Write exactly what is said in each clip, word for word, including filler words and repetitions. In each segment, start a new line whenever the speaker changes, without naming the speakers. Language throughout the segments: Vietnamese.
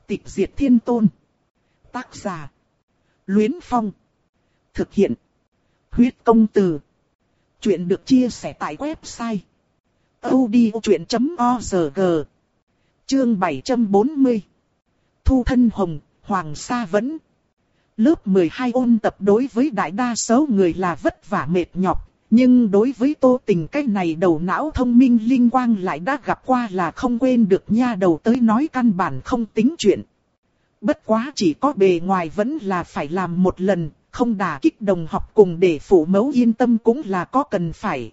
Tịch diệt thiên tôn. Tác giả. Luyến Phong. Thực hiện. Huyết công từ. Chuyện được chia sẻ tại website audiochuyện chấm org. Chương bảy trăm bốn mươi. Thu thân hồng, Hoàng Sa vẫn. Lớp mười hai ôn tập đối với đại đa số người là vất vả mệt nhọc, nhưng đối với Tô Tình cái này đầu não thông minh linh quang lại đã gặp qua là không quên được nha đầu tới nói căn bản không tính chuyện. Bất quá chỉ có bề ngoài vẫn là phải làm một lần, không đả kích đồng học cùng để phụ mẫu yên tâm cũng là có cần phải.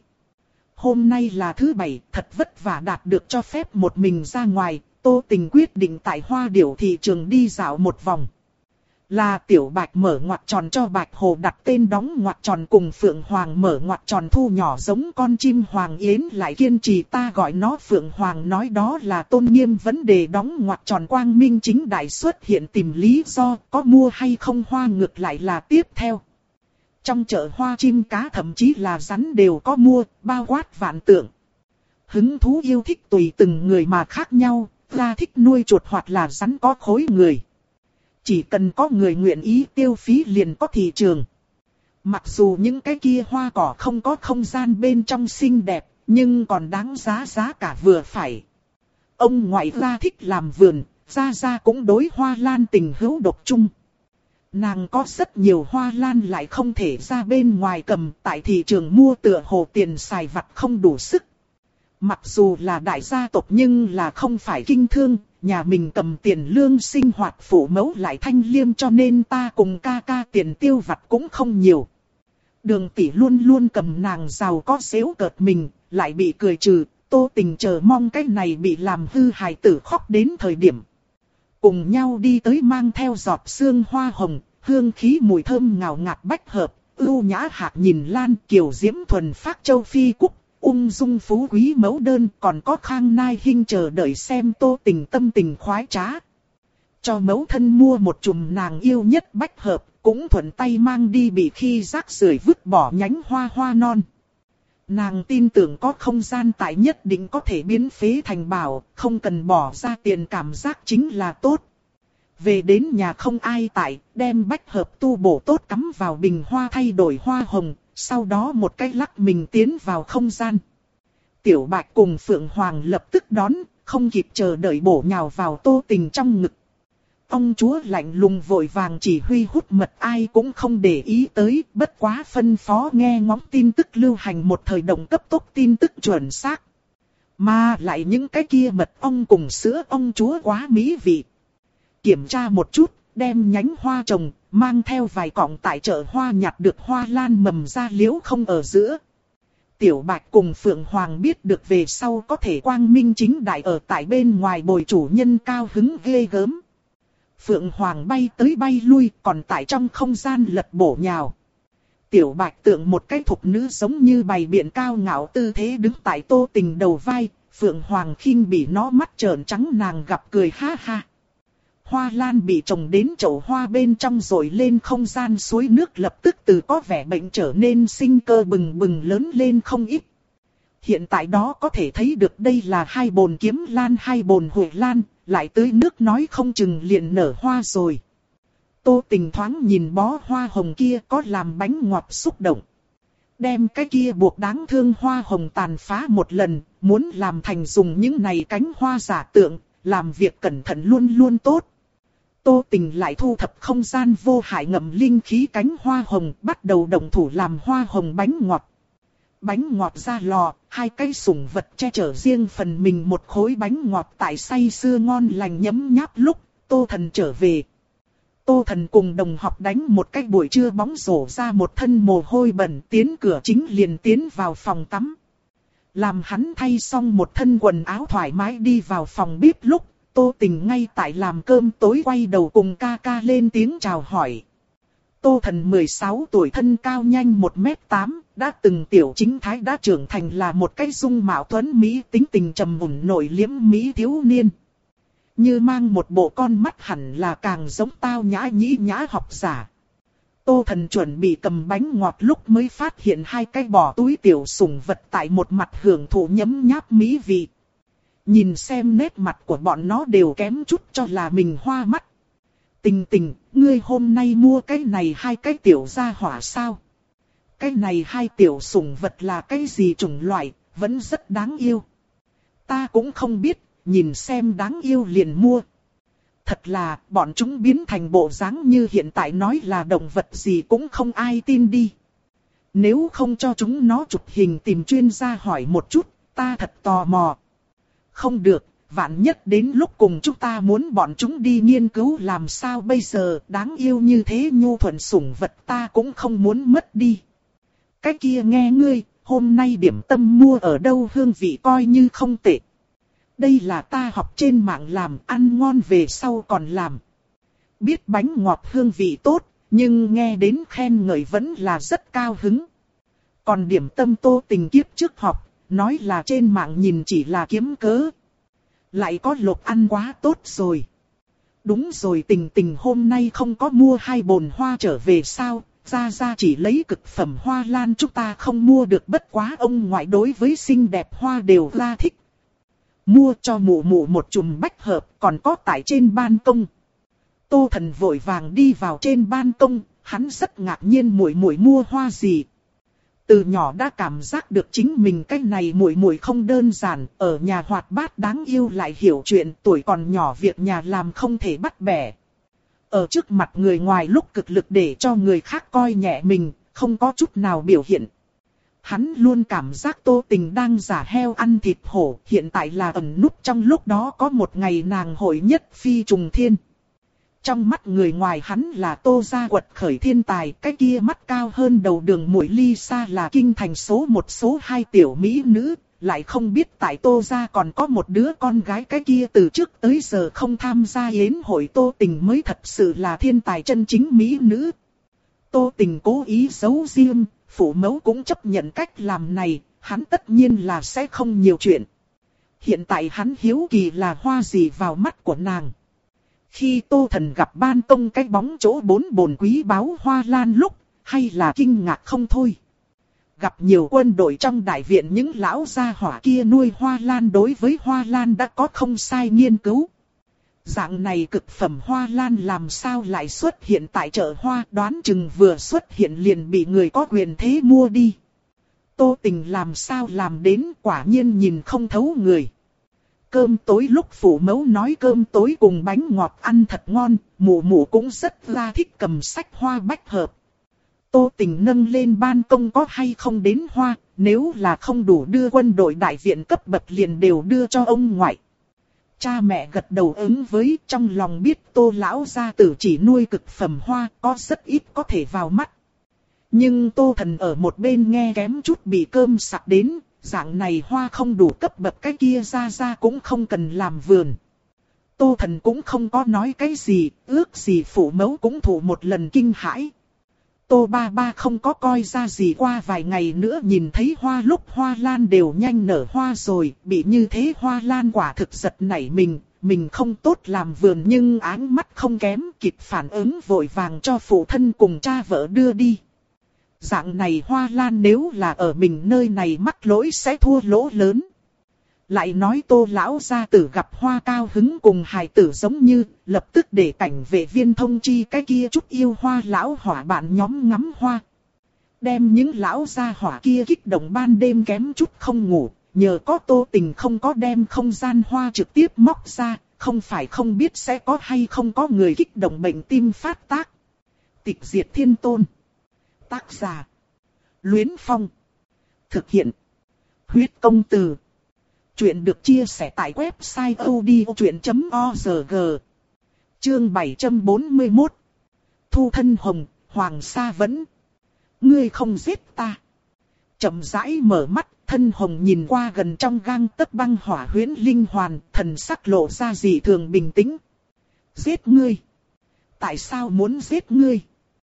Hôm nay là thứ bảy, thật vất vả đạt được cho phép một mình ra ngoài, Tô Tình quyết định tại Hoa Điểu thị trường đi dạo một vòng. Là Tiểu Bạch mở ngoặc tròn cho Bạch Hồ đặt tên đóng ngoặc tròn cùng Phượng Hoàng mở ngoặc tròn thu nhỏ giống con chim Hoàng Yến lại kiên trì ta gọi nó Phượng Hoàng nói đó là tôn nghiêm vấn đề đóng ngoặc tròn quang minh chính đại xuất hiện tìm lý do có mua hay không hoa ngược lại là tiếp theo. Trong chợ hoa chim cá thậm chí là rắn đều có mua, bao quát vạn tượng. Hứng thú yêu thích tùy từng người mà khác nhau, ra thích nuôi chuột hoặc là rắn có khối người. Chỉ cần có người nguyện ý tiêu phí liền có thị trường. Mặc dù những cái kia hoa cỏ không có không gian bên trong xinh đẹp, nhưng còn đáng giá giá cả vừa phải. Ông ngoại ra thích làm vườn, ra ra cũng đối hoa lan tình hữu độc chung. Nàng có rất nhiều hoa lan lại không thể ra bên ngoài cầm, tại thị trường mua tựa hồ tiền xài vặt không đủ sức. Mặc dù là đại gia tộc nhưng là không phải kinh thương, nhà mình cầm tiền lương sinh hoạt phụ mẫu lại thanh liêm cho nên ta cùng ca ca tiền tiêu vặt cũng không nhiều. Đường tỷ luôn luôn cầm nàng giàu có xéo cợt mình, lại bị cười trừ, Tô Tình chờ mong cái này bị làm hư hài tử khóc đến thời điểm. Cùng nhau đi tới mang theo giọt sương hoa hồng, hương khí mùi thơm ngào ngạt bách hợp, ưu nhã hạc nhìn lan kiều diễm thuần phác châu phi cúc. Ung dung phú quý mẫu đơn còn có Khang Nai Hinh chờ đợi xem Tô Tình tâm tình khoái trá. Cho mẫu thân mua một chùm nàng yêu nhất bách hợp, cũng thuận tay mang đi bị khi rác rưởi vứt bỏ nhánh hoa hoa non. Nàng tin tưởng có không gian tại nhất định có thể biến phế thành bảo, không cần bỏ ra tiền cảm giác chính là tốt. Về đến nhà không ai tại, đem bách hợp tu bổ tốt cắm vào bình hoa thay đổi hoa hồng. Sau đó một cái lắc mình tiến vào không gian. Tiểu Bạch cùng Phượng Hoàng lập tức đón, không kịp chờ đợi bổ nhào vào Tô Tình trong ngực. Ông chúa lạnh lùng vội vàng chỉ huy hút mật ai cũng không để ý tới, bất quá phân phó nghe ngóng tin tức lưu hành một thời động cấp tốc tin tức chuẩn xác. Mà lại những cái kia mật ong cùng sữa ông chúa quá mỹ vị. Kiểm tra một chút, đem nhánh hoa trồng, mang theo vài cọng tại chợ hoa nhặt được hoa lan mầm ra liễu không ở giữa. Tiểu Bạch cùng Phượng Hoàng biết được về sau có thể quang minh chính đại ở tại bên ngoài bồi chủ nhân cao hứng ghê gớm. Phượng Hoàng bay tới bay lui còn tại trong không gian lật bổ nhào. Tiểu Bạch tượng một cái thục nữ giống như bày biện cao ngạo tư thế đứng tại Tô Tình đầu vai. Phượng Hoàng khinh bỉ nó mắt trợn trắng nàng gặp cười ha ha. Hoa lan bị trồng đến chậu hoa bên trong rồi lên không gian suối nước lập tức từ có vẻ bệnh trở nên sinh cơ bừng bừng lớn lên không ít. Hiện tại đó có thể thấy được đây là hai bồn kiếm lan hai bồn huệ lan, lại tưới nước nói không chừng liền nở hoa rồi. Tô Tình thoáng nhìn bó hoa hồng kia có làm bánh ngọt xúc động. Đem cái kia buộc đáng thương hoa hồng tàn phá một lần, muốn làm thành dùng những này cánh hoa giả tượng, làm việc cẩn thận luôn luôn tốt. Tô Tình lại thu thập không gian vô hại ngậm linh khí cánh hoa hồng, bắt đầu động thủ làm hoa hồng bánh ngọt. Bánh ngọt ra lò, hai cái sủng vật che chở riêng phần mình một khối bánh ngọt tại say sưa ngon lành nhấm nháp lúc Tô Thần trở về. Tô Thần cùng đồng học đánh một cái buổi trưa bóng rổ ra một thân mồ hôi bẩn, tiến cửa chính liền tiến vào phòng tắm. Làm hắn thay xong một thân quần áo thoải mái đi vào phòng bếp lúc Tô Tình ngay tại làm cơm tối quay đầu cùng ca ca lên tiếng chào hỏi. Tô Thần mười sáu tuổi thân cao nhanh một mét tám, đã từng tiểu chính thái đã trưởng thành là một cái dung mạo tuấn Mỹ tính tình trầm mùn nội liễm Mỹ thiếu niên. Như mang một bộ con mắt hẳn là càng giống tao nhã nhĩ nhã học giả. Tô Thần chuẩn bị cầm bánh ngọt lúc mới phát hiện hai cái bỏ túi tiểu sủng vật tại một mặt hưởng thụ nhấm nháp mỹ vị. Nhìn xem nét mặt của bọn nó đều kém chút cho là mình hoa mắt. Tình tình, ngươi hôm nay mua cái này hai cái tiểu gia hỏa sao? Cái này hai tiểu sủng vật là cái gì chủng loại, vẫn rất đáng yêu. Ta cũng không biết, nhìn xem đáng yêu liền mua. Thật là, bọn chúng biến thành bộ dáng như hiện tại nói là động vật gì cũng không ai tin đi. Nếu không cho chúng nó chụp hình tìm chuyên gia hỏi một chút, ta thật tò mò. Không được, vạn nhất đến lúc cùng chúng ta muốn bọn chúng đi nghiên cứu làm sao bây giờ, đáng yêu như thế nhu thuận sủng vật ta cũng không muốn mất đi. Cái kia nghe ngươi, hôm nay điểm tâm mua ở đâu hương vị coi như không tệ. Đây là ta học trên mạng làm, ăn ngon về sau còn làm. Biết bánh ngọt hương vị tốt, nhưng nghe đến khen ngợi vẫn là rất cao hứng. Còn điểm tâm Tô Tình kiếp trước học, nói là trên mạng nhìn chỉ là kiếm cớ. Lại có lộc ăn quá tốt rồi. Đúng rồi, Tình Tình hôm nay không có mua hai bồn hoa trở về sao? Gia Gia chỉ lấy cực phẩm hoa lan, chúng ta không mua được, bất quá ông ngoại đối với xinh đẹp hoa đều ra thích. Mua cho mụ mụ một chùm bách hợp, còn có tại trên ban công. Tô Thần vội vàng đi vào trên ban công, hắn rất ngạc nhiên muội muội mua hoa gì. Từ nhỏ đã cảm giác được chính mình cái này muội muội không đơn giản, ở nhà hoạt bát đáng yêu lại hiểu chuyện, tuổi còn nhỏ việc nhà làm không thể bắt bẻ. Ở trước mặt người ngoài lúc cực lực để cho người khác coi nhẹ mình, không có chút nào biểu hiện. Hắn luôn cảm giác Tô Tình đang giả heo ăn thịt hổ, hiện tại là ẩn núp trong lúc đó có một ngày nàng hội nhất phi trùng thiên. Trong mắt người ngoài hắn là Tô gia quật khởi thiên tài, cái kia mắt cao hơn đầu đường muội Lisa là kinh thành số một số hai tiểu mỹ nữ, lại không biết tại Tô gia còn có một đứa con gái, cái kia từ trước tới giờ không tham gia yến hội Tô Tình mới thật sự là thiên tài chân chính mỹ nữ. Tô Tình cố ý giấu riêng, phụ mẫu cũng chấp nhận cách làm này, hắn tất nhiên là sẽ không nhiều chuyện. Hiện tại hắn hiếu kỳ là hoa gì vào mắt của nàng. Khi Tô Thần gặp ban công cái bóng chỗ bốn bồn quý báu hoa lan lúc, hay là kinh ngạc không thôi. Gặp nhiều quân đội trong đại viện, những lão gia hỏa kia nuôi hoa lan đối với hoa lan đã có không sai nghiên cứu. Dạng này cực phẩm hoa lan làm sao lại xuất hiện tại chợ hoa, đoán chừng vừa xuất hiện liền bị người có quyền thế mua đi. Tô Tình làm sao làm đến, quả nhiên nhìn không thấu người. Cơm tối lúc phụ mẫu nói cơm tối cùng bánh ngọt ăn thật ngon, mụ mụ cũng rất là thích cầm sách hoa bách hợp. Tô Tình nâng lên ban công có hay không đến hoa, nếu là không đủ đưa quân đội đại viện cấp bậc liền đều đưa cho ông ngoại. Cha mẹ gật đầu ứng với, trong lòng biết Tô lão gia tử chỉ nuôi cực phẩm hoa, có rất ít có thể vào mắt. Nhưng Tô Thần ở một bên nghe kém chút bị cơm sặc đến, dạng này hoa không đủ cấp bậc cái kia ra ra cũng không cần làm vườn. Tô Thần cũng không có nói cái gì, ước gì phụ mẫu cũng thủ một lần kinh hãi. Tô ba ba không có coi ra gì, qua vài ngày nữa nhìn thấy hoa lúc hoa lan đều nhanh nở hoa rồi, bị như thế hoa lan quả thực giật nảy mình, mình không tốt làm vườn nhưng áng mắt không kém, kịp phản ứng vội vàng cho phụ thân cùng cha vợ đưa đi. Dạng này hoa lan nếu là ở mình nơi này mắc lỗi sẽ thua lỗ lớn. Lại nói Tô lão gia tử gặp hoa cao hứng cùng hài tử giống như, lập tức để cảnh vệ viên thông chi cái kia chút yêu hoa lão hỏa bạn nhóm ngắm hoa. Đem những lão gia hỏa kia kích động ban đêm kém chút không ngủ, nhờ có Tô Tình không có đem không gian hoa trực tiếp móc ra, không phải không biết sẽ có hay không có người kích động bệnh tim phát tác. Tịch diệt thiên tôn. Tác giả Luyến Phong. Thực hiện Huyết Công Từ. Chuyện được chia sẻ tại website odchuyện chấm org. Chương bảy trăm bốn mươi mốt. Thu thân hồng, Hoàng Sa Vẫn. Ngươi không giết ta. Chậm rãi mở mắt, thân hồng nhìn qua gần trong gang tấc băng hỏa huyễn linh hoàn, thần sắc lộ ra dị thường bình tĩnh. Giết ngươi. Tại sao muốn giết ngươi?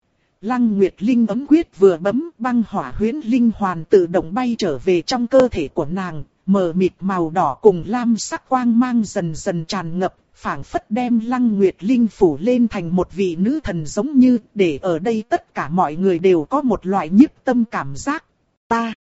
Lăng Nguyệt Linh ấm quyết vừa bấm, băng hỏa huyễn linh hoàn tự động bay trở về trong cơ thể của nàng, mờ mịt màu đỏ cùng lam sắc quang mang dần dần tràn ngập, phảng phất đem Lăng Nguyệt Linh phủ lên thành một vị nữ thần giống như, để ở đây tất cả mọi người đều có một loại nhiếp tâm cảm giác. Ta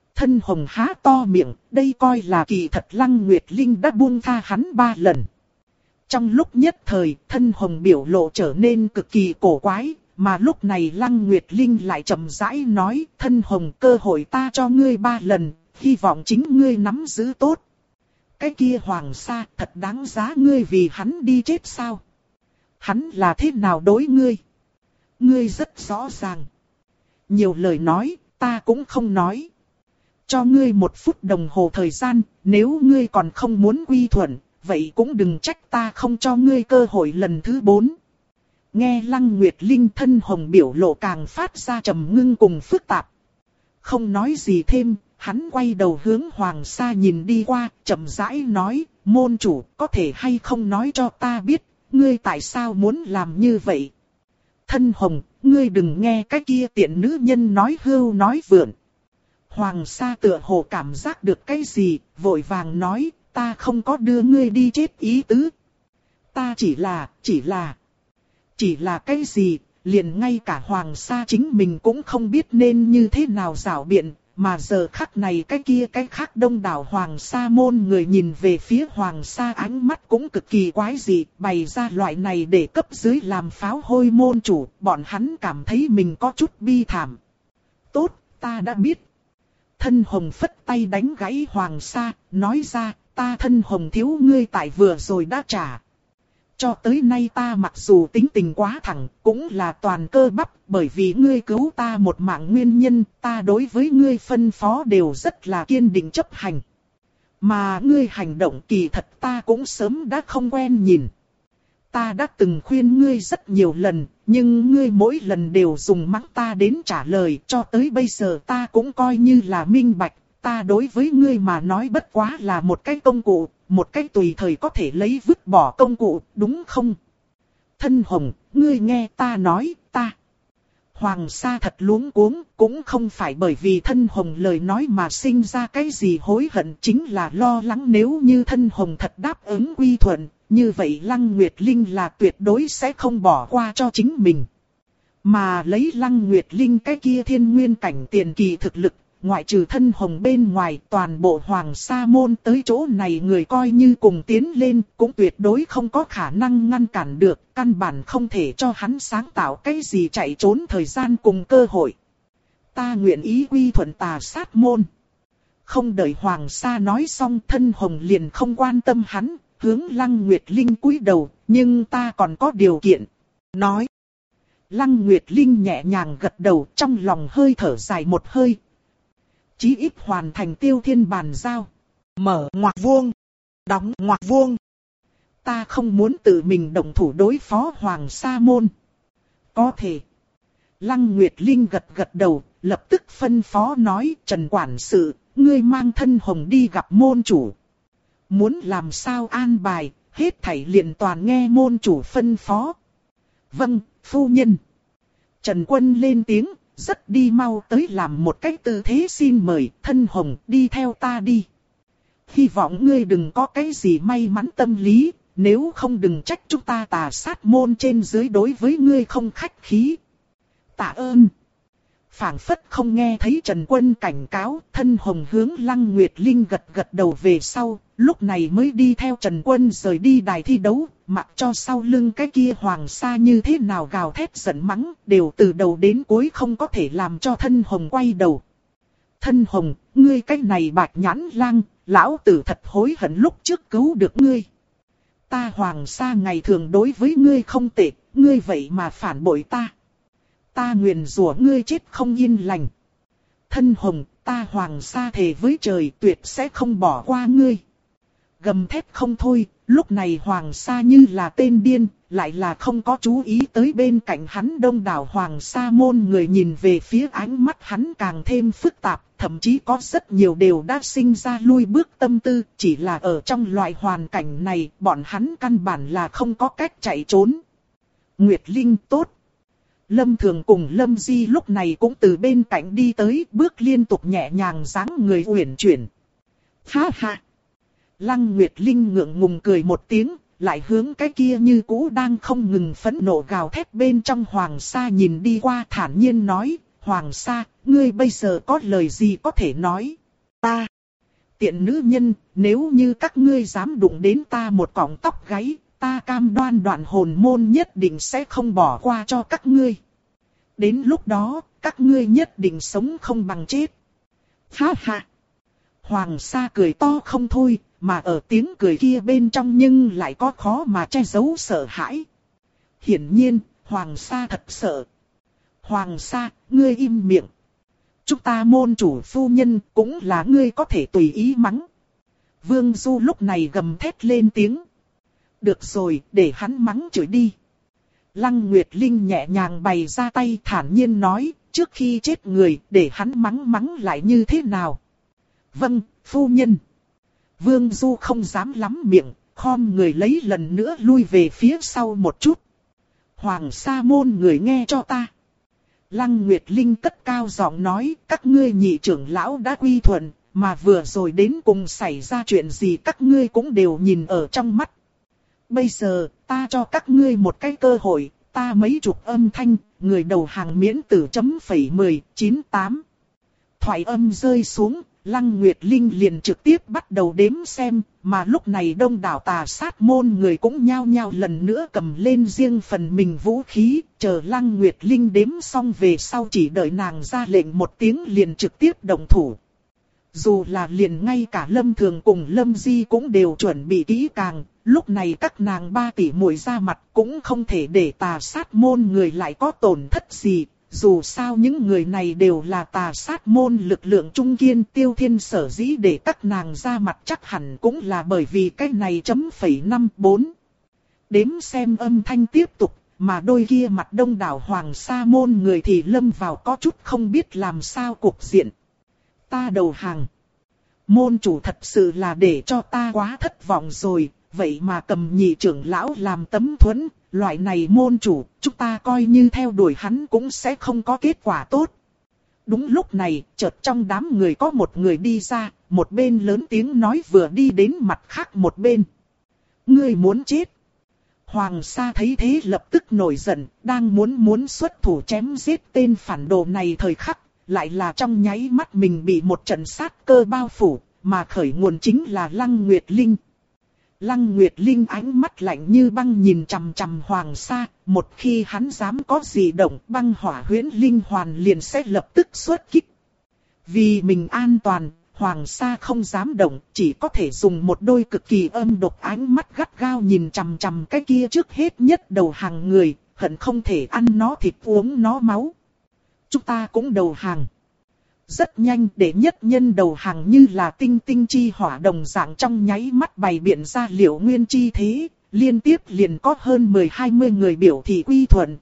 Thân Hồng há to miệng, đây coi là kỳ thật Lăng Nguyệt Linh đã buông tha hắn ba lần. Trong lúc nhất thời, Thân Hồng biểu lộ trở nên cực kỳ cổ quái, mà lúc này Lăng Nguyệt Linh lại chậm rãi nói, Thân Hồng, cơ hội ta cho ngươi ba lần, hy vọng chính ngươi nắm giữ tốt. Cái kia Hoàng Sa thật đáng giá ngươi vì hắn đi chết sao? Hắn là thế nào đối ngươi? Ngươi rất rõ ràng. Nhiều lời nói, ta cũng không nói. Cho ngươi một phút đồng hồ thời gian, nếu ngươi còn không muốn quy thuận, vậy cũng đừng trách ta không cho ngươi cơ hội lần thứ bốn. Nghe Lăng Nguyệt Linh Thân Hồng biểu lộ càng phát ra trầm ngưng cùng phức tạp. Không nói gì thêm, hắn quay đầu hướng Hoàng Sa nhìn đi qua, chậm rãi nói, môn chủ có thể hay không nói cho ta biết, ngươi tại sao muốn làm như vậy? Thân Hồng, ngươi đừng nghe cái kia tiện nữ nhân nói hưu nói vượn. Hoàng Sa tựa hồ cảm giác được cái gì, vội vàng nói, ta không có đưa ngươi đi chết ý tứ. Ta chỉ là, chỉ là, chỉ là cái gì, liền ngay cả Hoàng Sa chính mình cũng không biết nên như thế nào giảo biện, mà giờ khắc này cái kia cái khác đông đảo Hoàng Sa môn người nhìn về phía Hoàng Sa ánh mắt cũng cực kỳ quái dị, bày ra loại này để cấp dưới làm pháo hôi môn chủ, bọn hắn cảm thấy mình có chút bi thảm. Tốt, ta đã biết. Thân Hồng phất tay đánh gãy Hoàng Sa, nói ra, ta Thân Hồng thiếu ngươi tại vừa rồi đã trả. Cho tới nay ta mặc dù tính tình quá thẳng, cũng là toàn cơ bắp, bởi vì ngươi cứu ta một mạng nguyên nhân, ta đối với ngươi phân phó đều rất là kiên định chấp hành. Mà ngươi hành động kỳ thật ta cũng sớm đã không quen nhìn. Ta đã từng khuyên ngươi rất nhiều lần, nhưng ngươi mỗi lần đều dùng mắng ta đến trả lời, cho tới bây giờ ta cũng coi như là minh bạch, ta đối với ngươi mà nói bất quá là một cái công cụ, một cái tùy thời có thể lấy vứt bỏ công cụ, đúng không? Thân Hồng, ngươi nghe ta nói, ta. Hoàng Sa thật luống cuống, cũng không phải bởi vì Thân Hồng lời nói mà sinh ra cái gì hối hận, chính là lo lắng nếu như Thân Hồng thật đáp ứng quy thuận, như vậy Lăng Nguyệt Linh là tuyệt đối sẽ không bỏ qua cho chính mình. Mà lấy Lăng Nguyệt Linh cái kia thiên nguyên cảnh tiền kỳ thực lực, ngoại trừ Thân Hồng bên ngoài, toàn bộ Hoàng Sa môn tới chỗ này người coi như cùng tiến lên, cũng tuyệt đối không có khả năng ngăn cản được, căn bản không thể cho hắn sáng tạo cái gì chạy trốn thời gian cùng cơ hội. Ta nguyện ý quy thuận Tà Sát môn. Không đợi Hoàng Sa nói xong, Thân Hồng liền không quan tâm hắn, hướng Lăng Nguyệt Linh cúi đầu, nhưng ta còn có điều kiện. Nói. Lăng Nguyệt Linh nhẹ nhàng gật đầu, trong lòng hơi thở dài một hơi. Chí ít hoàn thành Tiêu Thiên bàn giao. Mở ngoặc vuông. Đóng ngoặc vuông. Ta không muốn tự mình động thủ đối phó Hoàng Sa môn. Có thể. Lăng Nguyệt Linh gật gật đầu, lập tức phân phó nói, Trần quản sự, ngươi mang Thân Hồng đi gặp môn chủ. Muốn làm sao an bài, hết thảy liền toàn nghe môn chủ phân phó. Vâng, phu nhân. Trần Quân lên tiếng, rất đi mau tới làm một cái tư thế xin mời, Thân Hồng đi theo ta đi. Hy vọng ngươi đừng có cái gì may mắn tâm lý, nếu không đừng trách chúng ta Tà Sát môn trên dưới đối với ngươi không khách khí. Tạ ơn. Phảng phất không nghe thấy Trần Quân cảnh cáo, Thân Hồng hướng Lăng Nguyệt Linh gật gật đầu về sau, lúc này mới đi theo Trần Quân rời đi đài thi đấu, mặc cho sau lưng cái kia Hoàng Sa như thế nào gào thét giận mắng, đều từ đầu đến cuối không có thể làm cho Thân Hồng quay đầu. Thân Hồng, ngươi cái này bạch nhãn lang, lão tử thật hối hận lúc trước cứu được ngươi. Ta Hoàng Sa ngày thường đối với ngươi không tệ, ngươi vậy mà phản bội ta. Ta nguyền rủa ngươi chết không yên lành. Thân Hồng, ta Hoàng Sa thề với trời tuyệt sẽ không bỏ qua ngươi. Gầm thét không thôi, lúc này Hoàng Sa như là tên điên, lại là không có chú ý tới bên cạnh hắn đông đảo Hoàng Sa môn người nhìn về phía ánh mắt hắn càng thêm phức tạp, thậm chí có rất nhiều đều đã sinh ra lui bước tâm tư, chỉ là ở trong loại hoàn cảnh này, bọn hắn căn bản là không có cách chạy trốn. Nguyệt Linh tốt. Lâm Thường cùng Lâm Di lúc này cũng từ bên cạnh đi tới, bước liên tục nhẹ nhàng dáng người uyển chuyển. Ha ha! Lăng Nguyệt Linh ngượng ngùng cười một tiếng, lại hướng cái kia như cũ đang không ngừng phẫn nộ gào thét bên trong Hoàng Sa nhìn đi qua thản nhiên nói, Hoàng Sa, ngươi bây giờ có lời gì có thể nói? tiện nữ nhân, nếu như các ngươi dám đụng đến ta một cọng tóc gáy, ta cam đoan đoạn hồn môn nhất định sẽ không bỏ qua cho các ngươi. Đến lúc đó, các ngươi nhất định sống không bằng chết. Ha ha! Hoàng Sa cười to không thôi, mà ở tiếng cười kia bên trong nhưng lại có khó mà che giấu sợ hãi. Hiển nhiên, Hoàng Sa thật sợ. Hoàng Sa, ngươi im miệng. Chúng ta môn chủ phu nhân cũng là ngươi có thể tùy ý mắng. Vương Du lúc này gầm thét lên tiếng. Được rồi, để hắn mắng chửi đi. Lăng Nguyệt Linh nhẹ nhàng bày ra tay thản nhiên nói, trước khi chết người, để hắn mắng mắng lại như thế nào. Vâng, phu nhân. Vương Du không dám lắm miệng, khom người lấy lần nữa lui về phía sau một chút. Hoàng Sa môn người nghe cho ta. Lăng Nguyệt Linh cất cao giọng nói, các ngươi nhị trưởng lão đã quy thuận, mà vừa rồi đến cùng xảy ra chuyện gì các ngươi cũng đều nhìn ở trong mắt. Bây giờ, ta cho các ngươi một cái cơ hội, ta mấy chục âm thanh, người đầu hàng miễn tử chấm phẩy mười, chín, tám. Thoại âm rơi xuống, Lăng Nguyệt Linh liền trực tiếp bắt đầu đếm xem, mà lúc này đông đảo tà sát môn người cũng nhao nhao lần nữa cầm lên riêng phần mình vũ khí, chờ Lăng Nguyệt Linh đếm xong về sau chỉ đợi nàng ra lệnh một tiếng liền trực tiếp động thủ. Dù là liền ngay cả Lâm Thường cùng Lâm Di cũng đều chuẩn bị kỹ càng, lúc này các nàng ba tỷ muội ra mặt cũng không thể để tà sát môn người lại có tổn thất gì. Dù sao những người này đều là tà sát môn lực lượng trung kiên, Tiêu Thiên sở dĩ để các nàng ra mặt chắc hẳn cũng là bởi vì cái này chấm phẩy năm bốn. Đếm xem âm thanh tiếp tục, mà đôi kia mặt đông đảo Hoàng Sa môn người thì lâm vào có chút không biết làm sao cục diện. Ta đầu hàng. Môn chủ thật sự là để cho ta quá thất vọng rồi, vậy mà cầm nhị trưởng lão làm tấm thuẫn. Loại này môn chủ, chúng ta coi như theo đuổi hắn cũng sẽ không có kết quả tốt. Đúng lúc này, chợt trong đám người có một người đi ra, một bên lớn tiếng nói vừa đi đến mặt khác một bên. Ngươi muốn chết. Hoàng Sa thấy thế lập tức nổi giận, đang muốn muốn xuất thủ chém giết tên phản đồ này thời khắc, lại là trong nháy mắt mình bị một trận sát cơ bao phủ, mà khởi nguồn chính là Lăng Nguyệt Linh. Lăng Nguyệt Linh ánh mắt lạnh như băng nhìn chằm chằm Hoàng Sa, một khi hắn dám có gì động, băng hỏa huyễn linh hoàn liền sẽ lập tức xuất kích. Vì mình an toàn, Hoàng Sa không dám động, chỉ có thể dùng một đôi cực kỳ âm độc ánh mắt gắt gao nhìn chằm chằm cái kia trước hết nhất đầu hàng người, hận không thể ăn nó thịt uống nó máu. Chúng ta cũng đầu hàng. Rất nhanh để nhất nhân đầu hàng như là tinh tinh chi hỏa đồng dạng trong nháy mắt bày biện ra liệu nguyên chi thế, liên tiếp liền có hơn mười hai mươi người biểu thị quy thuận.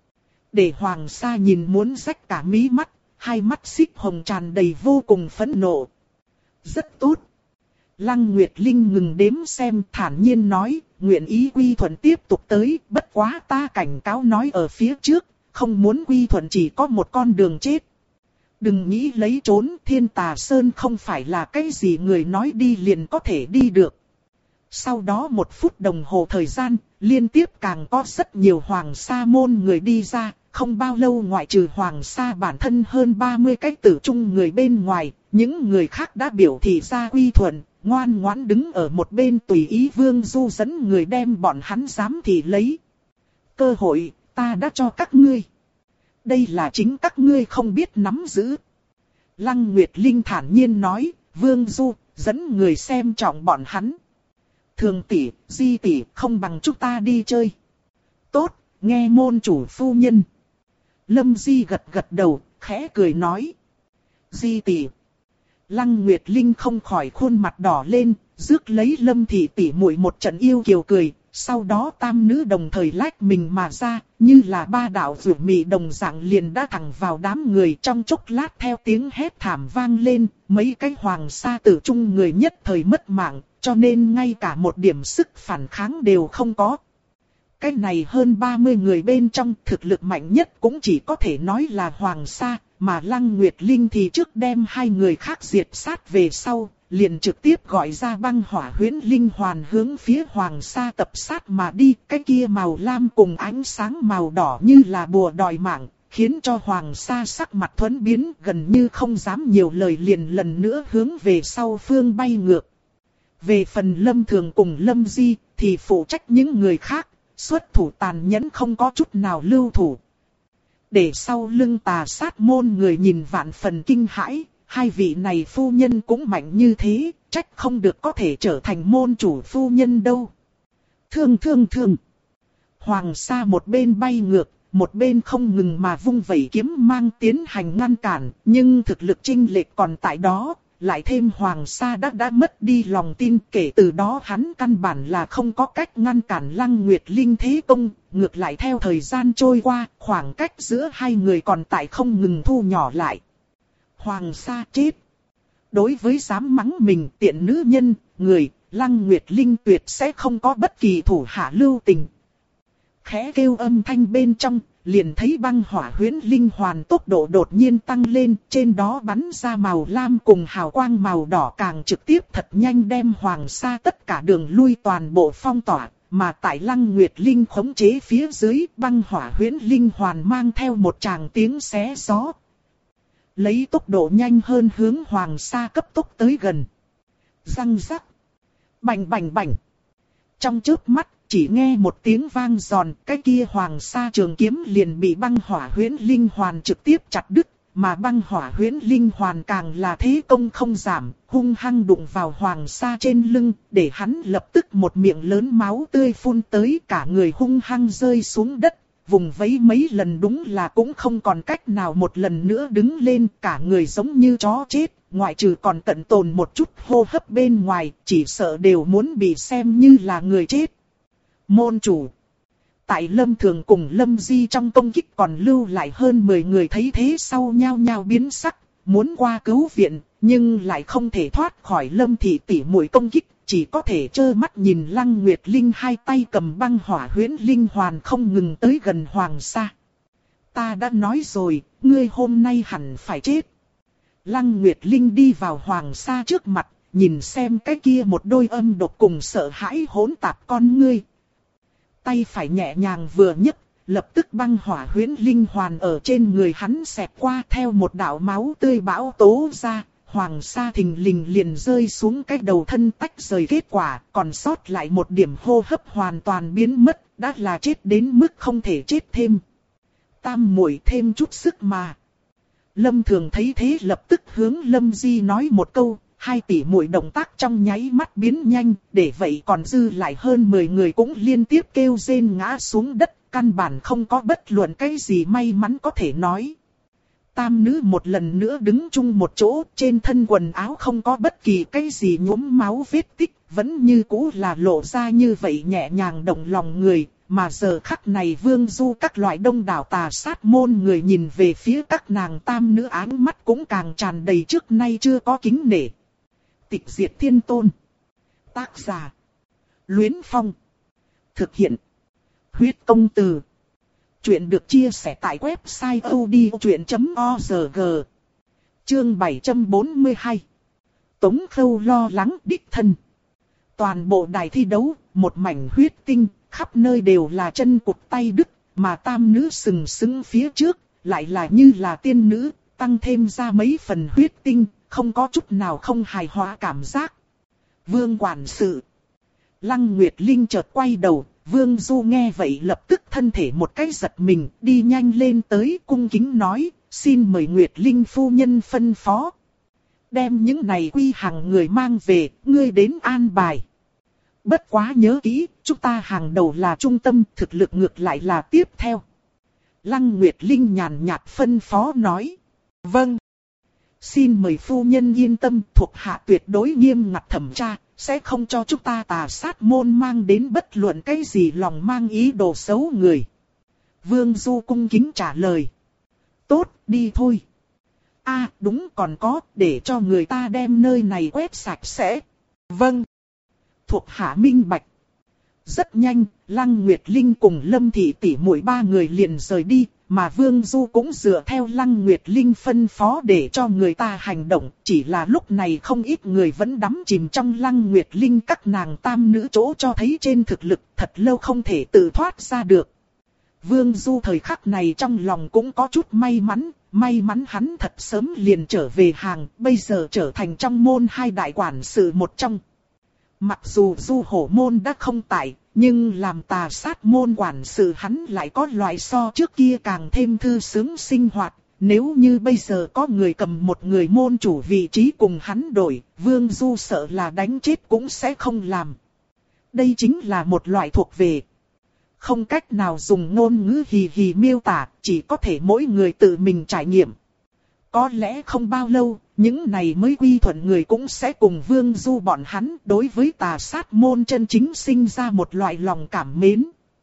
Để Hoàng Sa nhìn muốn rách cả mí mắt, hai mắt xích hồng tràn đầy vô cùng phẫn nộ. Rất tốt. Lăng Nguyệt Linh ngừng đếm xem thản nhiên nói, nguyện ý quy thuận tiếp tục tới, bất quá ta cảnh cáo nói ở phía trước, không muốn quy thuận chỉ có một con đường chết. Đừng nghĩ lấy trốn, Thiên Tà Sơn không phải là cái gì người nói đi liền có thể đi được. Sau đó một phút đồng hồ thời gian, liên tiếp càng có rất nhiều Hoàng Sa môn người đi ra, không bao lâu ngoại trừ Hoàng Sa bản thân hơn ba mươi cái tử trung người bên ngoài, những người khác đã biểu thị ra quy thuận, ngoan ngoãn đứng ở một bên tùy ý Vương Du dẫn người đem bọn hắn giám thị lấy. Cơ hội, ta đã cho các ngươi. Đây là chính các ngươi không biết nắm giữ. Lăng Nguyệt Linh thản nhiên nói, Vương Du, dẫn người xem trọng bọn hắn. Thường tỷ, Di tỷ, không bằng chúng ta đi chơi. Tốt, nghe môn chủ phu nhân. Lâm Di gật gật đầu, khẽ cười nói. Di tỷ. Lăng Nguyệt Linh không khỏi khuôn mặt đỏ lên, rước lấy Lâm thị tỷ muội một trận yêu kiều cười. Sau đó tam nữ đồng thời lách mình mà ra, như là ba đạo rủ mị đồng dạng liền đã thẳng vào đám người trong chốc lát theo tiếng hét thảm vang lên, mấy cái Hoàng Sa tử trung người nhất thời mất mạng, cho nên ngay cả một điểm sức phản kháng đều không có. Cái này hơn ba mươi người bên trong thực lực mạnh nhất cũng chỉ có thể nói là Hoàng Sa, mà Lăng Nguyệt Linh thì trước đem hai người khác diệt sát về sau. Liền trực tiếp gọi ra băng hỏa huyễn linh hoàn hướng phía Hoàng Sa tập sát mà đi, cái kia màu lam cùng ánh sáng màu đỏ như là bùa đòi mạng, khiến cho Hoàng Sa sắc mặt thuẫn biến, gần như không dám nhiều lời, liền lần nữa hướng về sau phương bay ngược. Về phần Lâm Thường cùng Lâm Di thì phụ trách những người khác, xuất thủ tàn nhẫn không có chút nào lưu thủ. Để sau lưng Tà Sát môn người nhìn vạn phần kinh hãi, hai vị này phu nhân cũng mạnh như thế, trách không được có thể trở thành môn chủ phu nhân đâu. Thương thương thương. Hoàng Sa một bên bay ngược, một bên không ngừng mà vung vẩy kiếm mang tiến hành ngăn cản, nhưng thực lực chênh lệch còn tại đó, lại thêm Hoàng Sa đã đã mất đi lòng tin, kể từ đó hắn căn bản là không có cách ngăn cản Lăng Nguyệt Linh thế công, ngược lại theo thời gian trôi qua, khoảng cách giữa hai người còn tại không ngừng thu nhỏ lại. Hoàng Sa chết. Đối với dám mắng mình tiện nữ nhân, người, Lăng Nguyệt Linh tuyệt sẽ không có bất kỳ thủ hạ lưu tình. Khẽ kêu âm thanh bên trong, liền thấy băng hỏa huyễn linh hoàn tốc độ đột nhiên tăng lên, trên đó bắn ra màu lam cùng hào quang màu đỏ càng trực tiếp thật nhanh đem Hoàng Sa tất cả đường lui toàn bộ phong tỏa, mà tại Lăng Nguyệt Linh khống chế phía dưới, băng hỏa huyễn linh hoàn mang theo một tràng tiếng xé gió. Lấy tốc độ nhanh hơn hướng Hoàng Sa cấp tốc tới gần. Răng rắc. Bành bành bành. Trong chớp mắt, chỉ nghe một tiếng vang giòn, cái kia Hoàng Sa trường kiếm liền bị băng hỏa huyễn linh hoàn trực tiếp chặt đứt, mà băng hỏa huyễn linh hoàn càng là thế công không giảm, hung hăng đụng vào Hoàng Sa trên lưng, để hắn lập tức một miệng lớn máu tươi phun tới, cả người hung hăng rơi xuống đất, vùng vẫy mấy lần đúng là cũng không còn cách nào một lần nữa đứng lên, cả người giống như chó chết, ngoại trừ còn tận tồn một chút hô hấp bên ngoài, chỉ sợ đều muốn bị xem như là người chết. Môn chủ. Tại Lâm Thường cùng Lâm Di trong công kích còn lưu lại hơn mười người thấy thế sau nhao nhao biến sắc, muốn qua cứu viện, nhưng lại không thể thoát khỏi Lâm thị tỷ muội công kích, chỉ có thể trơ mắt nhìn Lăng Nguyệt Linh hai tay cầm băng hỏa huyễn linh hoàn không ngừng tới gần Hoàng Sa. Ta đã nói rồi, ngươi hôm nay hẳn phải chết. Lăng Nguyệt Linh đi vào Hoàng Sa trước mặt, nhìn xem cái kia một đôi âm độc cùng sợ hãi hỗn tạp con ngươi. Tay phải nhẹ nhàng vừa nhấc, lập tức băng hỏa huyễn linh hoàn ở trên người hắn xẹt qua, theo một đạo máu tươi bão tố ra, Hoàng Sa thình lình liền rơi xuống cái đầu thân tách rời, kết quả còn sót lại một điểm hô hấp hoàn toàn biến mất, đã là chết đến mức không thể chết thêm. Tam muội thêm chút sức mà. Lâm Thường thấy thế lập tức hướng Lâm Di nói một câu. Hai tỷ muội động tác trong nháy mắt biến nhanh, để vậy còn dư lại hơn mười người cũng liên tiếp kêu rên ngã xuống đất, căn bản không có bất luận cái gì may mắn có thể nói. Tam nữ một lần nữa đứng chung một chỗ, trên thân quần áo không có bất kỳ cái gì nhuốm máu vết tích, vẫn như cũ là lộ ra như vậy nhẹ nhàng động lòng người, mà giờ khắc này Vương Du các loại đông đảo Tà Sát môn người nhìn về phía các nàng tam nữ, áng mắt cũng càng tràn đầy trước nay chưa có kính nể. Tịch Diệt Thiên Tôn. Tác giả. Luyến Phong. Thực hiện. Huyết Công Từ. Chuyện được chia sẻ tại website odchuyện chấm org. Chương bảy trăm bốn mươi hai. Tống Khâu lo lắng đích thân. Toàn bộ đài thi đấu, một mảnh huyết tinh, khắp nơi đều là chân cụt tay đứt, mà tam nữ sừng sững phía trước, lại là như là tiên nữ, tăng thêm ra mấy phần huyết tinh. Không có chút nào không hài hòa cảm giác. Vương quản sự. Lăng Nguyệt Linh chợt quay đầu, Vương Du nghe vậy lập tức thân thể một cái giật mình, đi nhanh lên tới cung kính nói, xin mời Nguyệt Linh phu nhân phân phó. Đem những này quy hàng người mang về, ngươi đến an bài. Bất quá nhớ kỹ, chúng ta hàng đầu là trung tâm, thực lực ngược lại là tiếp theo. Lăng Nguyệt Linh nhàn nhạt phân phó nói. Vâng. Xin mời phu nhân yên tâm, thuộc hạ tuyệt đối nghiêm ngặt thẩm tra, sẽ không cho chúng ta Tà Sát môn mang đến bất luận cái gì lòng mang ý đồ xấu người. Vương Du cung kính trả lời. Tốt, đi thôi. A à, đúng, còn có, để cho người ta đem nơi này quét sạch sẽ. Vâng. Thuộc hạ minh bạch. Rất nhanh, Lăng Nguyệt Linh cùng Lâm thị tỷ muội ba người liền rời đi. Mà Vương Du cũng dựa theo Lăng Nguyệt Linh phân phó để cho người ta hành động, chỉ là lúc này không ít người vẫn đắm chìm trong Lăng Nguyệt Linh các nàng tam nữ chỗ cho thấy trên thực lực thật lâu không thể tự thoát ra được. Vương Du thời khắc này trong lòng cũng có chút may mắn, may mắn hắn thật sớm liền trở về hàng, bây giờ trở thành trong môn hai đại quản sự một trong. Mặc dù Du Hổ môn đã không tại, nhưng làm Tà Sát môn quản sự hắn lại có loại so trước kia càng thêm thư sướng sinh hoạt. Nếu như bây giờ có người cầm một người môn chủ vị trí cùng hắn đổi, Vương Du sợ là đánh chết cũng sẽ không làm. Đây chính là một loại thuộc về. Không cách nào dùng ngôn ngữ hì hì miêu tả, chỉ có thể mỗi người tự mình trải nghiệm. Có lẽ không bao lâu, những này mới quy thuận người cũng sẽ cùng Vương Du bọn hắn đối với Tà Sát môn chân chính sinh ra một loại lòng cảm mến.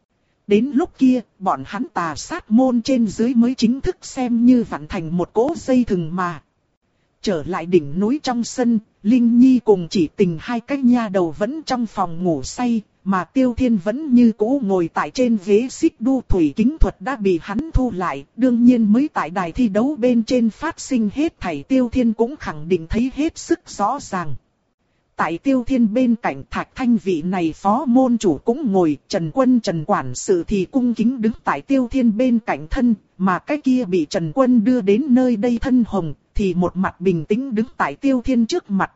Đến lúc kia, bọn hắn Tà Sát môn trên dưới mới chính thức xem như vặn thành một cỗ dây thừng mà. Trở lại đỉnh núi trong sân, Linh Nhi cùng Chỉ Tình hai cái nha đầu vẫn trong phòng ngủ say, mà Tiêu Thiên vẫn như cũ ngồi tại trên ghế xích đu thủy kính thuật đã bị hắn thu lại, đương nhiên mới tại đài thi đấu bên trên phát sinh hết thảy Tiêu Thiên cũng khẳng định thấy hết sức rõ ràng. Tại Tiêu Thiên bên cạnh Thạch Thanh vị này phó môn chủ cũng ngồi, Trần Quân Trần quản sự thì cung kính đứng tại Tiêu Thiên bên cạnh thân, mà cái kia bị Trần Quân đưa đến nơi đây thân hồng, thì một mặt bình tĩnh đứng tại Tiêu Thiên trước mặt.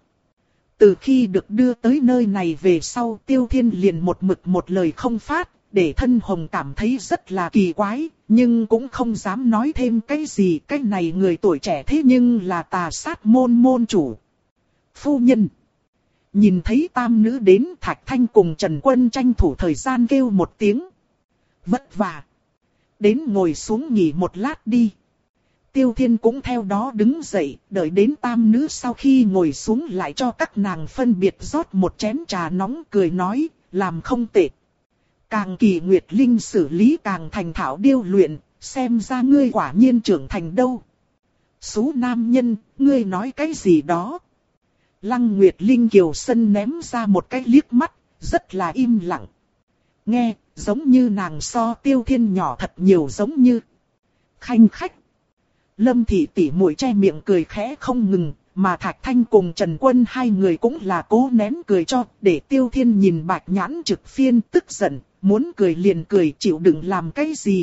Từ khi được đưa tới nơi này về sau, Tiêu Thiên liền một mực một lời không phát, để thân hồng cảm thấy rất là kỳ quái, nhưng cũng không dám nói thêm cái gì. Cái này người tuổi trẻ thế nhưng là Tà Sát môn môn chủ. Phu nhân. Nhìn thấy tam nữ đến, Thạch Thanh cùng Trần Quân tranh thủ thời gian kêu một tiếng. Vất vả. Đến ngồi xuống nghỉ một lát đi. Tiêu Thiên cũng theo đó đứng dậy, đợi đến tam nữ sau khi ngồi xuống lại cho các nàng phân biệt rót một chén trà nóng, cười nói, làm không tệ. Càng kỳ Nguyệt Linh xử lý càng thành thạo điêu luyện, xem ra ngươi quả nhiên trưởng thành đâu. Xú nam nhân, ngươi nói cái gì đó? Lăng Nguyệt Linh kiều sân ném ra một cái liếc mắt, rất là im lặng. Nghe, giống như nàng so Tiêu Thiên nhỏ thật nhiều, giống như khanh khách. Lâm Thị tỷ muội che miệng cười khẽ không ngừng, mà Thạch Thanh cùng Trần Quân hai người cũng là cố nén cười cho, để Tiêu Thiên nhìn bạch nhãn trực phiên tức giận, muốn cười liền cười, chịu đựng làm cái gì.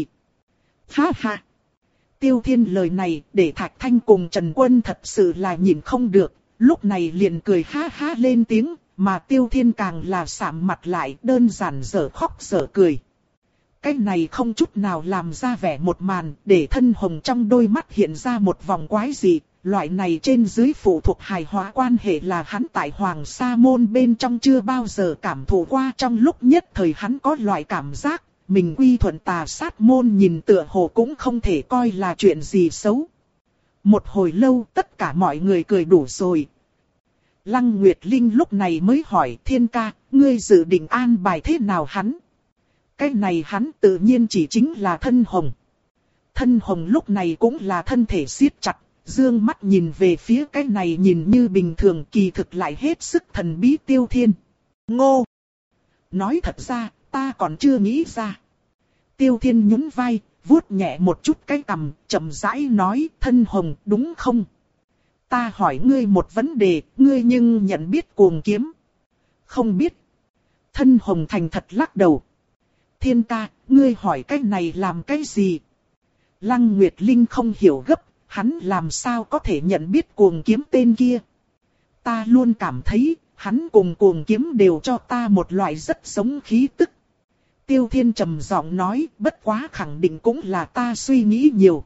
Ha ha! Tiêu Thiên lời này để Thạch Thanh cùng Trần Quân thật sự là nhìn không được, lúc này liền cười ha ha lên tiếng, mà Tiêu Thiên càng là sạm mặt lại, đơn giản dở khóc dở cười. Cái này không chút nào làm ra vẻ một màn, để thân hồng trong đôi mắt hiện ra một vòng quái dị. Loại này trên dưới phụ thuộc hài hòa quan hệ là hắn tại Hoàng Sa môn bên trong chưa bao giờ cảm thụ qua. Trong lúc nhất thời hắn có loại cảm giác, mình quy thuận Tà Sát môn nhìn tựa hồ cũng không thể coi là chuyện gì xấu. Một hồi lâu tất cả mọi người cười đủ rồi. Lăng Nguyệt Linh lúc này mới hỏi Thiên ca, ngươi dự định an bài thế nào hắn? Cái này hắn tự nhiên chỉ chính là thân hồng. Thân hồng lúc này cũng là thân thể siết chặt, dương mắt nhìn về phía cái này nhìn như bình thường kỳ thực lại hết sức thần bí Tiêu Thiên. Ngô! Nói thật ra, ta còn chưa nghĩ ra. Tiêu Thiên nhún vai, vuốt nhẹ một chút cái cằm, chậm rãi nói, thân hồng đúng không? Ta hỏi ngươi một vấn đề, ngươi nhưng nhận biết Cuồng Kiếm? Không biết. Thân hồng thành thật lắc đầu. Thiên ca, ngươi hỏi cái này làm cái gì? Lăng Nguyệt Linh không hiểu gấp, hắn làm sao có thể nhận biết Cuồng Kiếm tên kia? Ta luôn cảm thấy, hắn cùng Cuồng Kiếm đều cho ta một loại rất giống khí tức. Tiêu Thiên trầm giọng nói, bất quá khẳng định cũng là ta suy nghĩ nhiều.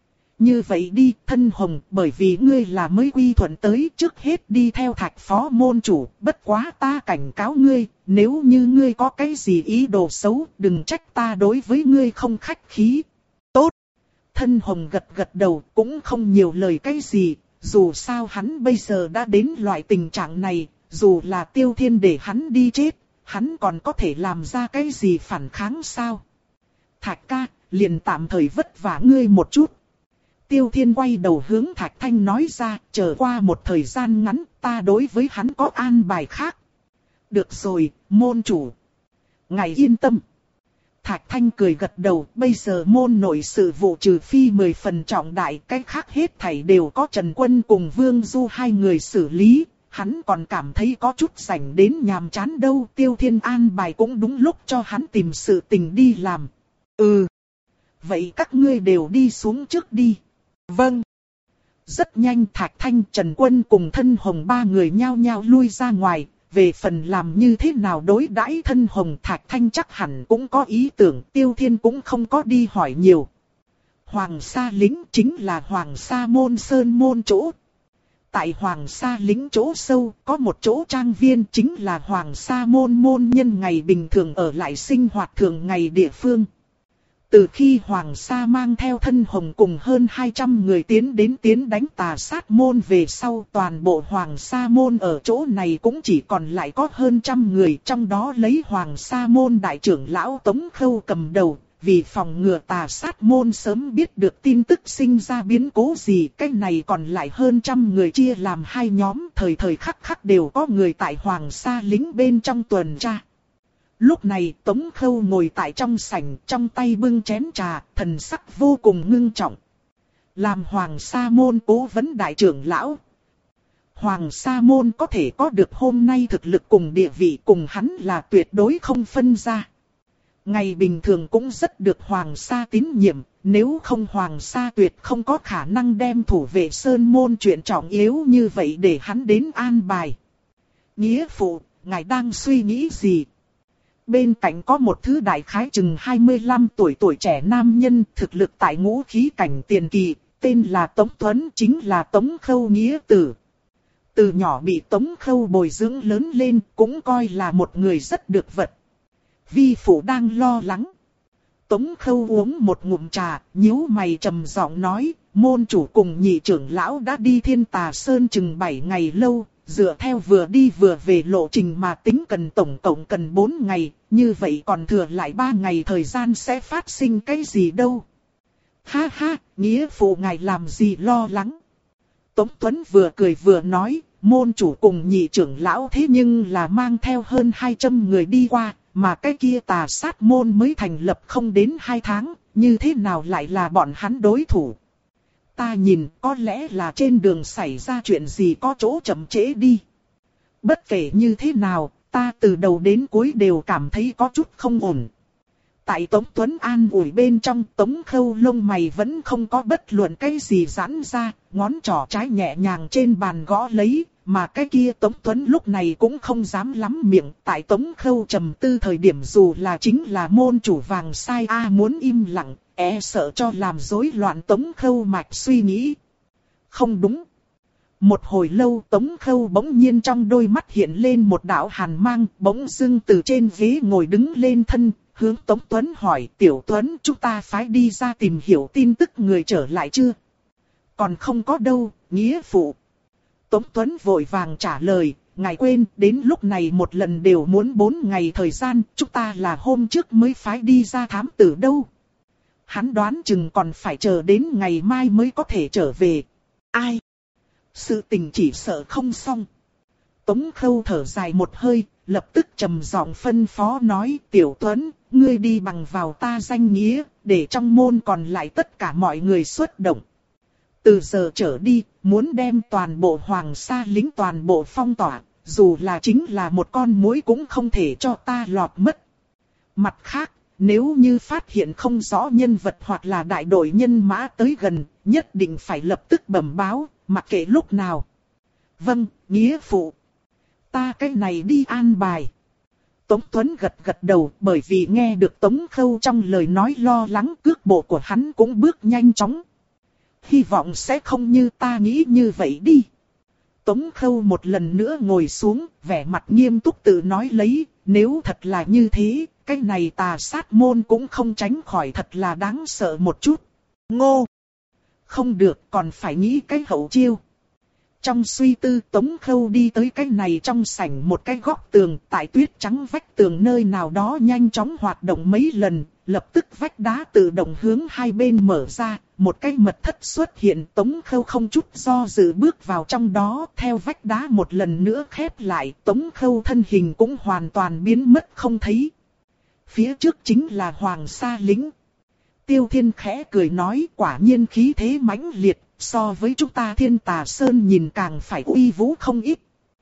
Như vậy đi, thân hồng, bởi vì ngươi là mới quy thuận tới, trước hết đi theo Thạch phó môn chủ, bất quá ta cảnh cáo ngươi, nếu như ngươi có cái gì ý đồ xấu, đừng trách ta đối với ngươi không khách khí. Tốt! Thân hồng gật gật đầu, cũng không nhiều lời cái gì, dù sao hắn bây giờ đã đến loại tình trạng này, dù là Tiêu Thiên để hắn đi chết, hắn còn có thể làm ra cái gì phản kháng sao? Thạch ca, liền tạm thời vất vả ngươi một chút. Tiêu Thiên quay đầu hướng Thạch Thanh nói ra, chờ qua một thời gian ngắn, ta đối với hắn có an bài khác. Được rồi, môn chủ. Ngài yên tâm. Thạch Thanh cười gật đầu, bây giờ môn nội sự vụ trừ phi mười phần trọng đại, cái khác hết thảy đều có Trần Quân cùng Vương Du hai người xử lý. Hắn còn cảm thấy có chút rảnh đến nhàm chán đâu, Tiêu Thiên an bài cũng đúng lúc cho hắn tìm sự tình đi làm. Ừ. vậy các ngươi đều đi xuống trước đi. Vâng. Rất nhanh Thạch Thanh, Trần Quân cùng Thân Hồng ba người nhao nhao lui ra ngoài. Về phần làm như thế nào đối đãi Thân Hồng, Thạch Thanh chắc hẳn cũng có ý tưởng, Tiêu Thiên cũng không có đi hỏi nhiều. Hoàng Sa Lĩnh chính là Hoàng Sa Môn Sơn Môn chỗ. Tại Hoàng Sa Lĩnh chỗ sâu có một chỗ trang viên, chính là Hoàng Sa Môn môn nhân ngày bình thường ở lại sinh hoạt thường ngày địa phương. Từ khi Hoàng Sa mang theo Thân Hồng cùng hơn hai trăm người tiến đến tiến đánh Tà Sát Môn về sau, toàn bộ Hoàng Sa Môn ở chỗ này cũng chỉ còn lại có hơn trăm người, trong đó lấy Hoàng Sa Môn đại trưởng lão Tống Khâu cầm đầu. Vì phòng ngừa Tà Sát Môn sớm biết được tin tức sinh ra biến cố gì, cái này còn lại hơn trăm người chia làm hai nhóm, thời thời khắc khắc đều có người tại Hoàng Sa Lĩnh bên trong tuần tra. Lúc này Tống Khâu ngồi tại trong sảnh, trong tay bưng chén trà, thần sắc vô cùng ngưng trọng. Làm Hoàng Sa Môn cố vấn đại trưởng lão, Hoàng Sa Môn có thể có được hôm nay thực lực cùng địa vị cùng hắn là tuyệt đối không phân ra. Ngày bình thường cũng rất được Hoàng Sa tín nhiệm, nếu không Hoàng Sa tuyệt không có khả năng đem thủ vệ Sơn Môn chuyện trọng yếu như vậy để hắn đến an bài. Nghĩa phụ, ngài đang suy nghĩ gì? Bên cạnh có một thứ đại khái chừng hai mươi lăm tuổi tuổi trẻ nam nhân, thực lực tại ngũ khí cảnh tiền kỳ, tên là Tống Tuấn, chính là Tống Khâu nghĩa tử. Từ nhỏ bị Tống Khâu bồi dưỡng lớn lên, cũng coi là một người rất được vật. Vi phụ đang lo lắng. Tống Khâu uống một ngụm trà, nhíu mày trầm giọng nói, môn chủ cùng nhị trưởng lão đã đi Thiên Tà Sơn chừng bảy ngày lâu, dựa theo vừa đi vừa về lộ trình mà tính cần tổng cộng cần bốn ngày, như vậy còn thừa lại ba ngày thời gian sẽ phát sinh cái gì đâu. Ha ha, nghĩa phụ ngài làm gì lo lắng. Tống Tuấn vừa cười vừa nói, môn chủ cùng nhị trưởng lão thế nhưng là mang theo hơn hai trăm người đi qua. Mà cái kia Tà Sát Môn mới thành lập không đến hai tháng, như thế nào lại là bọn hắn đối thủ? Ta nhìn có lẽ là trên đường xảy ra chuyện gì có chỗ chậm trễ đi. Bất kể như thế nào, ta từ đầu đến cuối đều cảm thấy có chút không ổn. Tại Tống Tuấn an ủi bên trong, Tống Khâu lông mày vẫn không có bất luận cái gì giãn ra, ngón trỏ trái nhẹ nhàng trên bàn gõ lấy. Mà cái kia Tống Tuấn lúc này cũng không dám lắm miệng, tại Tống Khâu trầm tư thời điểm dù là chính là môn chủ vàng sai a muốn im lặng, e sợ cho làm rối loạn Tống Khâu mạch suy nghĩ. Không đúng. Một hồi lâu Tống Khâu bỗng nhiên trong đôi mắt hiện lên một đạo hàn mang, bỗng dưng từ trên ghế ngồi đứng lên thân, hướng Tống Tuấn hỏi, Tiểu Tuấn, chúng ta phái đi ra tìm hiểu tin tức người trở lại chưa? Còn không có đâu, nghĩa phụ. Tống Tuấn vội vàng trả lời, ngài quên, đến lúc này một lần đều muốn bốn ngày thời gian, chúng ta là hôm trước mới phái đi ra thám tử đâu. Hắn đoán chừng còn phải chờ đến ngày mai mới có thể trở về. Ai? Sự tình chỉ sợ không xong. Tống Khâu thở dài một hơi, lập tức trầm giọng phân phó nói, Tiểu Tuấn, ngươi đi bằng vào ta danh nghĩa, để trong môn còn lại tất cả mọi người xuất động. Từ giờ trở đi, muốn đem toàn bộ Hoàng Sa Lĩnh toàn bộ phong tỏa, dù là chính là một con muỗi cũng không thể cho ta lọt mất. Mặt khác, nếu như phát hiện không rõ nhân vật hoặc là đại đội nhân mã tới gần, nhất định phải lập tức bẩm báo, mặc kệ lúc nào. Vâng, nghĩa phụ. Ta cái này đi an bài. Tống Tuấn gật gật đầu, bởi vì nghe được Tống Khâu trong lời nói lo lắng, cước bộ của hắn cũng bước nhanh chóng. Hy vọng sẽ không như ta nghĩ như vậy đi. Tống Khâu một lần nữa ngồi xuống, vẻ mặt nghiêm túc tự nói lấy, nếu thật là như thế, cái này Tà Sát Môn cũng không tránh khỏi thật là đáng sợ một chút. Ngô! Không được, còn phải nghĩ cái hậu chiêu. Trong suy tư Tống Khâu đi tới cái này trong sảnh một cái góc tường, tại tuyết trắng vách tường nơi nào đó nhanh chóng hoạt động mấy lần, lập tức vách đá tự động hướng hai bên mở ra, một cái mật thất xuất hiện. Tống Khâu không chút do dự bước vào trong đó, theo vách đá một lần nữa khép lại, Tống Khâu thân hình cũng hoàn toàn biến mất không thấy. Phía trước chính là Hoàng Sa Lĩnh. Tiêu Thiên khẽ cười nói, quả nhiên khí thế mãnh liệt, so với chúng ta Thiên Tà Sơn nhìn càng phải uy vũ không ít.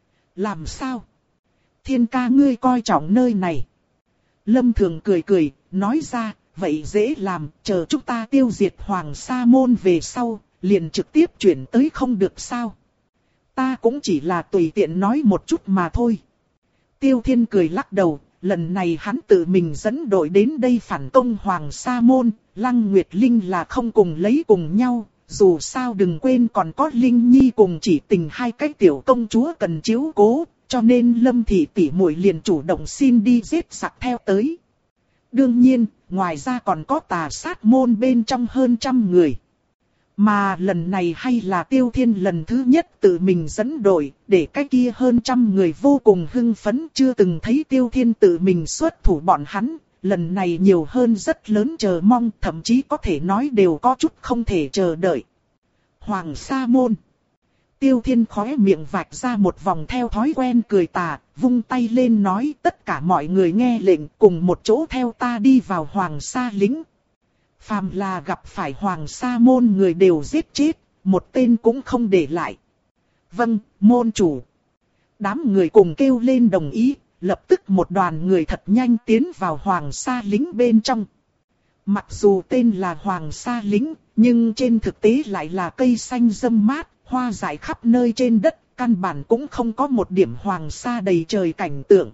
Làm sao? Thiên ca ngươi coi trọng nơi này. Lâm Thường cười cười, nói ra, vậy dễ làm, chờ chúng ta tiêu diệt Hoàng Sa Môn về sau, liền trực tiếp chuyển tới không được sao. Ta cũng chỉ là tùy tiện nói một chút mà thôi. Tiêu Thiên cười lắc đầu, lần này hắn tự mình dẫn đội đến đây phản công Hoàng Sa Môn, Lăng Nguyệt Linh là không cùng lấy cùng nhau. Dù sao đừng quên còn có Linh Nhi cùng Chỉ Tình hai cái tiểu công chúa cần chiếu cố, cho nên Lâm Thị tỷ muội liền chủ động xin đi giết giặc theo tới. Đương nhiên, ngoài ra còn có Tà Sát Môn bên trong hơn trăm người. Mà lần này hay là Tiêu Thiên lần thứ nhất tự mình dẫn đội, để cái kia hơn trăm người vô cùng hưng phấn, chưa từng thấy Tiêu Thiên tự mình xuất thủ bọn hắn. Lần này nhiều hơn rất lớn chờ mong, thậm chí có thể nói đều có chút không thể chờ đợi. Hoàng Sa Môn. Tiêu Thiên khóe miệng vạch ra một vòng theo thói quen cười tà, vung tay lên nói tất cả mọi người nghe lệnh cùng một chỗ theo ta đi vào Hoàng Sa Lĩnh. Phàm là gặp phải Hoàng Sa Môn người đều giết chết, một tên cũng không để lại. Vâng, môn chủ. Đám người cùng kêu lên đồng ý. Lập tức một đoàn người thật nhanh tiến vào Hoàng Sa Lĩnh bên trong. Mặc dù tên là Hoàng Sa Lĩnh, nhưng trên thực tế lại là cây xanh râm mát, hoa dại khắp nơi trên đất, căn bản cũng không có một điểm Hoàng Sa đầy trời cảnh tượng.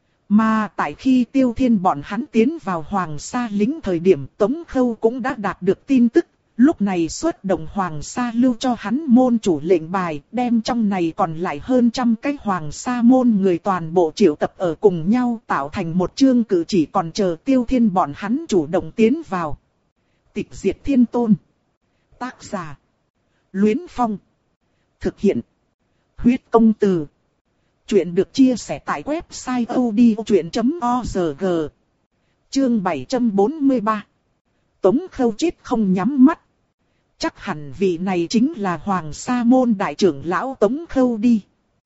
Mà tại khi Tiêu Thiên bọn hắn tiến vào Hoàng Sa Lĩnh thời điểm Tống Khâu cũng đã đạt được tin tức. Lúc này xuất động Hoàng Sa lưu cho hắn môn chủ lệnh bài, đem trong này còn lại hơn trăm cái Hoàng Sa môn người toàn bộ triệu tập ở cùng nhau tạo thành một chương cử chỉ còn chờ Tiêu Thiên bọn hắn chủ động tiến vào. Tịch diệt thiên tôn. Tác giả. Luyến Phong. Thực hiện. Huyết công từ. Chuyện được chia sẻ tại website odchuyện chấm org. Chương bảy trăm bốn mươi ba. Tống Khâu chết không nhắm mắt. Chắc hẳn vị này chính là Hoàng Sa Môn đại trưởng lão Tống Khâu đi.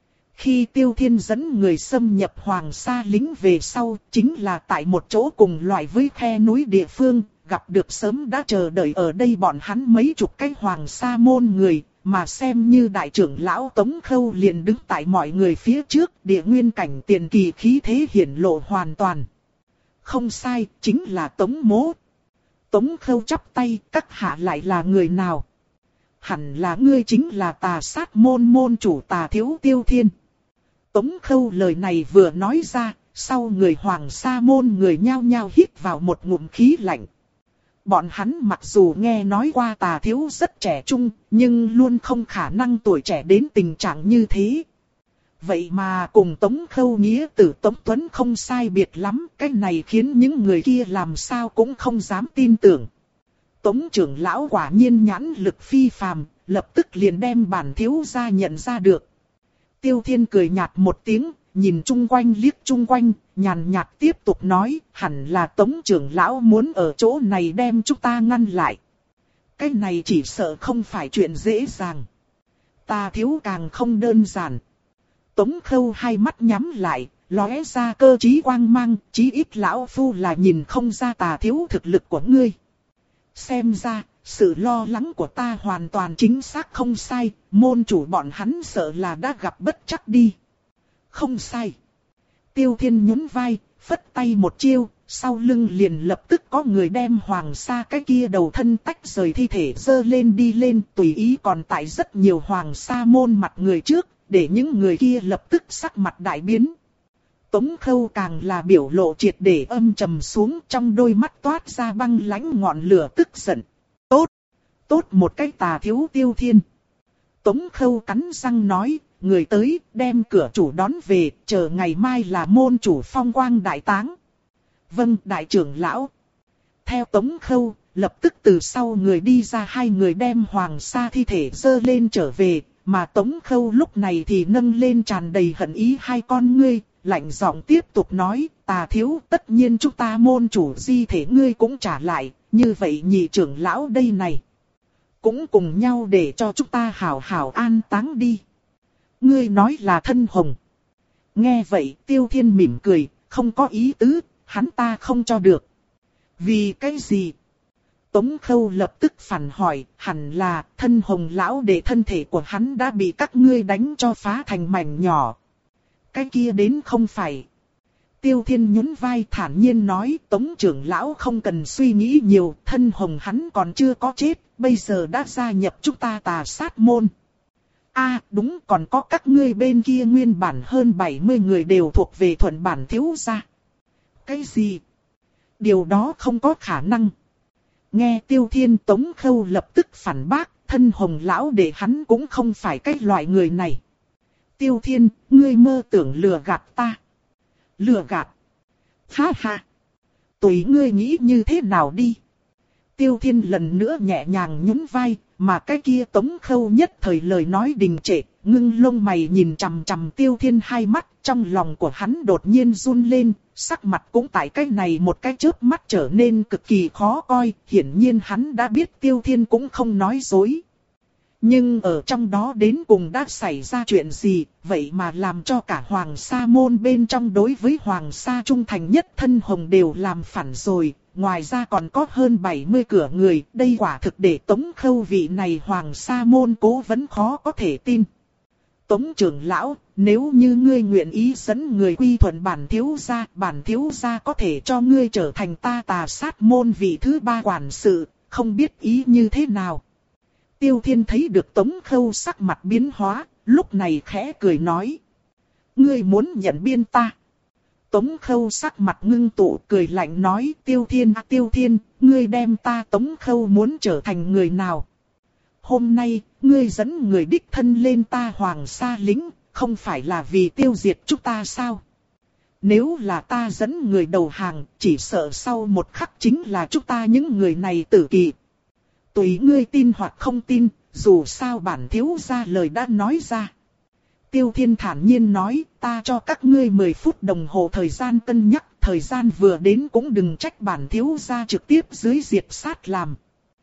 Khi Tiêu Thiên dẫn người xâm nhập Hoàng Sa Lĩnh về sau, chính là tại một chỗ cùng loại với khe núi địa phương, gặp được sớm đã chờ đợi ở đây bọn hắn mấy chục cái Hoàng Sa Môn người, mà xem như đại trưởng lão Tống Khâu liền đứng tại mọi người phía trước, địa nguyên cảnh tiền kỳ khí thế hiển lộ hoàn toàn. Không sai, chính là Tống Mỗ. Tống Khâu chắp tay, các hạ lại là người nào? Hẳn là ngươi chính là Tà Sát Môn môn chủ Tà Thiếu Tiêu Thiên. Tống Khâu lời này vừa nói ra, sau người Hoàng Sa Môn người nhao nhao hít vào một ngụm khí lạnh. Bọn hắn mặc dù nghe nói qua Tà Thiếu rất trẻ trung, nhưng luôn không khả năng tuổi trẻ đến tình trạng như thế. Vậy mà cùng Tống Khâu nghĩa tử Tống Tuấn không sai biệt lắm, cái này khiến những người kia làm sao cũng không dám tin tưởng. Tống trưởng lão quả nhiên nhãn lực phi phàm, lập tức liền đem bản thiếu gia nhận ra được. Tiêu Thiên cười nhạt một tiếng, nhìn chung quanh liếc chung quanh, nhàn nhạt tiếp tục nói, hẳn là Tống trưởng lão muốn ở chỗ này đem chúng ta ngăn lại. Cái này chỉ sợ không phải chuyện dễ dàng. Tà Thiếu càng không đơn giản. Tống Khâu hai mắt nhắm lại, lóe ra cơ trí quang mang, chí ít lão phu là nhìn không ra Tà Thiếu thực lực của ngươi. Xem ra, sự lo lắng của ta hoàn toàn chính xác không sai, môn chủ bọn hắn sợ là đã gặp bất trắc đi. Không sai. Tiêu Thiên nhún vai, phất tay một chiêu, sau lưng liền lập tức có người đem Hoàng Sa cái kia đầu thân tách rời thi thể dơ lên đi lên, tùy ý còn tại rất nhiều Hoàng Sa môn mặt người trước, để những người kia lập tức sắc mặt đại biến. Tống Khâu càng là biểu lộ triệt để âm trầm xuống, trong đôi mắt toát ra băng lãnh ngọn lửa tức giận. Tốt, tốt một cái Tà Thiếu Tiêu Thiên. Tống Khâu cắn răng nói, người tới đem cửa chủ đón về, chờ ngày mai là môn chủ phong quang đại táng. Vâng, đại trưởng lão. Theo Tống Khâu, lập tức từ sau người đi ra hai người đem Hoàng Sa thi thể dơ lên trở về, mà Tống Khâu lúc này thì nâng lên tràn đầy hận ý hai con ngươi, lạnh giọng tiếp tục nói, Tà Thiếu, tất nhiên chúng ta môn chủ di thể ngươi cũng trả lại, như vậy nhị trưởng lão đây này. Cũng cùng nhau để cho chúng ta hảo hảo an táng đi. Ngươi nói là thân hồng. Nghe vậy Tiêu Thiên mỉm cười, không có ý tứ, hắn ta không cho được. Vì cái gì? Tống Khâu lập tức phản hỏi, hẳn là thân hồng lão để thân thể của hắn đã bị các ngươi đánh cho phá thành mảnh nhỏ. Cái kia đến không phải. Tiêu Thiên nhún vai thản nhiên nói, Tống trưởng lão không cần suy nghĩ nhiều, thân hồng hắn còn chưa có chết, bây giờ đã gia nhập chúng ta Tà Sát môn. A à, đúng, còn có các ngươi bên kia nguyên bản hơn bảy mươi người đều thuộc về Thuận bản thiếu gia. Cái gì? Điều đó không có khả năng. Nghe Tiêu Thiên, Tống Khâu lập tức phản bác, thân hồng lão để hắn cũng không phải cái loại người này. Tiêu Thiên, ngươi mơ tưởng lừa gạt ta. Lừa gạt? Ha ha. Tùy ngươi nghĩ như thế nào đi. Tiêu Thiên lần nữa nhẹ nhàng nhún vai, mà cái kia Tống Khâu nhất thời lời nói đình trệ, ngưng lông mày nhìn chằm chằm Tiêu Thiên hai mắt, trong lòng của hắn đột nhiên run lên, sắc mặt cũng tại cái này một cái chớp mắt trở nên cực kỳ khó coi, hiển nhiên hắn đã biết Tiêu Thiên cũng không nói dối. Nhưng ở trong đó đến cùng đã xảy ra chuyện gì, vậy mà làm cho cả Hoàng Sa môn bên trong đối với Hoàng Sa trung thành nhất thân hồng đều làm phản rồi, ngoài ra còn có hơn bảy mươi cửa người, đây quả thực để Tống Khâu vị này Hoàng Sa môn cố vẫn khó có thể tin. Tống trưởng lão, nếu như ngươi nguyện ý dẫn người quy thuận bản thiếu gia, bản thiếu gia có thể cho ngươi trở thành ta Tà Sát môn vị thứ ba quản sự, không biết ý như thế nào. Tiêu Thiên thấy được Tống Khâu sắc mặt biến hóa, lúc này khẽ cười nói. Ngươi muốn nhận biên ta. Tống Khâu sắc mặt ngưng tụ cười lạnh nói, Tiêu Thiên à Tiêu Thiên, ngươi đem ta Tống Khâu muốn trở thành người nào? Hôm nay, ngươi dẫn người đích thân lên ta Hoàng Sa lính, không phải là vì tiêu diệt chúng ta sao? Nếu là ta dẫn người đầu hàng, chỉ sợ sau một khắc chính là chúng ta những người này tử kỳ. Tùy ngươi tin hoặc không tin, dù sao bản thiếu gia lời đã nói ra. Tiêu Thiên thản nhiên nói, ta cho các ngươi mười phút đồng hồ thời gian cân nhắc, thời gian vừa đến cũng đừng trách bản thiếu gia trực tiếp dưới diệt sát làm.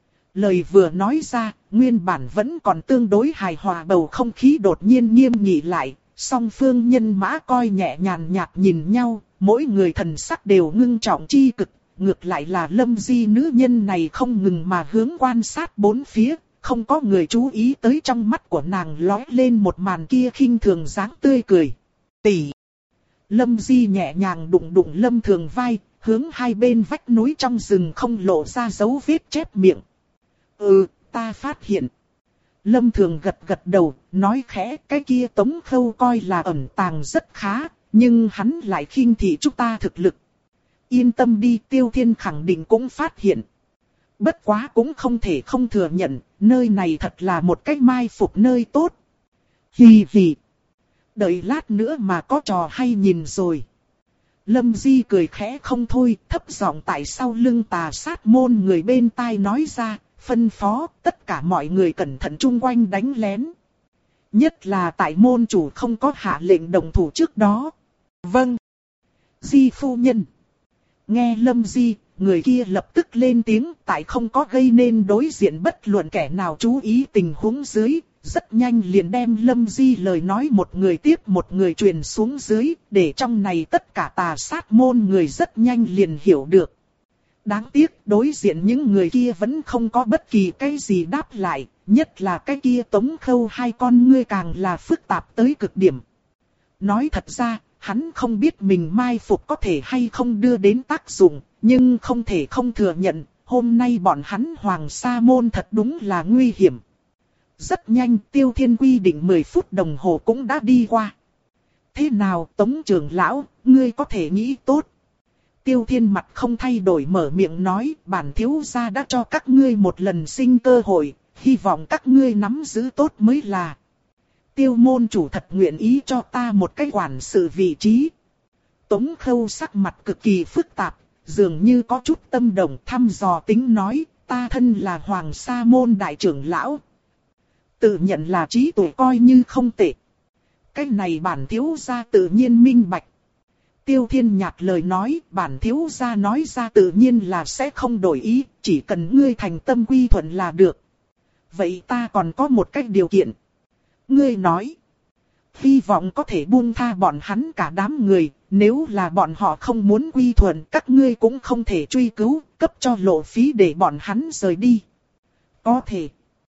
Lời vừa nói ra, nguyên bản vẫn còn tương đối hài hòa bầu không khí đột nhiên nghiêm nghị lại, song phương nhân mã coi nhẹ nhàn nhạt nhìn nhau, mỗi người thần sắc đều ngưng trọng chi cực, ngược lại là Lâm Di nữ nhân này không ngừng mà hướng quan sát bốn phía, không có người chú ý tới trong mắt của nàng lóe lên một màn kia khinh thường dáng tươi cười. Tỷ. Lâm Di nhẹ nhàng đụng đụng Lâm Thường vai, hướng hai bên vách núi trong rừng không lộ ra dấu vết chép miệng. Ừ, ta phát hiện. Lâm Thường gật gật đầu, nói khẽ, cái kia Tống Khâu coi là ẩn tàng rất khá, nhưng hắn lại khinh thị chúng ta thực lực. Yên tâm đi, Tiêu Thiên khẳng định cũng phát hiện. Bất quá cũng không thể không thừa nhận, nơi này thật là một cách mai phục nơi tốt. Hì hì. Đợi lát nữa mà có trò hay nhìn rồi. Lâm Di cười khẽ không thôi, thấp giọng tại sau lưng Tà Sát môn người bên tai nói ra, phân phó tất cả mọi người cẩn thận chung quanh đánh lén. Nhất là tại môn chủ không có hạ lệnh đồng thủ trước đó. Vâng. Di phu nhân. Nghe Lâm Di, người kia lập tức lên tiếng, tại không có gây nên đối diện bất luận kẻ nào chú ý tình huống dưới, rất nhanh liền đem Lâm Di lời nói một người tiếp một người truyền xuống dưới, để trong này tất cả Tà Sát môn người rất nhanh liền hiểu được. Đáng tiếc đối diện những người kia vẫn không có bất kỳ cái gì đáp lại, nhất là cái kia Tống Khâu hai con ngươi càng là phức tạp tới cực điểm. Nói thật ra, hắn không biết mình mai phục có thể hay không đưa đến tác dụng, nhưng không thể không thừa nhận, hôm nay bọn hắn Hoàng Sa môn thật đúng là nguy hiểm. Rất nhanh Tiêu Thiên quy định mười phút đồng hồ cũng đã đi qua. Thế nào Tống trưởng lão, ngươi có thể nghĩ tốt. Tiêu Thiên mặt không thay đổi mở miệng nói, bản thiếu gia đã cho các ngươi một lần sinh cơ hội, hy vọng các ngươi nắm giữ tốt mới là. Tiêu môn chủ thật nguyện ý cho ta một cái quản sự vị trí. Tống Khâu sắc mặt cực kỳ phức tạp, dường như có chút tâm động thăm dò tính nói, ta thân là Hoàng Sa môn đại trưởng lão. Tự nhận là trí tuệ coi như không tệ. Cái này bản thiếu gia tự nhiên minh bạch. Tiêu Thiên nhạt lời nói, bản thiếu gia nói ra tự nhiên là sẽ không đổi ý, chỉ cần ngươi thành tâm quy thuận là được. Vậy ta còn có một cách điều kiện. Ngươi nói, hy vọng có thể buông tha bọn hắn cả đám người, nếu là bọn họ không muốn quy thuận, các ngươi cũng không thể truy cứu, cấp cho lộ phí để bọn hắn rời đi. Có thể.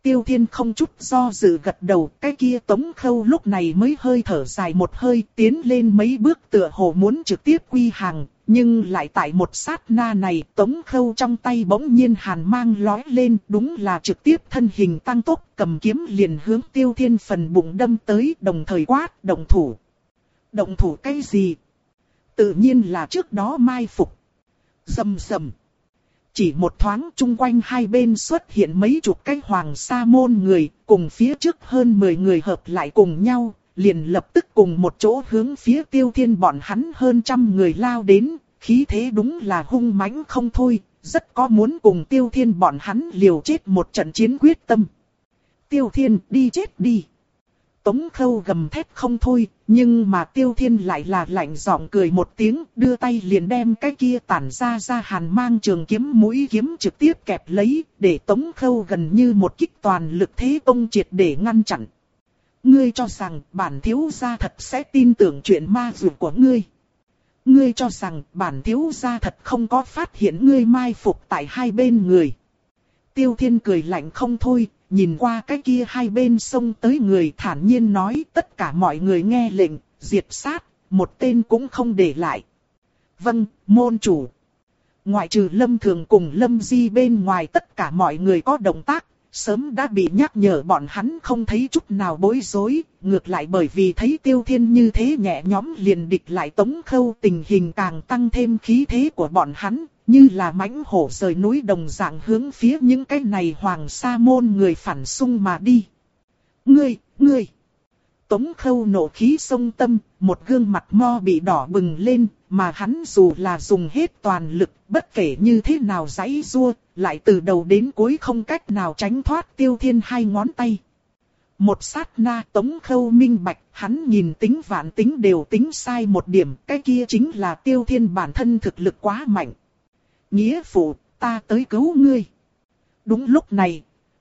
Tiêu Thiên không chút do dự gật đầu, cái kia Tống Khâu lúc này mới hơi thở dài một hơi, tiến lên mấy bước tựa hồ muốn trực tiếp quy hàng, nhưng lại tại một sát na này, Tống Khâu trong tay bỗng nhiên hàn mang lóe lên, đúng là trực tiếp thân hình tăng tốc, cầm kiếm liền hướng Tiêu Thiên phần bụng đâm tới, đồng thời quát, động thủ. Động thủ cái gì? Tự nhiên là trước đó mai phục. Rầm rầm. Chỉ một thoáng chung quanh hai bên xuất hiện mấy chục cái hoàng sa môn người, cùng phía trước hơn mười người hợp lại cùng nhau, liền lập tức cùng một chỗ hướng phía Tiêu Thiên bọn hắn hơn trăm người lao đến, khí thế đúng là hung mãnh không thôi, rất có muốn cùng Tiêu Thiên bọn hắn liều chết một trận chiến quyết tâm. Tiêu Thiên đi chết đi. Tống Khâu gầm thét không thôi, nhưng mà Tiêu Thiên lại là lạnh giọng cười một tiếng, đưa tay liền đem cái kia tản ra ra hàn mang trường kiếm mũi kiếm trực tiếp kẹp lấy, để Tống Khâu gần như một kích toàn lực thế công triệt để ngăn chặn. Ngươi cho rằng bản thiếu gia thật sẽ tin tưởng chuyện ma dược của ngươi. Ngươi cho rằng bản thiếu gia thật không có phát hiện ngươi mai phục tại hai bên người. Tiêu Thiên cười lạnh không thôi. Nhìn qua cái kia hai bên sông tới người thản nhiên nói tất cả mọi người nghe lệnh, diệt sát, một tên cũng không để lại. Vâng, môn chủ. Ngoại trừ Lâm Thường cùng Lâm Di bên ngoài tất cả mọi người có động tác, sớm đã bị nhắc nhở bọn hắn không thấy chút nào bối rối, ngược lại bởi vì thấy Tiêu Thiên như thế nhẹ nhõm liền địch lại Tống Khâu tình hình càng tăng thêm khí thế của bọn hắn. Như là mãnh hổ rời núi đồng dạng hướng phía những cái này hoàng sa môn người phản xung mà đi. Ngươi, ngươi! Tống Khâu nộ khí xông tâm, một gương mặt mo bị đỏ bừng lên, mà hắn dù là dùng hết toàn lực, bất kể như thế nào giãy giụa, lại từ đầu đến cuối không cách nào tránh thoát Tiêu Thiên hai ngón tay. Một sát na Tống Khâu minh bạch, hắn nhìn tính vạn tính đều tính sai một điểm, cái kia chính là Tiêu Thiên bản thân thực lực quá mạnh. Nghĩa phụ, ta tới cứu ngươi. Đúng lúc này,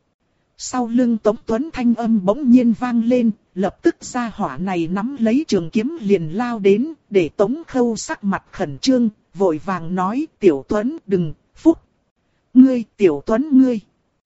sau lưng Tống Tuấn thanh âm bỗng nhiên vang lên, lập tức gia hỏa này nắm lấy trường kiếm liền lao đến, để Tống Khâu sắc mặt khẩn trương, vội vàng nói, Tiểu Tuấn đừng, phúc. Ngươi, Tiểu Tuấn ngươi.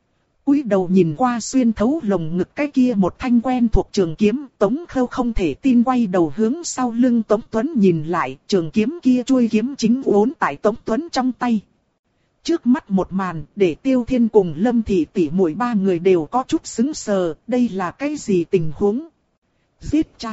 Cúi đầu nhìn qua xuyên thấu lồng ngực cái kia một thanh quen thuộc trường kiếm, Tống Khâu không thể tin quay đầu hướng sau lưng Tống Tuấn nhìn lại, trường kiếm kia chuôi kiếm chính uốn tại Tống Tuấn trong tay. Trước mắt một màn, để Tiêu Thiên cùng Lâm Thị tỷ muội ba người đều có chút sững sờ, đây là cái gì tình huống? Giết cha!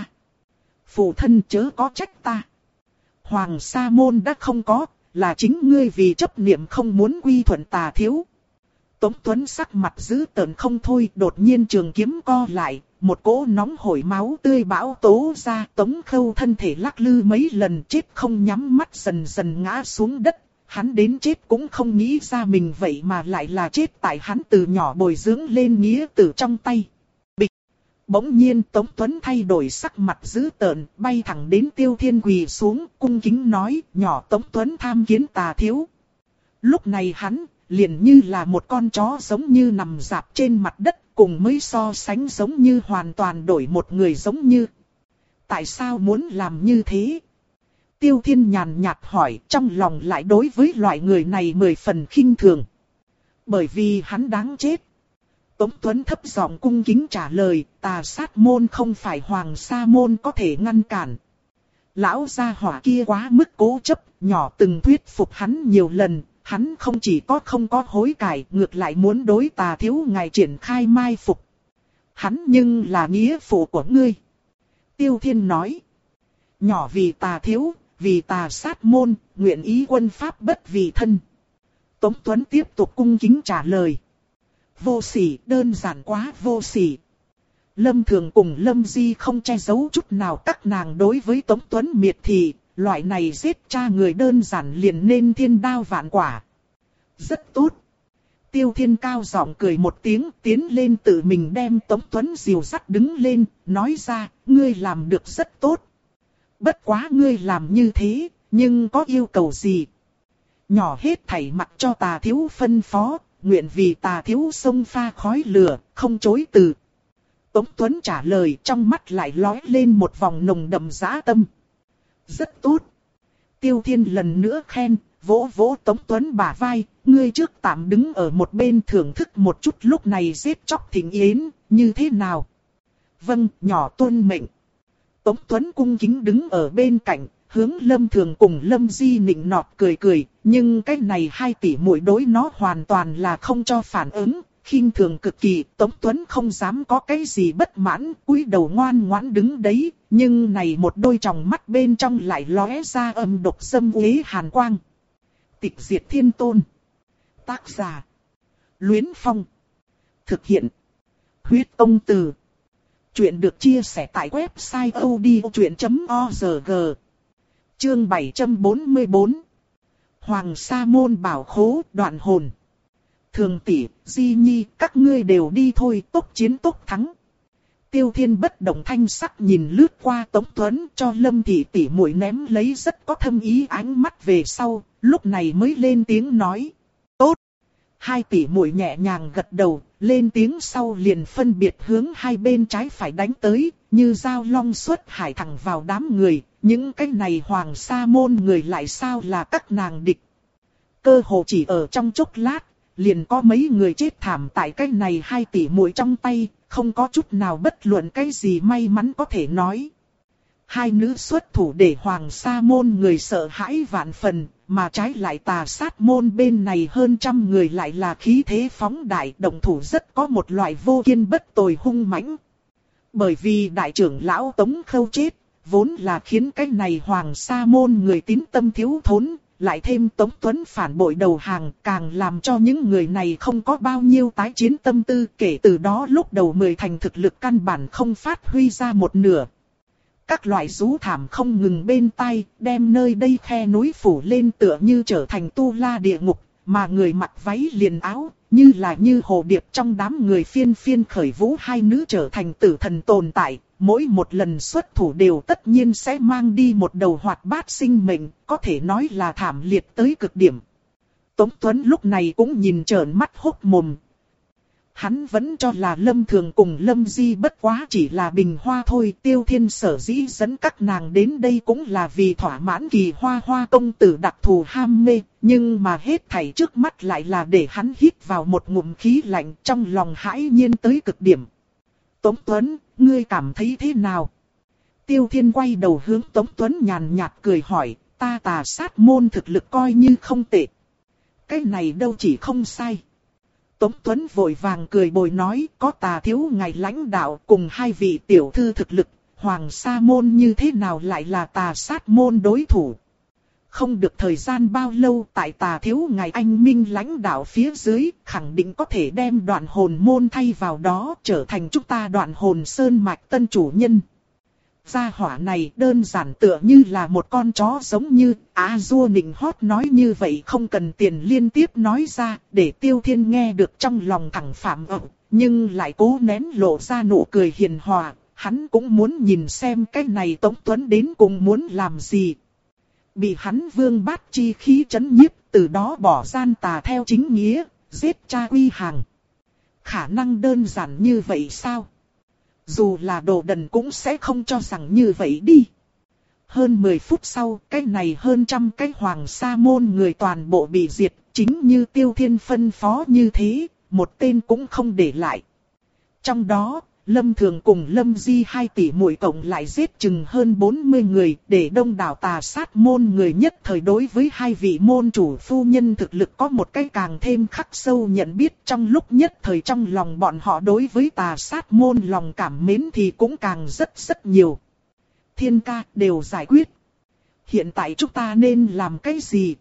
Phụ thân chớ có trách ta! Hoàng Sa Môn đã không có, là chính ngươi vì chấp niệm không muốn quy thuận Tà Thiếu. Tống Tuấn sắc mặt dữ tợn không thôi, đột nhiên trường kiếm co lại, một cỗ nóng hổi máu tươi bão tố ra, Tống Khâu thân thể lắc lư mấy lần chết không nhắm mắt dần dần ngã xuống đất. Hắn đến chết cũng không nghĩ ra mình vậy mà lại là chết tại hắn từ nhỏ bồi dưỡng lên nghĩa tử trong tay. Bịch! Bỗng nhiên Tống Tuấn thay đổi sắc mặt dữ tợn, bay thẳng đến Tiêu Thiên quỳ xuống, cung kính nói, nhỏ Tống Tuấn tham kiến Tà Thiếu. Lúc này hắn, liền như là một con chó giống như nằm rạp trên mặt đất, cùng mới so sánh giống như hoàn toàn đổi một người giống như. Tại sao muốn làm như thế? Tiêu Thiên nhàn nhạt hỏi, trong lòng lại đối với loại người này mười phần khinh thường. Bởi vì hắn đáng chết. Tống Tuấn thấp giọng cung kính trả lời, Tà Sát Môn không phải Hoàng Sa Môn có thể ngăn cản. Lão gia hỏa kia quá mức cố chấp, nhỏ từng thuyết phục hắn nhiều lần, hắn không chỉ có không có hối cải, ngược lại muốn đối Tà Thiếu ngài triển khai mai phục. Hắn nhưng là nghĩa phụ của ngươi. Tiêu Thiên nói, nhỏ vì Tà Thiếu, vì Tà Sát Môn, nguyện ý quân pháp bất vì thân. Tống Tuấn tiếp tục cung kính trả lời. Vô sỉ, đơn giản quá vô sỉ. Lâm Thường cùng Lâm Di không che giấu chút nào các nàng đối với Tống Tuấn miệt thị, loại này giết cha người đơn giản liền nên thiên đao vạn quả. Rất tốt. Tiêu Thiên cao giọng cười một tiếng, tiến lên tự mình đem Tống Tuấn dìu dắt đứng lên, nói ra, ngươi làm được rất tốt. Bất quá ngươi làm như thế, nhưng có yêu cầu gì? Nhỏ hết thảy mặc cho Tà Thiếu phân phó, nguyện vì Tà Thiếu sông pha khói lửa, không chối từ. Tống Tuấn trả lời, trong mắt lại lóe lên một vòng nồng đậm dã tâm. Rất tốt. Tiêu Thiên lần nữa khen, vỗ vỗ Tống Tuấn bả vai, ngươi trước tạm đứng ở một bên thưởng thức một chút lúc này giết chóc thịnh yến, như thế nào? Vâng, nhỏ tuân mệnh. Tống Tuấn cung kính đứng ở bên cạnh, hướng Lâm Thường cùng Lâm Di nịnh nọt cười cười, nhưng cái này hai tỷ muội đối nó hoàn toàn là không cho phản ứng, khinh thường cực kỳ. Tống Tuấn không dám có cái gì bất mãn, cúi đầu ngoan ngoãn đứng đấy, nhưng này một đôi tròng mắt bên trong lại lóe ra âm độc xâm uế hàn quang. Tịch diệt thiên tôn. Tác giả: Luyến Phong. Thực hiện: Huyết Công Từ. Chuyện được chia sẻ tại website odchuyện chấm org. Chương bảy trăm bốn mươi tư. Hoàng Sa Môn bảo khố đoạn hồn. Thường tỷ, Di Nhi, các ngươi đều đi thôi, tốc chiến tốc thắng. Tiêu Thiên bất động thanh sắc nhìn lướt qua Tống Tuấn, cho Lâm thị tỷ muội ném lấy rất có thâm ý ánh mắt về sau, lúc này mới lên tiếng nói. Tốt. Hai tỷ muội nhẹ nhàng gật đầu, lên tiếng sau liền phân biệt hướng hai bên trái phải đánh tới, như dao long xuất hải thẳng vào đám người. Những cái này Hoàng Sa Môn người lại sao là các nàng địch. Cơ hồ chỉ ở trong chốc lát, liền có mấy người chết thảm tại cái này hai tỷ muội trong tay, không có chút nào bất luận cái gì may mắn có thể nói. Hai nữ xuất thủ để Hoàng Sa Môn người sợ hãi vạn phần, mà trái lại Tà Sát Môn bên này hơn trăm người lại là khí thế phóng đại, động thủ rất có một loại vô kiên bất tồi hung mãnh. Bởi vì đại trưởng lão Tống Khâu chết, vốn là khiến cái này Hoàng Sa Môn người tín tâm thiếu thốn, lại thêm Tống Tuấn phản bội đầu hàng, càng làm cho những người này không có bao nhiêu tái chiến tâm tư. Kể từ đó lúc đầu mười thành thực lực căn bản không phát huy ra một nửa. Các loại rú thảm không ngừng bên tai, đem nơi đây khe núi phủ lên tựa như trở thành tu la địa ngục, mà người mặc váy liền áo, như là như hồ điệp trong đám người phiên phiên khởi vũ. Hai nữ trở thành tử thần tồn tại, mỗi một lần xuất thủ đều tất nhiên sẽ mang đi một đầu hoạt bát sinh mệnh, có thể nói là thảm liệt tới cực điểm. Tống Tuấn lúc này cũng nhìn trợn mắt hốt mồm. Hắn vẫn cho là Lâm Thường cùng Lâm Di bất quá chỉ là bình hoa thôi. Tiêu Thiên sở dĩ dẫn các nàng đến đây cũng là vì thỏa mãn Kỳ Hoa Hoa công tử đặc thù ham mê. Nhưng mà hết thảy trước mắt lại là để hắn hít vào một ngụm khí lạnh, trong lòng hãi nhiên tới cực điểm. Tống Tuấn, ngươi cảm thấy thế nào? Tiêu Thiên quay đầu hướng Tống Tuấn nhàn nhạt cười hỏi, ta Tà Sát Môn thực lực coi như không tệ. Cái này đâu chỉ không sai. Tống Tuấn vội vàng cười bồi nói, có Tà thiếu ngài lãnh đạo cùng hai vị tiểu thư thực lực, Hoàng Sa Môn như thế nào lại là Tà Sát Môn đối thủ. Không được thời gian bao lâu, tại Tà thiếu ngài anh minh lãnh đạo phía dưới, khẳng định có thể đem Đoạn Hồn Môn thay vào đó, trở thành chúng ta Đoạn Hồn Sơn mạch tân chủ nhân. Gia hỏa này đơn giản tựa như là một con chó, giống như A Du nịnh hót nói như vậy không cần tiền liên tiếp nói ra, để Tiêu Thiên nghe được trong lòng thẳng phạm ẩu, nhưng lại cố nén lộ ra nụ cười hiền hòa. Hắn cũng muốn nhìn xem cái này Tống Tuấn đến cùng muốn làm gì. Bị hắn vương bát chi khí chấn nhiếp, từ đó bỏ gian tà theo chính nghĩa, giết cha quy hàng. Khả năng đơn giản như vậy sao? Dù là đồ đần cũng sẽ không cho rằng như vậy đi. Hơn mười phút sau, cái này hơn trăm cái Hoàng Sa Môn người toàn bộ bị diệt, chính như Tiêu Thiên phân phó như thế, một tên cũng không để lại. Trong đó, Lâm Thường cùng Lâm Di hai tỷ muội cộng lại giết chừng hơn bốn mươi người, để đông đảo Tà Sát Môn người nhất thời đối với hai vị môn chủ phu nhân thực lực có một cái càng thêm khắc sâu nhận biết. Trong lúc nhất thời trong lòng bọn họ đối với Tà Sát Môn lòng cảm mến thì cũng càng rất rất nhiều. Thiên ca đều giải quyết. Hiện tại chúng ta nên làm cái gì?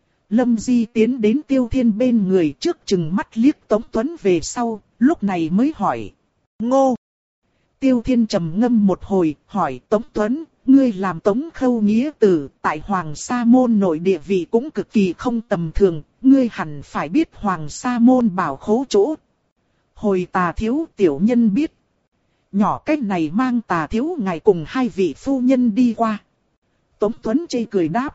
Lâm Di tiến đến Tiêu Thiên bên người, trước chừng mắt liếc Tống Tuấn về sau, lúc này mới hỏi. Ngô. Tiêu Thiên trầm ngâm một hồi, hỏi Tống Tuấn, ngươi làm Tống Khâu nghĩa tử, tại Hoàng Sa Môn nội địa vị cũng cực kỳ không tầm thường, ngươi hẳn phải biết Hoàng Sa Môn bảo khố chỗ. Hồi Tà thiếu tiểu nhân biết. Nhỏ cách này mang Tà thiếu ngài cùng hai vị phu nhân đi qua. Tống Tuấn chê cười đáp.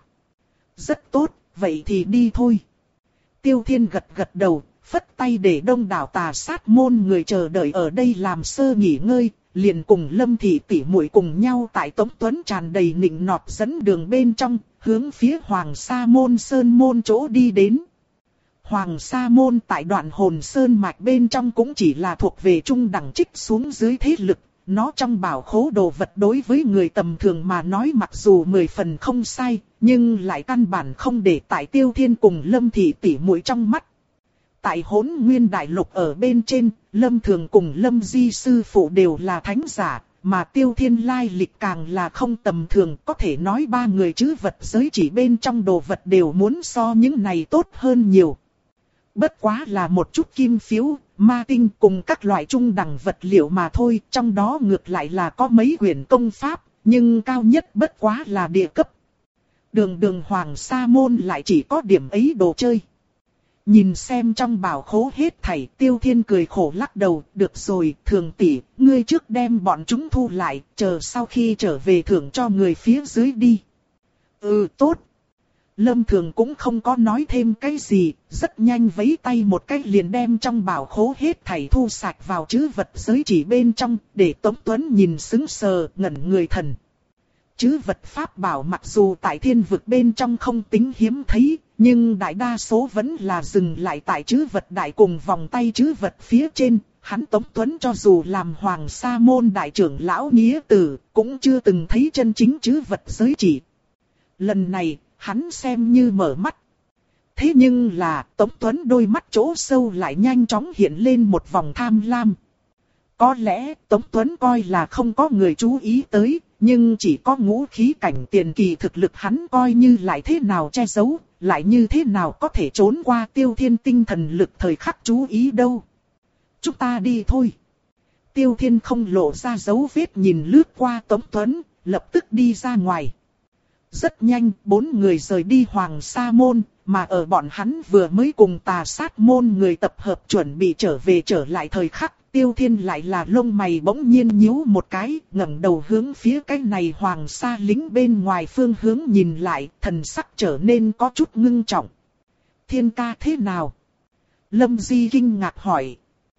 Rất tốt, vậy thì đi thôi. Tiêu Thiên gật gật đầu, phất tay để đông đảo Tà Sát Môn người chờ đợi ở đây làm sơ nghỉ ngơi, liền cùng Lâm thị tỷ muội cùng nhau tại Tống Tuấn tràn đầy nịnh nọt dẫn đường bên trong, hướng phía Hoàng Sa Môn Sơn Môn chỗ đi đến. Hoàng Sa Môn tại Đoạn Hồn Sơn mạch bên trong cũng chỉ là thuộc về trung đẳng trích xuống dưới thế lực. Nó trong bảo khố đồ vật đối với người tầm thường mà nói mặc dù mười phần không sai, nhưng lại căn bản không để tại Tiêu Thiên cùng Lâm Thị tỷ muội trong mắt. Tại Hỗn Nguyên Đại Lục ở bên trên, Lâm Thường cùng Lâm Di sư phụ đều là thánh giả, mà Tiêu Thiên lai lịch càng là không tầm thường, có thể nói ba người chứ vật giới chỉ bên trong đồ vật đều muốn so những này tốt hơn nhiều. Bất quá là một chút kim phiếu, ma tinh cùng các loại trung đẳng vật liệu mà thôi, trong đó ngược lại là có mấy quyển công pháp, nhưng cao nhất bất quá là địa cấp. Đường đường Hoàng Sa Môn lại chỉ có điểm ấy đồ chơi. Nhìn xem trong bảo khố hết thảy, Tiêu Thiên cười khổ lắc đầu, được rồi, Thường tỷ, ngươi trước đem bọn chúng thu lại, chờ sau khi trở về thưởng cho người phía dưới đi. Ừ, tốt. Lâm Thường cũng không có nói thêm cái gì, rất nhanh vẫy tay một cái liền đem trong bảo khố hết thảy thu sạch vào trữ vật giới chỉ bên trong, để Tống Tuấn nhìn sững sờ, ngẩn người thần. Trữ vật pháp bảo mặc dù tại thiên vực bên trong không tính hiếm thấy, nhưng đại đa số vẫn là dừng lại tại trữ vật đại cùng vòng tay trữ vật phía trên. Hắn Tống Tuấn cho dù làm Hoàng Sa Môn đại trưởng lão nghĩa tử, cũng chưa từng thấy chân chính trữ vật giới chỉ. Lần này, hắn xem như mở mắt. Thế nhưng là, Tống Tuấn đôi mắt chỗ sâu lại nhanh chóng hiện lên một vòng tham lam. Có lẽ, Tống Tuấn coi là không có người chú ý tới, nhưng chỉ có ngũ khí cảnh tiền kỳ thực lực hắn coi như lại thế nào che giấu, lại như thế nào có thể trốn qua Tiêu Thiên tinh thần lực thời khắc chú ý đâu. Chúng ta đi thôi. Tiêu Thiên không lộ ra dấu vết nhìn lướt qua Tống Tuấn, lập tức đi ra ngoài. Rất nhanh, bốn người rời đi Hoàng Sa Môn, mà ở bọn hắn vừa mới cùng Tà Sát Môn người tập hợp chuẩn bị trở về trở lại thời khắc, Tiêu Thiên lại là lông mày bỗng nhiên nhíu một cái, ngẩng đầu hướng phía cái này Hoàng Sa lính bên ngoài phương hướng nhìn lại, thần sắc trở nên có chút ngưng trọng. Thiên ca thế nào? Lâm Di kinh ngạc hỏi.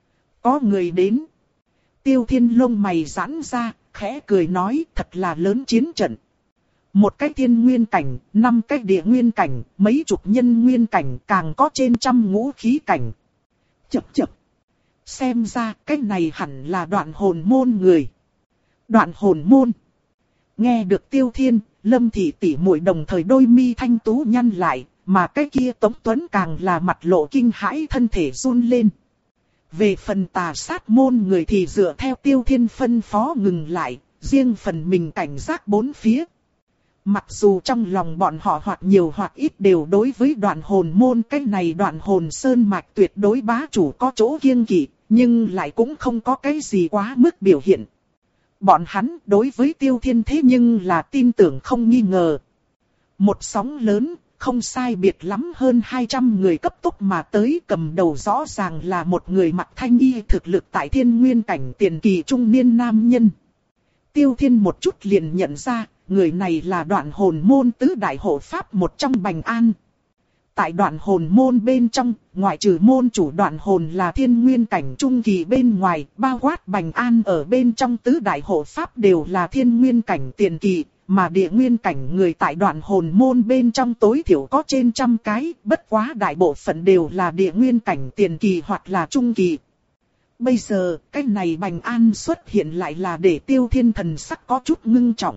Có người đến. Tiêu Thiên lông mày giãn ra, khẽ cười nói thật là lớn chiến trận. Một cái thiên nguyên cảnh, năm cái địa nguyên cảnh, mấy chục nhân nguyên cảnh, càng có trên trăm ngũ khí cảnh. Chập chập. Xem ra cái này hẳn là Đoạn Hồn Môn người. Đoạn Hồn Môn. Nghe được Tiêu Thiên, Lâm Thị tỷ muội đồng thời đôi mi thanh tú nhăn lại, mà cái kia Tống Tuấn càng là mặt lộ kinh hãi, thân thể run lên. Về phần Tà Sát Môn người thì dựa theo Tiêu Thiên phân phó ngừng lại, riêng phần mình cảnh giác bốn phía. Mặc dù trong lòng bọn họ hoặc nhiều hoặc ít đều đối với Đoạn Hồn Môn cái này Đoạn Hồn Sơn mạch tuyệt đối bá chủ có chỗ kiêng kỵ, nhưng lại cũng không có cái gì quá mức biểu hiện. Bọn hắn đối với Tiêu Thiên thế nhưng là tin tưởng không nghi ngờ. Một sóng lớn, không sai biệt lắm hơn hai trăm người cấp tốc mà tới, cầm đầu rõ ràng là một người mặc thanh y thực lực tại thiên nguyên cảnh tiền kỳ trung niên nam nhân. Tiêu Thiên một chút liền nhận ra, người này là Đoạn Hồn Môn tứ đại hộ pháp một trong Bành An. Tại Đoạn Hồn Môn bên trong, ngoại trừ môn chủ Đoạn Hồn là thiên nguyên cảnh trung kỳ bên ngoài, bao quát Bành An ở bên trong tứ đại hộ pháp đều là thiên nguyên cảnh tiền kỳ, mà địa nguyên cảnh người tại Đoạn Hồn Môn bên trong tối thiểu có trên trăm cái, bất quá đại bộ phận đều là địa nguyên cảnh tiền kỳ hoặc là trung kỳ. Bây giờ, cái này Bành An xuất hiện lại là để Tiêu Thiên thần sắc có chút ngưng trọng.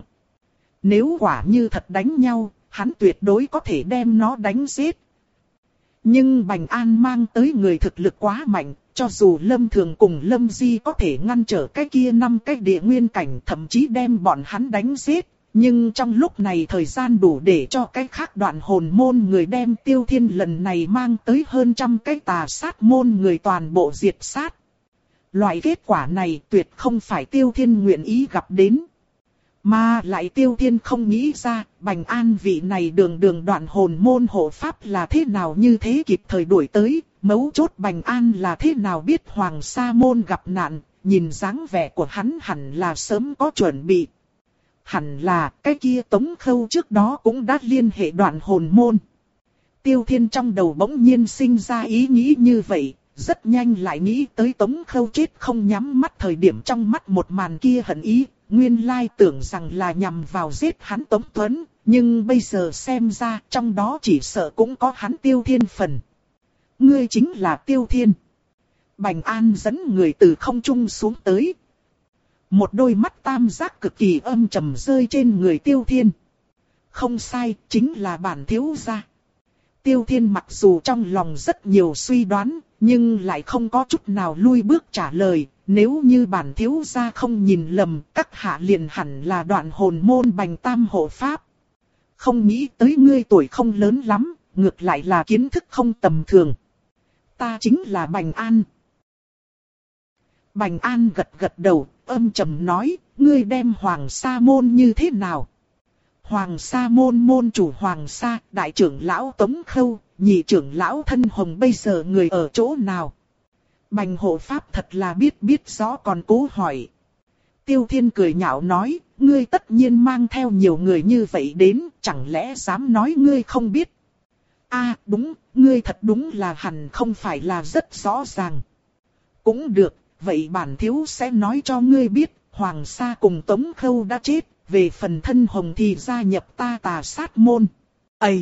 Nếu quả như thật đánh nhau, hắn tuyệt đối có thể đem nó đánh giết. Nhưng Bành An mang tới người thực lực quá mạnh, cho dù Lâm Thường cùng Lâm Di có thể ngăn trở cái kia năm cái địa nguyên cảnh, thậm chí đem bọn hắn đánh giết. Nhưng trong lúc này thời gian đủ để cho cái khác Đoạn Hồn Môn người đem Tiêu Thiên lần này mang tới hơn trăm cái Tà Sát Môn người toàn bộ diệt sát. Loại kết quả này tuyệt không phải Tiêu Thiên nguyện ý gặp đến. Mà lại Tiêu Thiên không nghĩ ra, Bành An vị này đường đường Đoạn Hồn Môn hộ pháp là thế nào như thế kịp thời đuổi tới, mấu chốt Bành An là thế nào biết Hoàng Sa Môn gặp nạn, nhìn dáng vẻ của hắn hẳn là sớm có chuẩn bị. Hẳn là cái kia Tống Khâu trước đó cũng đã liên hệ Đoạn Hồn Môn. Tiêu Thiên trong đầu bỗng nhiên sinh ra ý nghĩ như vậy, rất nhanh lại nghĩ tới Tống Khâu chết không nhắm mắt thời điểm trong mắt một màn kia hận ý. Nguyên lai tưởng rằng là nhằm vào giết hắn Tống Tuấn, nhưng bây giờ xem ra trong đó chỉ sợ cũng có hắn Tiêu Thiên phần. Ngươi chính là Tiêu Thiên. Bành An dẫn người từ không trung xuống tới. Một đôi mắt tam giác cực kỳ âm trầm rơi trên người Tiêu Thiên. Không sai, chính là bản thiếu gia. Tiêu Thiên mặc dù trong lòng rất nhiều suy đoán, nhưng lại không có chút nào lui bước trả lời. Nếu như bản thiếu gia không nhìn lầm, các hạ liền hẳn là Đoạn Hồn môn Bành Tam hộ pháp. Không nghĩ tới ngươi tuổi không lớn lắm, ngược lại là kiến thức không tầm thường. Ta chính là Bành An. Bành An gật gật đầu, âm trầm nói, ngươi đem Hoàng Sa môn như thế nào? Hoàng Sa môn môn chủ Hoàng Sa, đại trưởng lão Tống Khâu, nhị trưởng lão Thân Hồng bây giờ người ở chỗ nào? Bành hộ pháp thật là biết biết rõ còn cố hỏi. Tiêu Thiên cười nhạo nói, ngươi tất nhiên mang theo nhiều người như vậy đến, chẳng lẽ dám nói ngươi không biết? A đúng, ngươi thật đúng là hẳn không phải là rất rõ ràng. Cũng được, vậy bản thiếu sẽ nói cho ngươi biết, Hoàng Sa cùng Tống Khâu đã chết, về phần Thân Hồng thì gia nhập ta Tà Sát môn. Ây!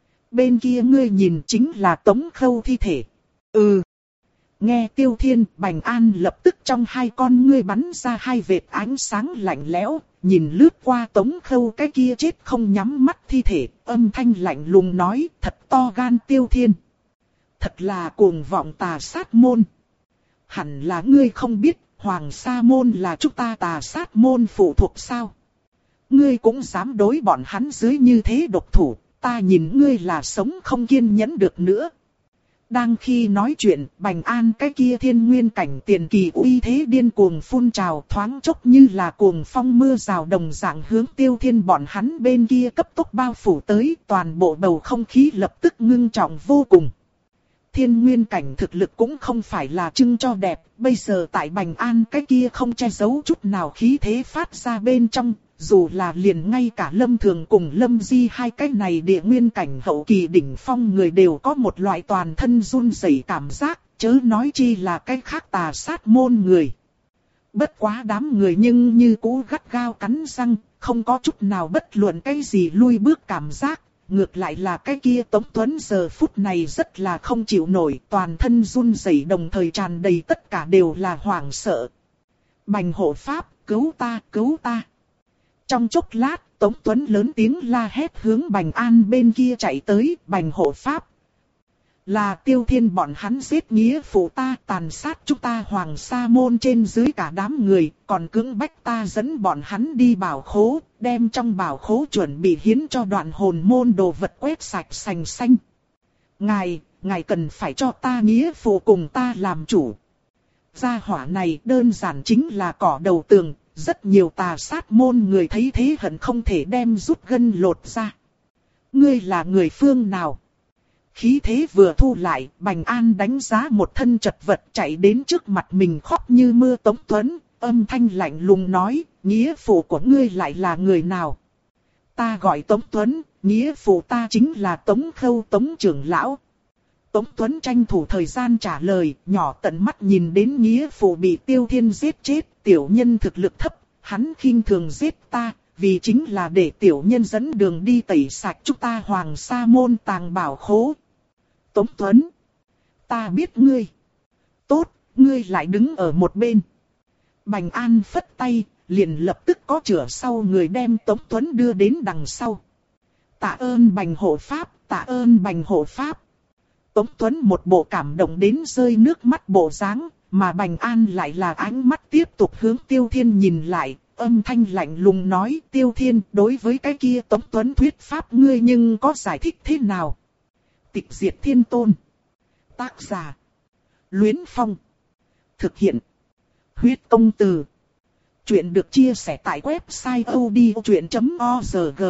Bên kia ngươi nhìn chính là Tống Khâu thi thể. Ừ! Nghe Tiêu Thiên, Bành An lập tức trong hai con ngươi bắn ra hai vệt ánh sáng lạnh lẽo, nhìn lướt qua Tống Khâu cái kia chết không nhắm mắt thi thể, âm thanh lạnh lùng nói, thật to gan Tiêu Thiên. Thật là cuồng vọng Tà Sát môn. Hẳn là ngươi không biết, Hoàng Sa môn là chúng ta Tà Sát môn phụ thuộc sao? Ngươi cũng dám đối bọn hắn dưới như thế độc thủ, ta nhìn ngươi là sống không kiên nhẫn được nữa. Đang khi nói chuyện, Bành An cái kia thiên nguyên cảnh tiền kỳ uy thế điên cuồng phun trào thoáng chốc như là cuồng phong mưa rào đồng dạng hướng Tiêu Thiên bọn hắn bên kia cấp tốc bao phủ tới, toàn bộ bầu không khí lập tức ngưng trọng vô cùng. Thiên nguyên cảnh thực lực cũng không phải là trưng cho đẹp, bây giờ tại Bành An cái kia không che giấu chút nào khí thế phát ra bên trong. Dù là liền ngay cả Lâm Thường cùng Lâm Di hai cái này địa nguyên cảnh hậu kỳ đỉnh phong người đều có một loại toàn thân run rẩy cảm giác, chớ nói chi là cái khác Tà Sát môn người. Bất quá đám người nhưng như cũ gắt gao cắn răng, không có chút nào bất luận cái gì lui bước cảm giác, ngược lại là cái kia Tống Tuấn giờ phút này rất là không chịu nổi, toàn thân run rẩy đồng thời tràn đầy tất cả đều là hoảng sợ. Bành hộ pháp, cứu ta, cứu ta. Trong chốc lát, Tống Tuấn lớn tiếng la hét hướng Bành An bên kia chạy tới, Bành hộ pháp. Là Tiêu Thiên bọn hắn giết nghĩa phụ ta, tàn sát chúng ta Hoàng Sa môn trên dưới cả đám người, còn cưỡng bách ta dẫn bọn hắn đi bảo khố, đem trong bảo khố chuẩn bị hiến cho Đoạn Hồn môn đồ vật quét sạch sành xanh. Ngài, ngài cần phải cho ta nghĩa phụ cùng ta làm chủ. Gia hỏa này đơn giản chính là cỏ đầu tường. Rất nhiều Tà Sát môn người thấy thế hận không thể đem rút gân lột ra. Ngươi là người phương nào? Khí thế vừa thu lại, Bành An đánh giá một thân chật vật chạy đến trước mặt mình khóc như mưa Tống Tuấn, âm thanh lạnh lùng nói, nghĩa phụ của ngươi lại là người nào? Ta gọi Tống Tuấn, nghĩa phụ ta chính là Tống Khâu Tống trưởng lão. Tống Tuấn tranh thủ thời gian trả lời, nhỏ tận mắt nhìn đến nghĩa phụ bị Tiêu Thiên giết chết, tiểu nhân thực lực thấp, hắn khinh thường giết ta, vì chính là để tiểu nhân dẫn đường đi tẩy sạch chúng ta Hoàng Sa môn tàng bảo khố. Tống Tuấn, ta biết ngươi. Tốt, ngươi lại đứng ở một bên. Bành An phất tay, liền lập tức có chửa sau người đem Tống Tuấn đưa đến đằng sau. Tạ ơn Bành hộ pháp, tạ ơn Bành hộ pháp. Tống Tuấn một bộ cảm động đến rơi nước mắt bộ dáng, mà Bành An lại là ánh mắt tiếp tục hướng Tiêu Thiên nhìn lại, âm thanh lạnh lùng nói, Tiêu Thiên, đối với cái kia Tống Tuấn thuyết pháp ngươi nhưng có giải thích thế nào? Tịch diệt thiên tôn. Tác giả. Luyến Phong. Thực hiện. Huyết công từ. Chuyện được chia sẻ tại website odchuyện chấm org.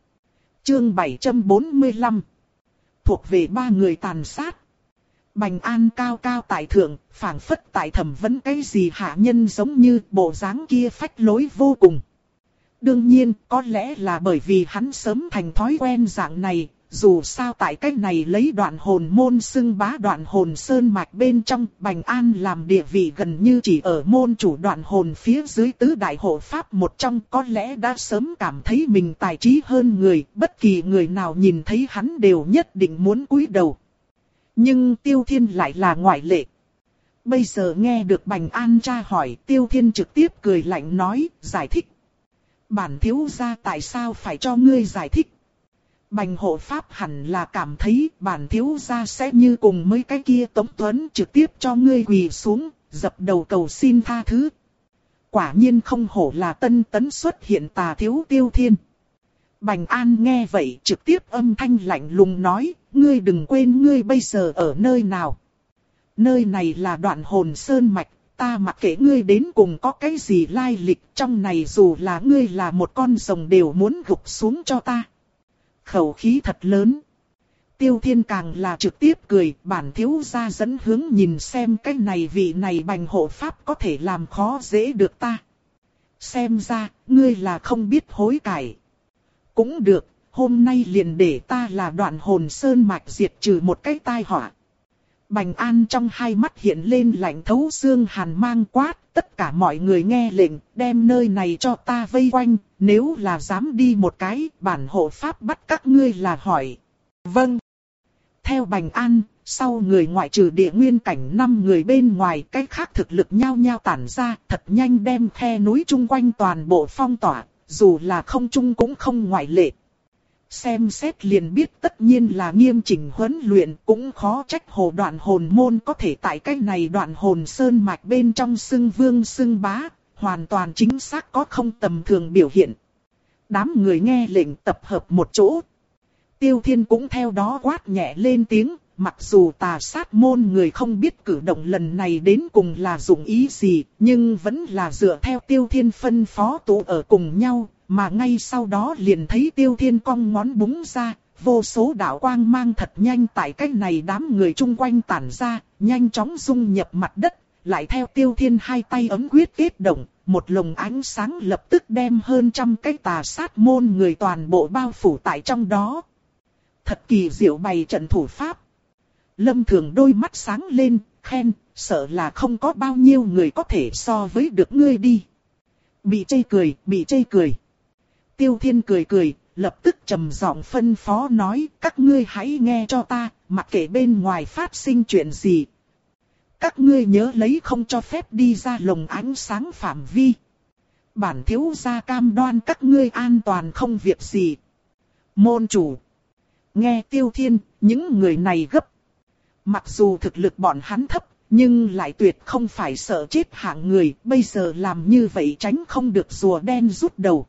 Chương bảy trăm bốn mươi lăm. Thuộc về ba người tàn sát. Bành An cao cao tại thượng, phảng phất tại thẩm vấn cái gì hạ nhân giống như bộ dáng kia phách lối vô cùng. Đương nhiên, có lẽ là bởi vì hắn sớm thành thói quen dạng này, dù sao tại cách này lấy Đoạn Hồn môn xưng bá Đoạn Hồn sơn mạch bên trong, Bành An làm địa vị gần như chỉ ở môn chủ Đoạn Hồn phía dưới tứ đại hộ pháp một trong, có lẽ đã sớm cảm thấy mình tài trí hơn người, bất kỳ người nào nhìn thấy hắn đều nhất định muốn cúi đầu. Nhưng Tiêu Thiên lại là ngoại lệ. Bây giờ nghe được Bành An tra hỏi, Tiêu Thiên trực tiếp cười lạnh nói, giải thích. Bản thiếu gia tại sao phải cho ngươi giải thích? Bành hộ pháp hẳn là cảm thấy bản thiếu gia sẽ như cùng mấy cái kia Tống Tuấn trực tiếp cho ngươi quỳ xuống, dập đầu cầu xin tha thứ. Quả nhiên không hổ là tân tấn xuất hiện tà thiếu Tiêu Thiên. Bành An nghe vậy trực tiếp âm thanh lạnh lùng nói, ngươi đừng quên ngươi bây giờ ở nơi nào. Nơi này là Đoạn Hồn Sơn Mạch, ta mặc kệ ngươi đến cùng có cái gì lai lịch, trong này dù là ngươi là một con rồng đều muốn gục xuống cho ta. Khẩu khí thật lớn. Tiêu Thiên càng là trực tiếp cười, bản thiếu gia dẫn hướng nhìn xem cái này vị này Bành hộ pháp có thể làm khó dễ được ta. Xem ra, ngươi là không biết hối cải. Cũng được, hôm nay liền để ta là Đoạn Hồn Sơn Mạch diệt trừ một cái tai họa. Bành An trong hai mắt hiện lên lạnh thấu xương hàn mang quát, tất cả mọi người nghe lệnh, đem nơi này cho ta vây quanh, nếu là dám đi một cái, bản hộ pháp bắt các ngươi là hỏi. Vâng. Theo Bành An, sau người ngoại trừ địa nguyên cảnh năm người bên ngoài, cái khác thực lực nhao nhao tản ra, thật nhanh đem khe núi chung quanh toàn bộ phong tỏa, dù là không chung cũng không ngoại lệ. Xem xét liền biết tất nhiên là nghiêm chỉnh huấn luyện, cũng khó trách hồ Đoạn Hồn môn có thể tại cái này Đoạn Hồn Sơn Mạch bên trong xưng vương xưng bá, hoàn toàn chính xác có không tầm thường biểu hiện. Đám người nghe lệnh tập hợp một chỗ. Tiêu Thiên cũng theo đó quát nhẹ lên tiếng, mặc dù tà sát môn người không biết cử động lần này đến cùng là dụng ý gì, nhưng vẫn là dựa theo Tiêu Thiên phân phó tụ ở cùng nhau. Mà ngay sau đó liền thấy Tiêu Thiên cong ngón búng ra, vô số đạo quang mang thật nhanh tại cái này đám người chung quanh tản ra, nhanh chóng dung nhập mặt đất, lại theo Tiêu Thiên hai tay ấm quyết kết động, một lồng ánh sáng lập tức đem hơn trăm cái tà sát môn người toàn bộ bao phủ tại trong đó. Thật kỳ diệu bày trận thủ pháp. Lâm Thường đôi mắt sáng lên, khen, sợ là không có bao nhiêu người có thể so với được ngươi đi. Bị chê cười, bị chê cười. Tiêu Thiên cười cười, lập tức trầm giọng phân phó nói, các ngươi hãy nghe cho ta, mặc kệ bên ngoài phát sinh chuyện gì. Các ngươi nhớ lấy không cho phép đi ra lồng ánh sáng phạm vi. Bản thiếu gia cam đoan các ngươi an toàn không việc gì. Môn chủ. Nghe Tiêu Thiên, những người này gấp. Mặc dù thực lực bọn hắn thấp, nhưng lại tuyệt không phải sợ chết hạng người, bây giờ làm như vậy tránh không được rùa đen rút đầu.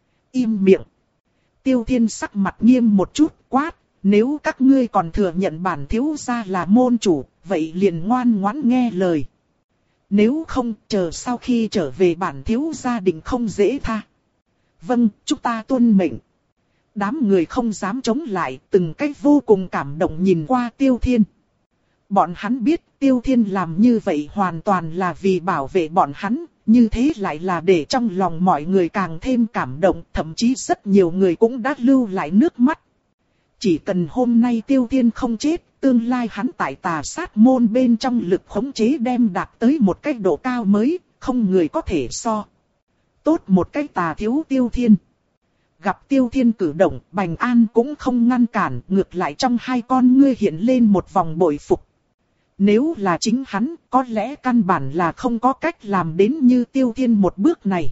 Im miệng. Tiêu Thiên sắc mặt nghiêm một chút, quát, nếu các ngươi còn thừa nhận bản thiếu gia là môn chủ, vậy liền ngoan ngoãn nghe lời. Nếu không, chờ sau khi trở về bản thiếu gia định không dễ tha. Vâng, chúng ta tuân mệnh. Đám người không dám chống lại, từng cách vô cùng cảm động nhìn qua Tiêu Thiên. Bọn hắn biết Tiêu Thiên làm như vậy hoàn toàn là vì bảo vệ bọn hắn, như thế lại là để trong lòng mọi người càng thêm cảm động, thậm chí rất nhiều người cũng đã lưu lại nước mắt. Chỉ cần hôm nay Tiêu Thiên không chết, tương lai hắn tại tà sát môn bên trong lực khống chế đem đạt tới một cái độ cao mới, không người có thể so. Tốt một cái tà thiếu Tiêu Thiên. Gặp Tiêu Thiên cử động, Bành An cũng không ngăn cản, ngược lại trong hai con ngươi hiện lên một vòng bội phục. Nếu là chính hắn, có lẽ căn bản là không có cách làm đến như Tiêu Thiên một bước này.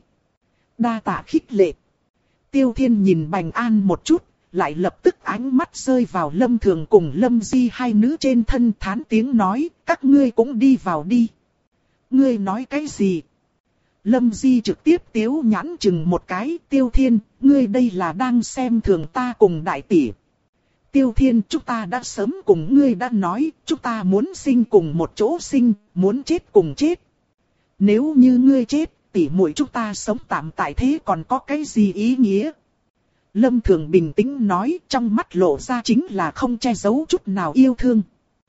Đa tạ khích lệ. Tiêu Thiên nhìn Bành An một chút, lại lập tức ánh mắt rơi vào Lâm Thường cùng Lâm Di hai nữ trên thân, thán tiếng nói, các ngươi cũng đi vào đi. Ngươi nói cái gì? Lâm Di trực tiếp tiếu nhãn chừng một cái, Tiêu Thiên, ngươi đây là đang xem thường ta cùng đại tỷ. Tiêu Thiên, chúng ta đã sớm cùng ngươi đã nói, chúng ta muốn sinh cùng một chỗ sinh, muốn chết cùng chết. Nếu như ngươi chết, tỷ muội chúng ta sống tạm tại thế còn có cái gì ý nghĩa? Lâm Thường bình tĩnh nói, trong mắt lộ ra chính là không che giấu chút nào yêu thương.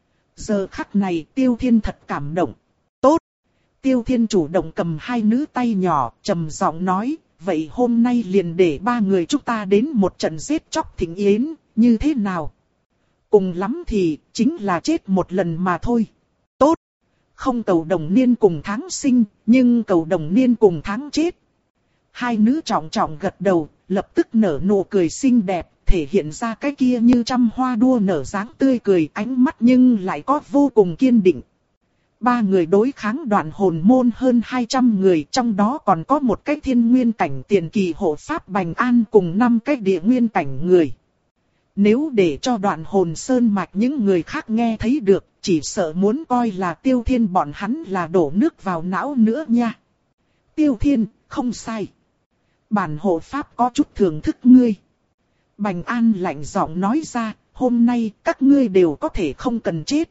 Giờ khắc này Tiêu Thiên thật cảm động. Tốt! Tiêu Thiên chủ động cầm hai nữ tay nhỏ, trầm giọng nói, vậy hôm nay liền để ba người chúng ta đến một trận giết chóc thịnh yến, như thế nào? Cùng lắm thì, chính là chết một lần mà thôi. Tốt! Không cầu đồng niên cùng tháng sinh, nhưng cầu đồng niên cùng tháng chết. Hai nữ trọng trọng gật đầu, lập tức nở nụ cười xinh đẹp, thể hiện ra cái kia như trăm hoa đua nở dáng tươi cười, ánh mắt nhưng lại có vô cùng kiên định. Ba người đối kháng Đoạn Hồn môn hơn hai trăm người, trong đó còn có một cái thiên nguyên cảnh tiền kỳ hộ pháp Bành An cùng năm cái địa nguyên cảnh người. Nếu để cho Đoạn Hồn sơn mạch những người khác nghe thấy được, chỉ sợ muốn coi là Tiêu Thiên bọn hắn là đổ nước vào não nữa nha. Tiêu Thiên, không sai. Bản hộ pháp có chút thưởng thức ngươi. Bành An lạnh giọng nói ra, hôm nay các ngươi đều có thể không cần chết.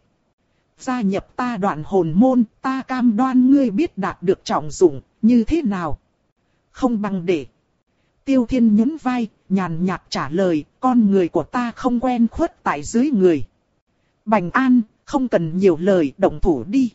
Gia nhập ta Đoạn Hồn môn, ta cam đoan ngươi biết đạt được trọng dụng, như thế nào? Không bằng để. Tiêu Thiên nhún vai, nhàn nhạt trả lời, con người của ta không quen khuất tại dưới người. Bành An, không cần nhiều lời, động thủ đi.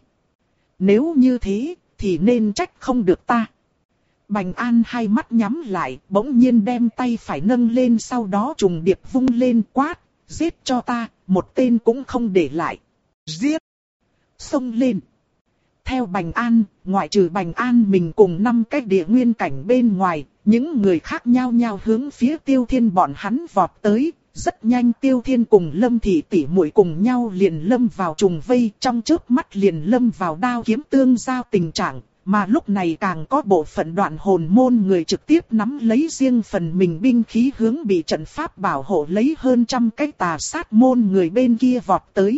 Nếu như thế, thì nên trách không được ta. Bành An hai mắt nhắm lại, bỗng nhiên đem tay phải nâng lên, sau đó trùng điệp vung lên, quát, giết cho ta, một tên cũng không để lại. Giết! Xông lên! Theo Bành An, ngoại trừ Bành An mình cùng năm cái địa nguyên cảnh bên ngoài, những người khác nhau nhau hướng phía Tiêu Thiên bọn hắn vọt tới. Rất nhanh Tiêu Thiên cùng Lâm Thị tỷ muội cùng nhau liền lâm vào trùng vây, trong chớp mắt liền lâm vào đao kiếm tương giao tình trạng. Mà lúc này càng có bộ phận Đoạn Hồn môn người trực tiếp nắm lấy riêng phần mình binh khí hướng bị trận pháp bảo hộ lấy hơn trăm cái tà sát môn người bên kia vọt tới.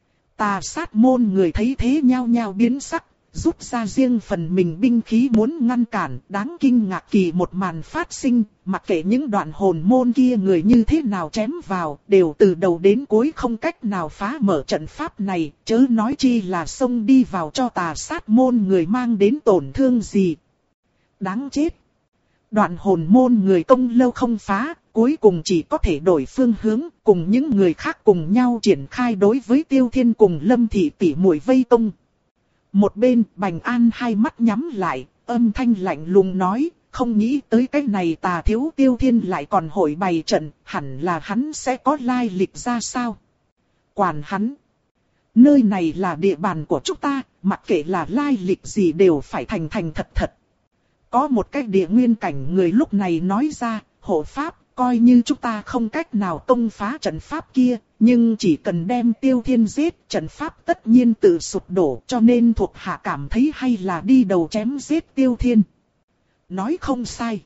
Tà sát môn người thấy thế nhao nhao biến sắc, rút ra riêng phần mình binh khí muốn ngăn cản. Đáng kinh ngạc kỳ một màn phát sinh, mặc kệ những Đoạn Hồn môn kia người như thế nào chém vào, đều từ đầu đến cuối không cách nào phá mở trận pháp này, chớ nói chi là xông đi vào cho tà sát môn người mang đến tổn thương gì. Đáng chết! Đoạn Hồn môn người công lâu không phá, cuối cùng chỉ có thể đổi phương hướng, cùng những người khác cùng nhau triển khai đối với Tiêu Thiên cùng Lâm Thị tỷ muội vây công. Một bên, Bành An hai mắt nhắm lại, âm thanh lạnh lùng nói, không nghĩ tới cái này tà thiếu Tiêu Thiên lại còn hội bày trận, hẳn là hắn sẽ có lai lịch ra sao? Quản hắn! Nơi này là địa bàn của chúng ta, mặc kệ là lai lịch gì đều phải thành thành thật thật. Có một cái địa nguyên cảnh người lúc này nói ra, hộ pháp, coi như chúng ta không cách nào công phá trận pháp kia, nhưng chỉ cần đem Tiêu Thiên giết, trận pháp tất nhiên tự sụp đổ, cho nên thuộc hạ cảm thấy hay là đi đầu chém giết Tiêu Thiên. Nói không sai.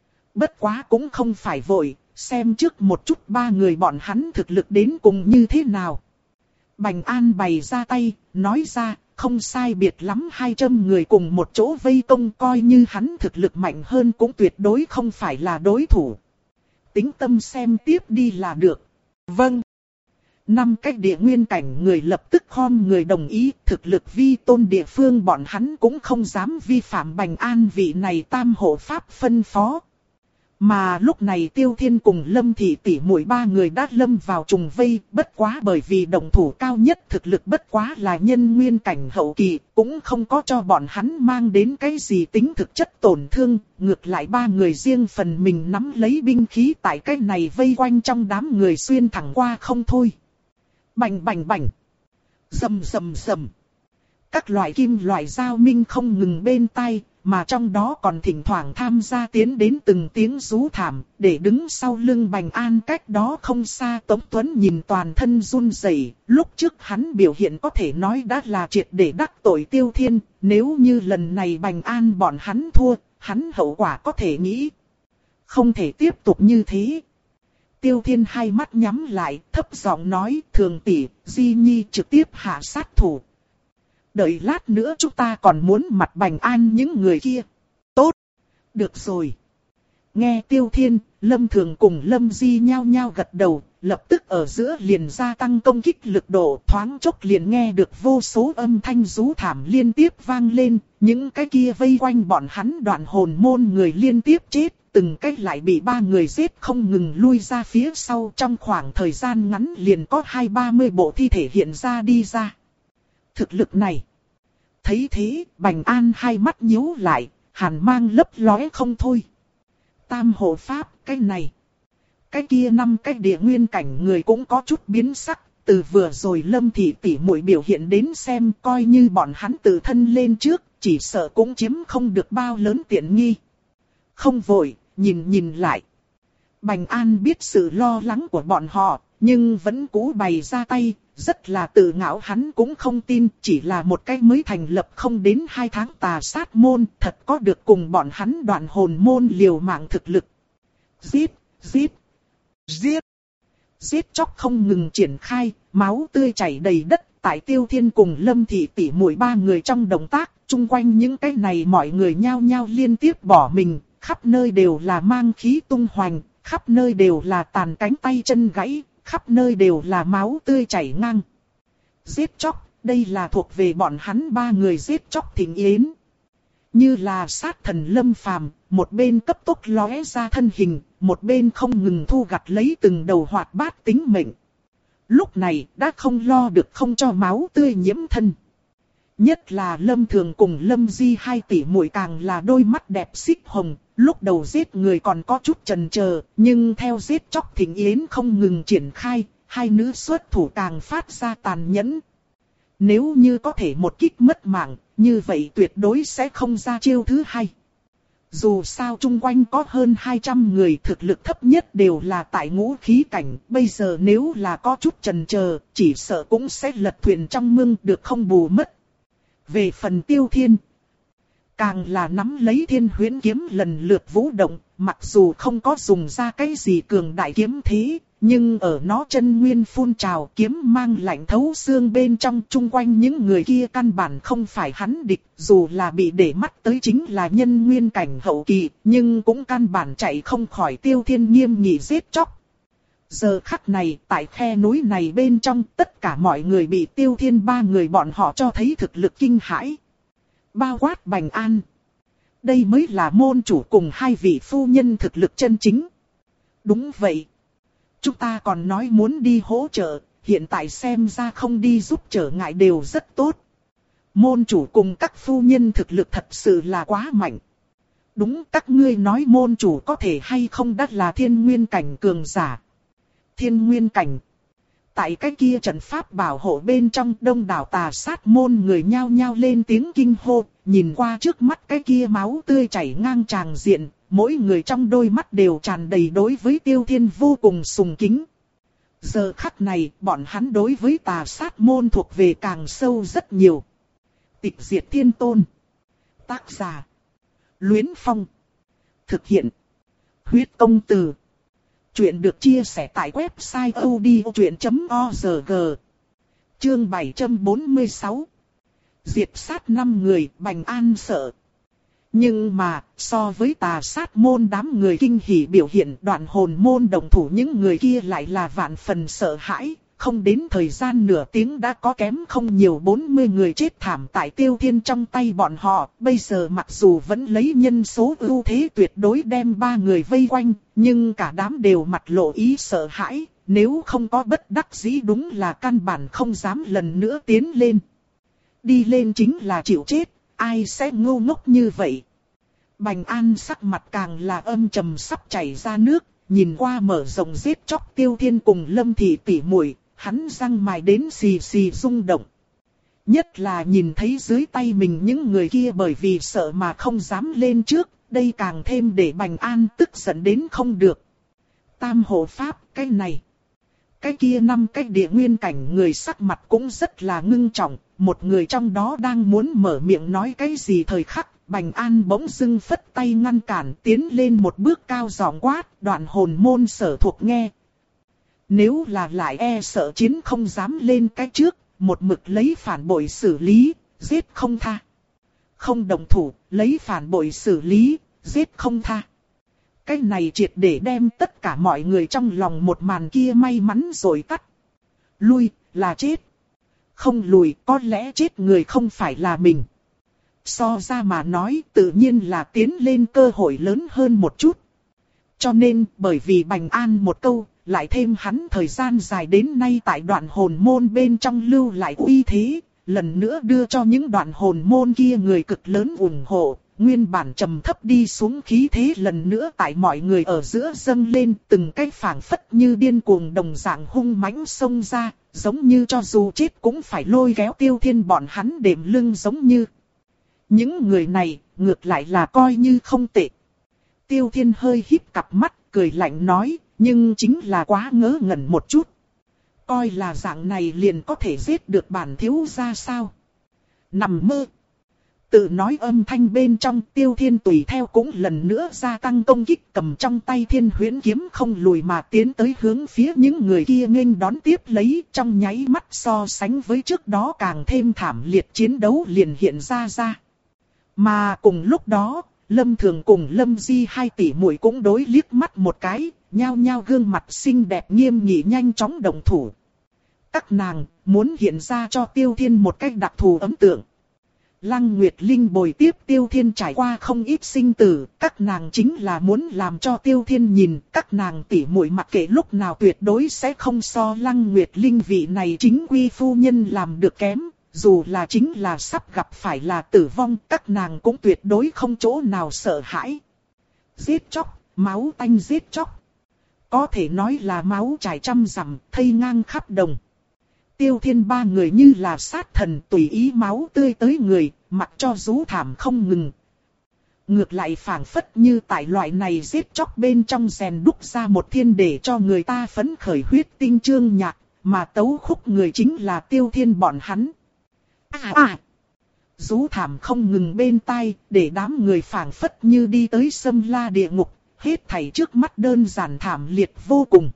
Bất quá cũng không phải vội, xem trước một chút ba người bọn hắn thực lực đến cùng như thế nào. Bành An bày ra tay, nói ra, không sai biệt lắm hai trăm người cùng một chỗ vây công, coi như hắn thực lực mạnh hơn cũng tuyệt đối không phải là đối thủ. Tính tâm xem tiếp đi là được. Vâng. Năm cái địa nguyên cảnh người lập tức khom người đồng ý, thực lực vi tôn địa phương bọn hắn cũng không dám vi phạm Bành An vị này tam hộ pháp phân phó. Mà lúc này Tiêu Thiên cùng Lâm Thị tỷ muội ba người đã lâm vào trùng vây, bất quá bởi vì động thủ cao nhất thực lực bất quá là nhân nguyên cảnh hậu kỳ, cũng không có cho bọn hắn mang đến cái gì tính thực chất tổn thương, ngược lại ba người riêng phần mình nắm lấy binh khí tại cái này vây quanh trong đám người xuyên thẳng qua không thôi. Bành bành bành, rầm rầm rầm. Các loại kim loại giao minh không ngừng bên tai, mà trong đó còn thỉnh thoảng tham gia tiến đến từng tiếng rú thảm, để đứng sau lưng Bành An cách đó không xa Tống Tuấn nhìn toàn thân run rẩy. Lúc trước hắn biểu hiện có thể nói đã là triệt để đắc tội Tiêu Thiên, nếu như lần này Bành An bọn hắn thua, hắn hậu quả có thể nghĩ. Không thể tiếp tục như thế. Tiêu Thiên hai mắt nhắm lại, thấp giọng nói, Thường tỷ, Di Nhi trực tiếp hạ sát thủ. Đợi lát nữa chúng ta còn muốn mặt Bành An những người kia. Tốt. Được rồi. Nghe Tiêu Thiên, Lâm Thường cùng Lâm Di nhao nhao gật đầu, lập tức ở giữa liền gia tăng công kích lực độ, thoáng chốc liền nghe được vô số âm thanh rú thảm liên tiếp vang lên, những cái kia vây quanh bọn hắn Đoạn Hồn môn người liên tiếp chết, từng cái lại bị ba người giết không ngừng lui ra phía sau, trong khoảng thời gian ngắn liền có hai ba mươi bộ thi thể hiện ra đi ra. Thực lực này. Thấy thế, Bành An hai mắt nhíu lại, hàn mang lấp lóe không thôi. Tam hộ pháp, cái này. Cái kia năm cái địa nguyên cảnh người cũng có chút biến sắc, từ vừa rồi Lâm Thị tỷ muội biểu hiện đến xem, coi như bọn hắn tự thân lên trước, chỉ sợ cũng chiếm không được bao lớn tiện nghi. Không vội, nhìn nhìn lại. Bành An biết sự lo lắng của bọn họ, nhưng vẫn cố bày ra tay, rất là tự ngạo. Hắn cũng không tin chỉ là một cái mới thành lập không đến hai tháng tà sát môn, thật có được cùng bọn hắn Đoạn Hồn môn liều mạng thực lực. Giết, giết, giết. Giết chóc không ngừng triển khai, máu tươi chảy đầy đất. Tại Tiêu Thiên cùng Lâm Thị tỷ muội ba người trong động tác, chung quanh những cái này mọi người nhao nhao liên tiếp bỏ mình, khắp nơi đều là mang khí tung hoành, khắp nơi đều là tàn cánh tay chân gãy, khắp nơi đều là máu tươi chảy ngang. Giết chóc, đây là thuộc về bọn hắn ba người giết chóc thịnh yến. Như là sát thần Lâm Phàm, một bên cấp tốc lóe ra thân hình, một bên không ngừng thu gặt lấy từng đầu hoạt bát tính mệnh. Lúc này đã không lo được không cho máu tươi nhiễm thân. Nhất là Lâm Thường cùng Lâm Di hai tỷ muội càng là đôi mắt đẹp xích hồng. Lúc đầu giết người còn có chút chần chờ, nhưng theo giết chóc thịnh yến không ngừng triển khai, hai nữ xuất thủ càng phát ra tàn nhẫn. Nếu như có thể một kích mất mạng, như vậy tuyệt đối sẽ không ra chiêu thứ hai. Dù sao chung quanh có hơn hai trăm người, thực lực thấp nhất đều là tại ngũ khí cảnh, bây giờ nếu là có chút chần chờ, chỉ sợ cũng sẽ lật thuyền trong mương được không bù mất. Về phần Tiêu Thiên, càng là nắm lấy Thiên Huyễn kiếm lần lượt vũ động, mặc dù không có dùng ra cái gì cường đại kiếm thế, nhưng ở nó chân nguyên phun trào, kiếm mang lạnh thấu xương bên trong, chung quanh những người kia căn bản không phải hắn địch, dù là bị để mắt tới chính là nhân nguyên cảnh hậu kỳ, nhưng cũng căn bản chạy không khỏi Tiêu Thiên nghiêm nghị giết chóc. Giờ khắc này, tại khe núi này bên trong, tất cả mọi người bị Tiêu Thiên ba người bọn họ cho thấy thực lực kinh hãi. Bao quát Bành An. Đây mới là môn chủ cùng hai vị phu nhân thực lực chân chính. Đúng vậy. Chúng ta còn nói muốn đi hỗ trợ, hiện tại xem ra không đi giúp trở ngại đều rất tốt. Môn chủ cùng các phu nhân thực lực thật sự là quá mạnh. Đúng, các ngươi nói môn chủ có thể hay không đắt là thiên nguyên cảnh cường giả. Thiên nguyên cảnh. Tại cái kia trận pháp bảo hộ bên trong, đông đảo tà sát môn người nhao nhao lên tiếng kinh hô, nhìn qua trước mắt cái kia máu tươi chảy ngang tràng diện, mỗi người trong đôi mắt đều tràn đầy đối với Tiêu Thiên vô cùng sùng kính. Giờ khắc này, bọn hắn đối với tà sát môn thuộc về càng sâu rất nhiều. Tịch diệt thiên tôn. Tác giả: Luyến Phong. Thực hiện: Huyết Công Từ. Chuyện được chia sẻ tại website odchuyện chấm org. Chương bảy trăm bốn mươi sáu. Diệt sát năm người, Bành An sợ. Nhưng mà, so với tà sát môn đám người kinh hỉ biểu hiện, Đoạn Hồn môn đồng thủ những người kia lại là vạn phần sợ hãi. Không đến thời gian nửa tiếng đã có kém không nhiều bốn mươi người chết thảm tại Tiêu Thiên trong tay bọn họ. Bây giờ mặc dù vẫn lấy nhân số ưu thế tuyệt đối đem ba người vây quanh, nhưng cả đám đều mặt lộ ý sợ hãi. Nếu không có bất đắc dĩ đúng là căn bản không dám lần nữa tiến lên. Đi lên chính là chịu chết, ai sẽ ngu ngốc như vậy. Bành An sắc mặt càng là âm trầm sắp chảy ra nước, nhìn qua mở rộng giết chóc Tiêu Thiên cùng Lâm Thị tỷ muội, hắn răng mài đến xì xì rung động. Nhất là nhìn thấy dưới tay mình những người kia bởi vì sợ mà không dám lên trước, đây càng thêm để Bành An tức giận đến không được. Tam hộ pháp, cái này, cái kia năm cái địa nguyên cảnh người sắc mặt cũng rất là ngưng trọng, một người trong đó đang muốn mở miệng nói cái gì thời khắc, Bành An bỗng dưng phất tay ngăn cản, tiến lên một bước cao giọng quát: Đoạn Hồn môn Sở thuộc nghe. Nếu là lại e sợ chiến không dám lên cái trước, một mực lấy phản bội xử lý, giết không tha. Không đồng thủ, lấy phản bội xử lý, giết không tha. Cái này triệt để đem tất cả mọi người trong lòng một màn kia may mắn rồi tắt. Lui, là chết. Không lùi, có lẽ chết người không phải là mình. So ra mà nói, tự nhiên là tiến lên cơ hội lớn hơn một chút. Cho nên, bởi vì Bành An một câu, lại thêm hắn thời gian dài đến nay tại Đoạn Hồn môn bên trong lưu lại uy thế, lần nữa đưa cho những Đoạn Hồn môn kia người cực lớn ủng hộ, nguyên bản trầm thấp đi xuống khí thế lần nữa tại mọi người ở giữa dâng lên, từng cái phảng phất như điên cuồng đồng dạng hung mãnh xông ra, giống như cho dù chết cũng phải lôi kéo Tiêu Thiên bọn hắn đệm lưng giống như. Những người này, ngược lại là coi như không tệ. Tiêu Thiên hơi híp cặp mắt, cười lạnh nói, nhưng chính là quá ngớ ngẩn một chút. Coi là dạng này liền có thể giết được bản thiếu gia sao? Nằm mơ. Tự nói âm thanh bên trong, Tiêu Thiên tùy theo cũng lần nữa gia tăng công kích, cầm trong tay Thiên Huyễn kiếm không lùi mà tiến tới hướng phía những người kia nghênh đón tiếp lấy, trong nháy mắt so sánh với trước đó càng thêm thảm liệt chiến đấu liền hiện ra ra. Mà cùng lúc đó, Lâm Thường cùng Lâm Di hai tỷ muội cũng đối liếc mắt một cái, nhao nhao gương mặt xinh đẹp nghiêm nghị nhanh chóng động thủ. Các nàng muốn hiện ra cho Tiêu Thiên một cách đặc thù ấn tượng. Lăng Nguyệt Linh bồi tiếp Tiêu Thiên trải qua không ít sinh tử, các nàng chính là muốn làm cho Tiêu Thiên nhìn, các nàng tỉ muội mặc kệ lúc nào tuyệt đối sẽ không so Lăng Nguyệt Linh vị này chính quy phu nhân làm được kém, dù là chính là sắp gặp phải là tử vong, các nàng cũng tuyệt đối không chỗ nào sợ hãi. Giết chóc, máu tanh giết chóc. Có thể nói là máu chảy trăm dặm, thây ngang khắp đồng. Tiêu Thiên ba người như là sát thần tùy ý máu tươi tới người, mặc cho rú thảm không ngừng. Ngược lại phảng phất như tại loại này giết chóc bên trong rèn đúc ra một thiên để cho người ta phấn khởi huyết tinh chương nhạc, mà tấu khúc người chính là Tiêu Thiên bọn hắn. À à! Rú thảm không ngừng bên tai, để đám người phảng phất như đi tới xâm la địa ngục, hết thảy trước mắt đơn giản thảm liệt vô cùng.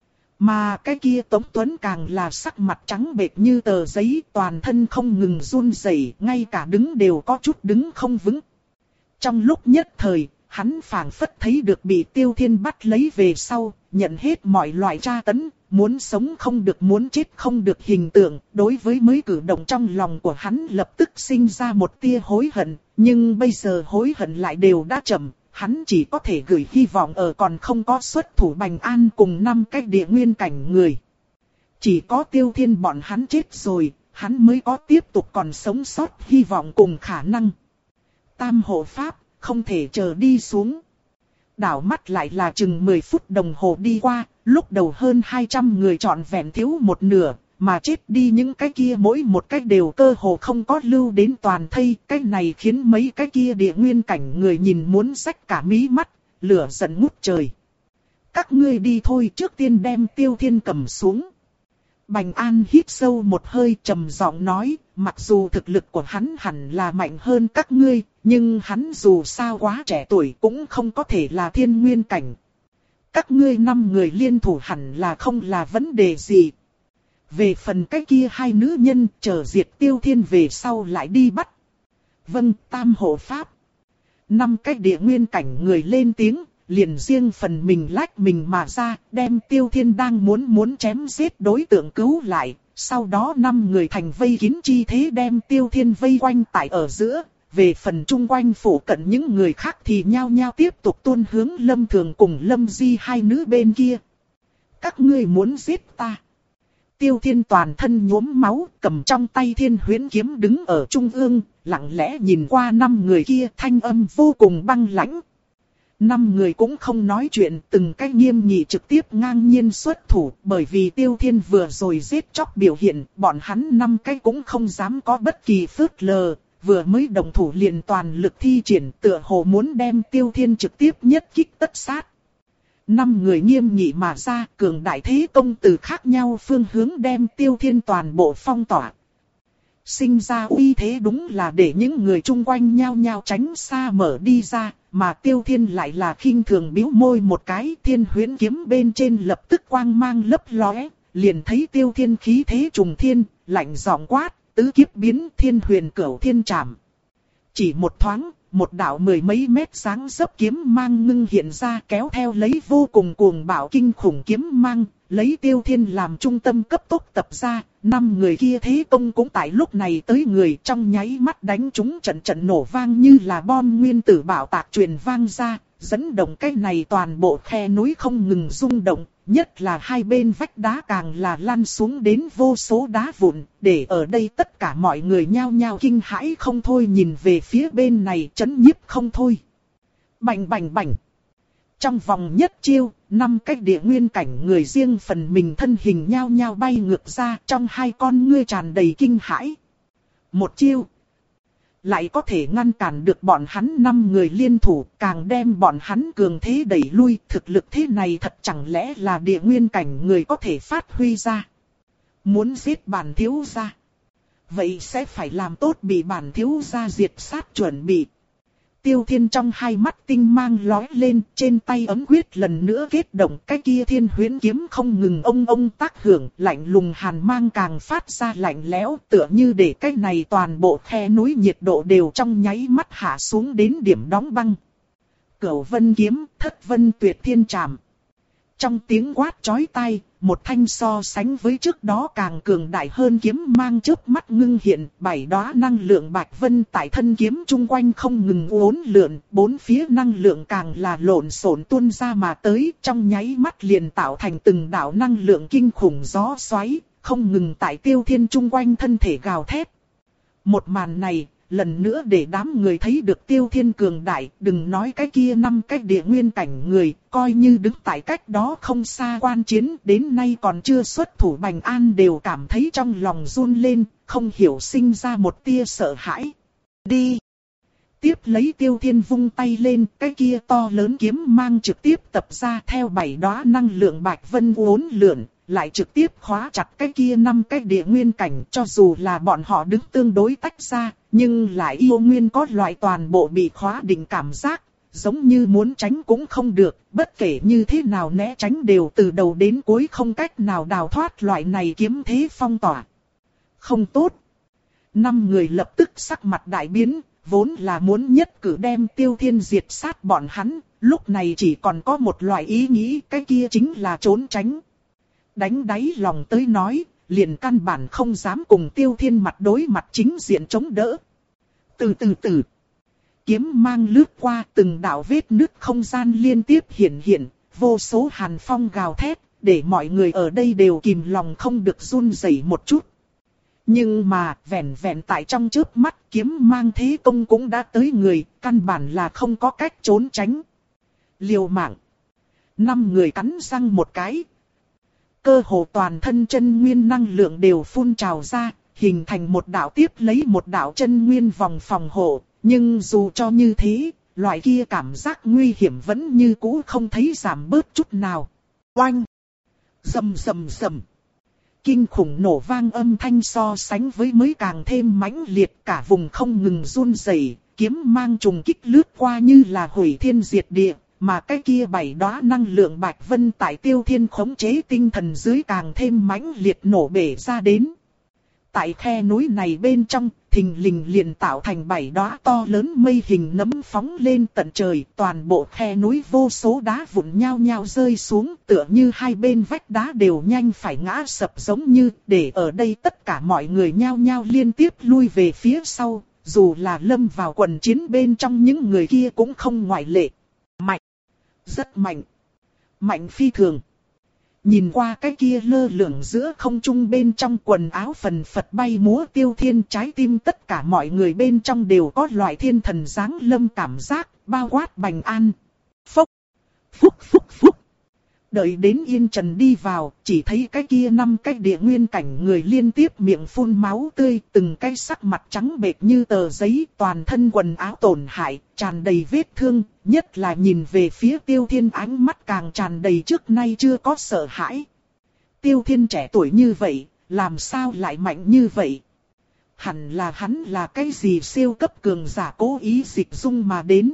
Mà cái kia Tống Tuấn càng là sắc mặt trắng bệch như tờ giấy, toàn thân không ngừng run rẩy, ngay cả đứng đều có chút đứng không vững. Trong lúc nhất thời, hắn phảng phất thấy được bị Tiêu Thiên bắt lấy về sau, nhận hết mọi loại tra tấn, muốn sống không được muốn chết không được hình tượng. Đối với mấy cử động trong lòng của hắn lập tức sinh ra một tia hối hận, nhưng bây giờ hối hận lại đều đã chậm. Hắn chỉ có thể gửi hy vọng ở còn không có xuất thủ Bành An cùng năm cái địa nguyên cảnh người. Chỉ có Tiêu Thiên bọn hắn chết rồi, hắn mới có tiếp tục còn sống sót hy vọng cùng khả năng. Tam hộ pháp, không thể chờ đi xuống. Đảo mắt lại là chừng mười phút đồng hồ đi qua, lúc đầu hơn hai trăm người trọn vẹn thiếu một nửa. Mà chết đi những cái kia mỗi một cái đều cơ hồ không có lưu đến toàn thây. Cái này khiến mấy cái kia địa nguyên cảnh người nhìn muốn rách cả mí mắt, lửa giận ngút trời. Các ngươi đi thôi, trước tiên đem Tiêu Thiên cầm xuống. Bành An hít sâu một hơi trầm giọng nói, mặc dù thực lực của hắn hẳn là mạnh hơn các ngươi, nhưng hắn dù sao quá trẻ tuổi cũng không có thể là thiên nguyên cảnh. Các ngươi năm người liên thủ hẳn là không là vấn đề gì. Về phần cái kia hai nữ nhân, chờ diệt Tiêu Thiên về sau lại đi bắt. Vâng, tam hộ pháp. Năm cái địa nguyên cảnh người lên tiếng, liền riêng phần mình lách mình mà ra, đem Tiêu Thiên đang muốn muốn chém giết đối tượng cứu lại. Sau đó năm người thành vây kín chi thế đem Tiêu Thiên vây quanh tại ở giữa. Về phần chung quanh phủ cận những người khác thì nhao nhao tiếp tục tuôn hướng Lâm Thường cùng Lâm Di hai nữ bên kia. Các ngươi muốn giết ta. Tiêu Thiên toàn thân nhuốm máu, cầm trong tay Thiên Huyễn kiếm đứng ở trung ương, lặng lẽ nhìn qua năm người kia, thanh âm vô cùng băng lãnh. Năm người cũng không nói chuyện, từng cái nghiêm nghị trực tiếp ngang nhiên xuất thủ, bởi vì Tiêu Thiên vừa rồi giết chóc biểu hiện, bọn hắn năm cái cũng không dám có bất kỳ phớt lờ, vừa mới đồng thủ liền toàn lực thi triển, tựa hồ muốn đem Tiêu Thiên trực tiếp nhất kích tất sát. Năm người nghiêm nghị mà ra, cường đại thế công từ khác nhau phương hướng đem Tiêu Thiên toàn bộ phong tỏa. Sinh ra uy thế đúng là để những người chung quanh nhao nhao tránh xa mở đi ra, mà Tiêu Thiên lại là khinh thường bĩu môi một cái. Thiên Huyễn kiếm bên trên lập tức quang mang lấp lóe, liền thấy Tiêu Thiên khí thế trùng thiên, lạnh giọng quát, tứ kiếp biến thiên huyền cửu thiên trảm. Chỉ một thoáng, một đạo mười mấy mét sáng dấp kiếm mang ngưng hiện ra, kéo theo lấy vô cùng cuồng bạo kinh khủng kiếm mang, lấy Tiêu Thiên làm trung tâm cấp tốc tập ra. Năm người kia thế công cũng tại lúc này tới người, trong nháy mắt đánh chúng trận trận nổ vang như là bom nguyên tử bạo tạc truyền vang ra, dẫn động cái này toàn bộ khe núi không ngừng rung động. Nhất là hai bên vách đá càng là lăn xuống đến vô số đá vụn, để ở đây tất cả mọi người nhao nhao kinh hãi không thôi, nhìn về phía bên này chấn nhiếp không thôi. Bành bành bành. Trong vòng nhất chiêu, năm cái địa nguyên cảnh người riêng phần mình thân hình nhao nhao bay ngược ra, trong hai con ngươi tràn đầy kinh hãi. Một chiêu. lại có thể ngăn cản được bọn hắn năm người liên thủ, càng đem bọn hắn cường thế đẩy lui. Thực lực thế này thật chẳng lẽ là địa nguyên cảnh người có thể phát huy ra. Muốn giết bản thiếu gia, vậy sẽ phải làm tốt bị bản thiếu gia diệt sát chuẩn bị. Tiêu Thiên trong hai mắt tinh mang lóe lên, trên tay ấm quyết lần nữa kết động, cái kia thiên huyễn kiếm không ngừng ông ông tác hưởng, lạnh lùng hàn mang càng phát ra lạnh lẽo, tựa như để cái này toàn bộ khe núi nhiệt độ đều trong nháy mắt hạ xuống đến điểm đóng băng. Cửu vân kiếm, thất vân tuyệt thiên trảm. Trong tiếng quát chói tai, một thanh so sánh với trước đó càng cường đại hơn kiếm mang chớp mắt ngưng hiện, bảy đóa năng lượng bạch vân tại thân kiếm chung quanh không ngừng uốn lượn, bốn phía năng lượng càng là lộn xộn tuôn ra mà tới, trong nháy mắt liền tạo thành từng đạo năng lượng kinh khủng gió xoáy, không ngừng tại Tiêu Thiên chung quanh thân thể gào thét. Một màn này, lần nữa để đám người thấy được Tiêu Thiên cường đại, đừng nói cái kia năm cái địa nguyên cảnh người, coi như đứng tại cách đó không xa quan chiến, đến nay còn chưa xuất thủ Bành An đều cảm thấy trong lòng run lên, không hiểu sinh ra một tia sợ hãi. Đi! Tiếp lấy Tiêu Thiên vung tay lên, cái kia to lớn kiếm mang trực tiếp tập ra theo bảy đóa năng lượng bạch vân uốn lượn, lại trực tiếp khóa chặt cái kia năm cái địa nguyên cảnh, cho dù là bọn họ đứng tương đối tách ra, nhưng lại yêu nguyên có loại toàn bộ bị khóa định cảm giác, giống như muốn tránh cũng không được, bất kể như thế nào né tránh đều từ đầu đến cuối không cách nào đào thoát loại này kiếm thế phong tỏa. Không tốt. Năm người lập tức sắc mặt đại biến, vốn là muốn nhất cử đem Tiêu Thiên diệt sát bọn hắn, lúc này chỉ còn có một loại ý nghĩ, cái kia chính là trốn tránh. Đánh đáy lòng tới nói, liền căn bản không dám cùng Tiêu Thiên mặt đối mặt chính diện chống đỡ. Từ từ từ, kiếm mang lướt qua từng đạo vết nứt không gian liên tiếp hiện hiện, vô số hàn phong gào thét, để mọi người ở đây đều kìm lòng không được run rẩy một chút. Nhưng mà, vẹn vẹn tại trong chớp mắt kiếm mang thế công cũng đã tới người, căn bản là không có cách trốn tránh. Liều mạng. Năm người cắn răng một cái. Cơ hồ toàn thân chân nguyên năng lượng đều phun trào ra, hình thành một đạo tiếp lấy một đạo chân nguyên vòng phòng hộ. Nhưng dù cho như thế, loại kia cảm giác nguy hiểm vẫn như cũ không thấy giảm bớt chút nào. Oanh! Rầm rầm rầm! Kinh khủng nổ vang âm thanh so sánh với mới càng thêm mãnh liệt, cả vùng không ngừng run rẩy, kiếm mang trùng kích lướt qua như là hủy thiên diệt địa, mà cái kia bảy đóa năng lượng bạch vân tại Tiêu Thiên khống chế tinh thần dưới càng thêm mãnh liệt nổ bể ra đến. Tại khe núi này bên trong, thình lình liền tạo thành bảy đóa to lớn mây hình nấm phóng lên tận trời, toàn bộ khe núi vô số đá vụn nhao nhao rơi xuống, tựa như hai bên vách đá đều nhanh phải ngã sập giống như, để ở đây tất cả mọi người nhao nhao liên tiếp lui về phía sau, dù là lâm vào quần chiến bên trong những người kia cũng không ngoại lệ. Mạnh! Rất mạnh! Mạnh phi thường! Nhìn qua cái kia lơ lửng giữa không trung bên trong quần áo phần phật bay múa Tiêu Thiên, trái tim tất cả mọi người bên trong đều có loại thiên thần giáng lâm cảm giác, bao quát Bành An. Phúc! Phúc phúc phúc! Đợi đến Yên Trần đi vào, chỉ thấy cái kia năm cái địa nguyên cảnh người liên tiếp miệng phun máu tươi, từng cái sắc mặt trắng bệch như tờ giấy, toàn thân quần áo tổn hại, tràn đầy vết thương, nhất là nhìn về phía Tiêu Thiên ánh mắt càng tràn đầy trước nay chưa có sợ hãi. Tiêu Thiên trẻ tuổi như vậy, làm sao lại mạnh như vậy? Hẳn là hắn là cái gì siêu cấp cường giả cố ý dịch dung mà đến.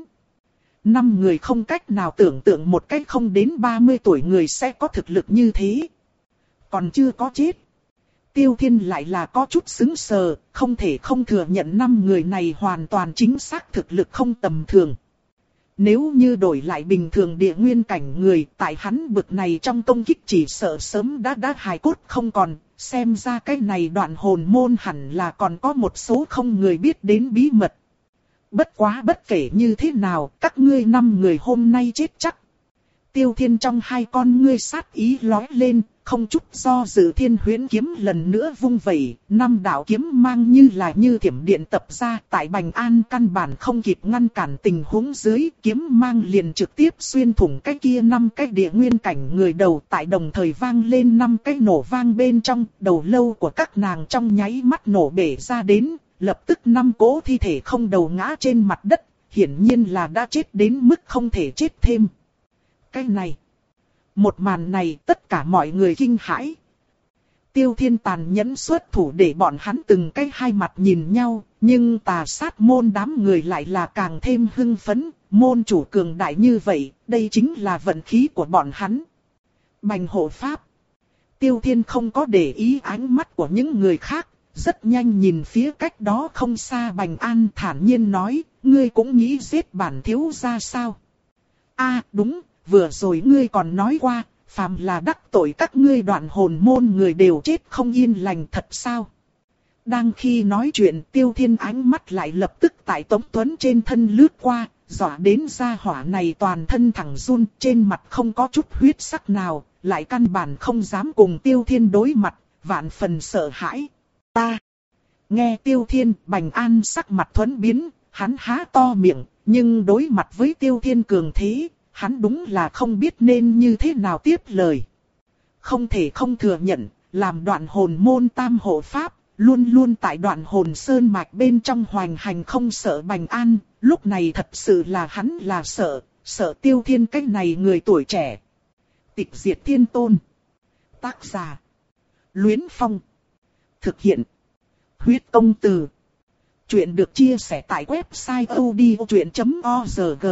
Năm người không cách nào tưởng tượng một cách không đến ba mươi tuổi người sẽ có thực lực như thế. Còn chưa có chết. Tiêu Thiên lại là có chút sững sờ, không thể không thừa nhận năm người này hoàn toàn chính xác thực lực không tầm thường. Nếu như đổi lại bình thường địa nguyên cảnh người, tại hắn bực này trong công kích chỉ sợ sớm đã đã hài cốt không còn, xem ra cái này đoạn hồn môn hẳn là còn có một số không người biết đến bí mật. Bất quá bất kể như thế nào, các ngươi năm người hôm nay chết chắc. Tiêu Thiên trong hai con ngươi sát ý lóe lên, không chút do dự thiên huyễn kiếm lần nữa vung vẩy, năm đạo kiếm mang như là như thiểm điện tập ra, tại Bành An căn bản không kịp ngăn cản tình huống dưới, kiếm mang liền trực tiếp xuyên thủng cái kia năm cái địa nguyên cảnh người đầu, tại đồng thời vang lên năm cái nổ vang bên trong, đầu lâu của các nàng trong nháy mắt nổ bể ra đến. lập tức năm cỗ thi thể không đầu ngã trên mặt đất, hiển nhiên là đã chết đến mức không thể chết thêm. Cái này, một màn này tất cả mọi người kinh hãi. Tiêu Thiên tàn nhẫn xuất thủ để bọn hắn từng cái hai mặt nhìn nhau, nhưng tà sát môn đám người lại là càng thêm hưng phấn, môn chủ cường đại như vậy, đây chính là vận khí của bọn hắn. Bành hộ pháp. Tiêu Thiên không có để ý ánh mắt của những người khác, rất nhanh nhìn phía cách đó không xa Bành An thản nhiên nói, ngươi cũng nghĩ giết bản thiếu gia sao? A đúng, vừa rồi ngươi còn nói qua, phàm là đắc tội các ngươi Đoạn Hồn môn người đều chết không yên lành thật sao? Đang khi nói chuyện Tiêu Thiên ánh mắt lại lập tức tại Tống Tuấn trên thân lướt qua, dọa đến gia hỏa này toàn thân thẳng run, trên mặt không có chút huyết sắc nào, lại căn bản không dám cùng Tiêu Thiên đối mặt, vạn phần sợ hãi. Ta! Nghe Tiêu Thiên, Bành An sắc mặt thuẫn biến, hắn há to miệng, nhưng đối mặt với Tiêu Thiên cường thế, hắn đúng là không biết nên như thế nào tiếp lời. Không thể không thừa nhận, làm Đoạn Hồn môn tam hộ pháp, luôn luôn tại Đoạn Hồn sơn mạch bên trong hoành hành không sợ Bành An, lúc này thật sự là hắn là sợ, sợ Tiêu Thiên cái này người tuổi trẻ. Tịch diệt thiên tôn. Tác giả. Luyến Phong. Thực hiện. Huyết công từ. Chuyện được chia sẻ tại website odchuyện chấm org.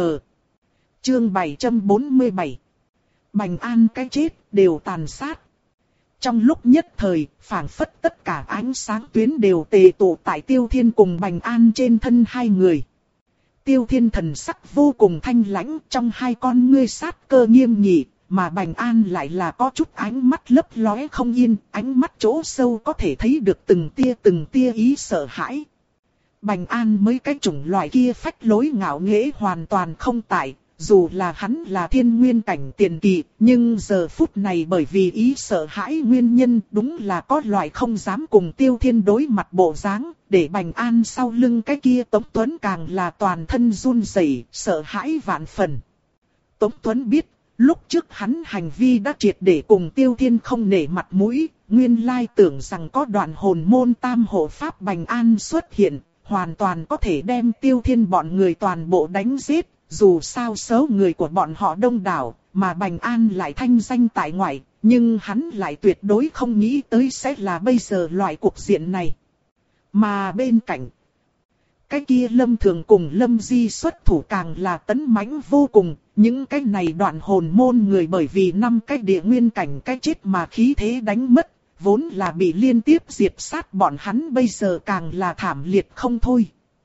Chương bảy trăm bốn mươi bảy. Bành An cái chết đều tàn sát. Trong lúc nhất thời, phảng phất tất cả ánh sáng tuyến đều tề tụ tại Tiêu Thiên cùng Bành An trên thân hai người. Tiêu Thiên thần sắc vô cùng thanh lãnh, trong hai con ngươi sát cơ nghiêm nghị, mà Bành An lại là có chút ánh mắt lấp lóe không yên, ánh mắt chỗ sâu có thể thấy được từng tia từng tia ý sợ hãi. Bành An mới cái chủng loại kia phách lối ngạo nghễ hoàn toàn không tại, dù là hắn là thiên nguyên cảnh tiền kỳ, nhưng giờ phút này bởi vì ý sợ hãi nguyên nhân đúng là có loại không dám cùng Tiêu Thiên đối mặt bộ dáng, để Bành An sau lưng cái kia Tống Tuấn càng là toàn thân run rẩy, sợ hãi vạn phần. Tống Tuấn biết, lúc trước hắn hành vi đã triệt để cùng Tiêu Thiên không nể mặt mũi, nguyên lai tưởng rằng có Đoạn Hồn môn tam hộ pháp Bành An xuất hiện, hoàn toàn có thể đem Tiêu Thiên bọn người toàn bộ đánh giết. Dù sao số người của bọn họ đông đảo, mà Bành An lại thanh danh tại ngoại, nhưng hắn lại tuyệt đối không nghĩ tới sẽ là bây giờ loại cục diện này. Mà bên cạnh, cái kia Lâm Thường cùng Lâm Di xuất thủ càng là tấn mãnh vô cùng, những cái này Đoạn Hồn môn người bởi vì năm cái địa nguyên cảnh cái chết mà khí thế đánh mất, vốn là bị liên tiếp diệt sát bọn hắn bây giờ càng là thảm liệt không thôi.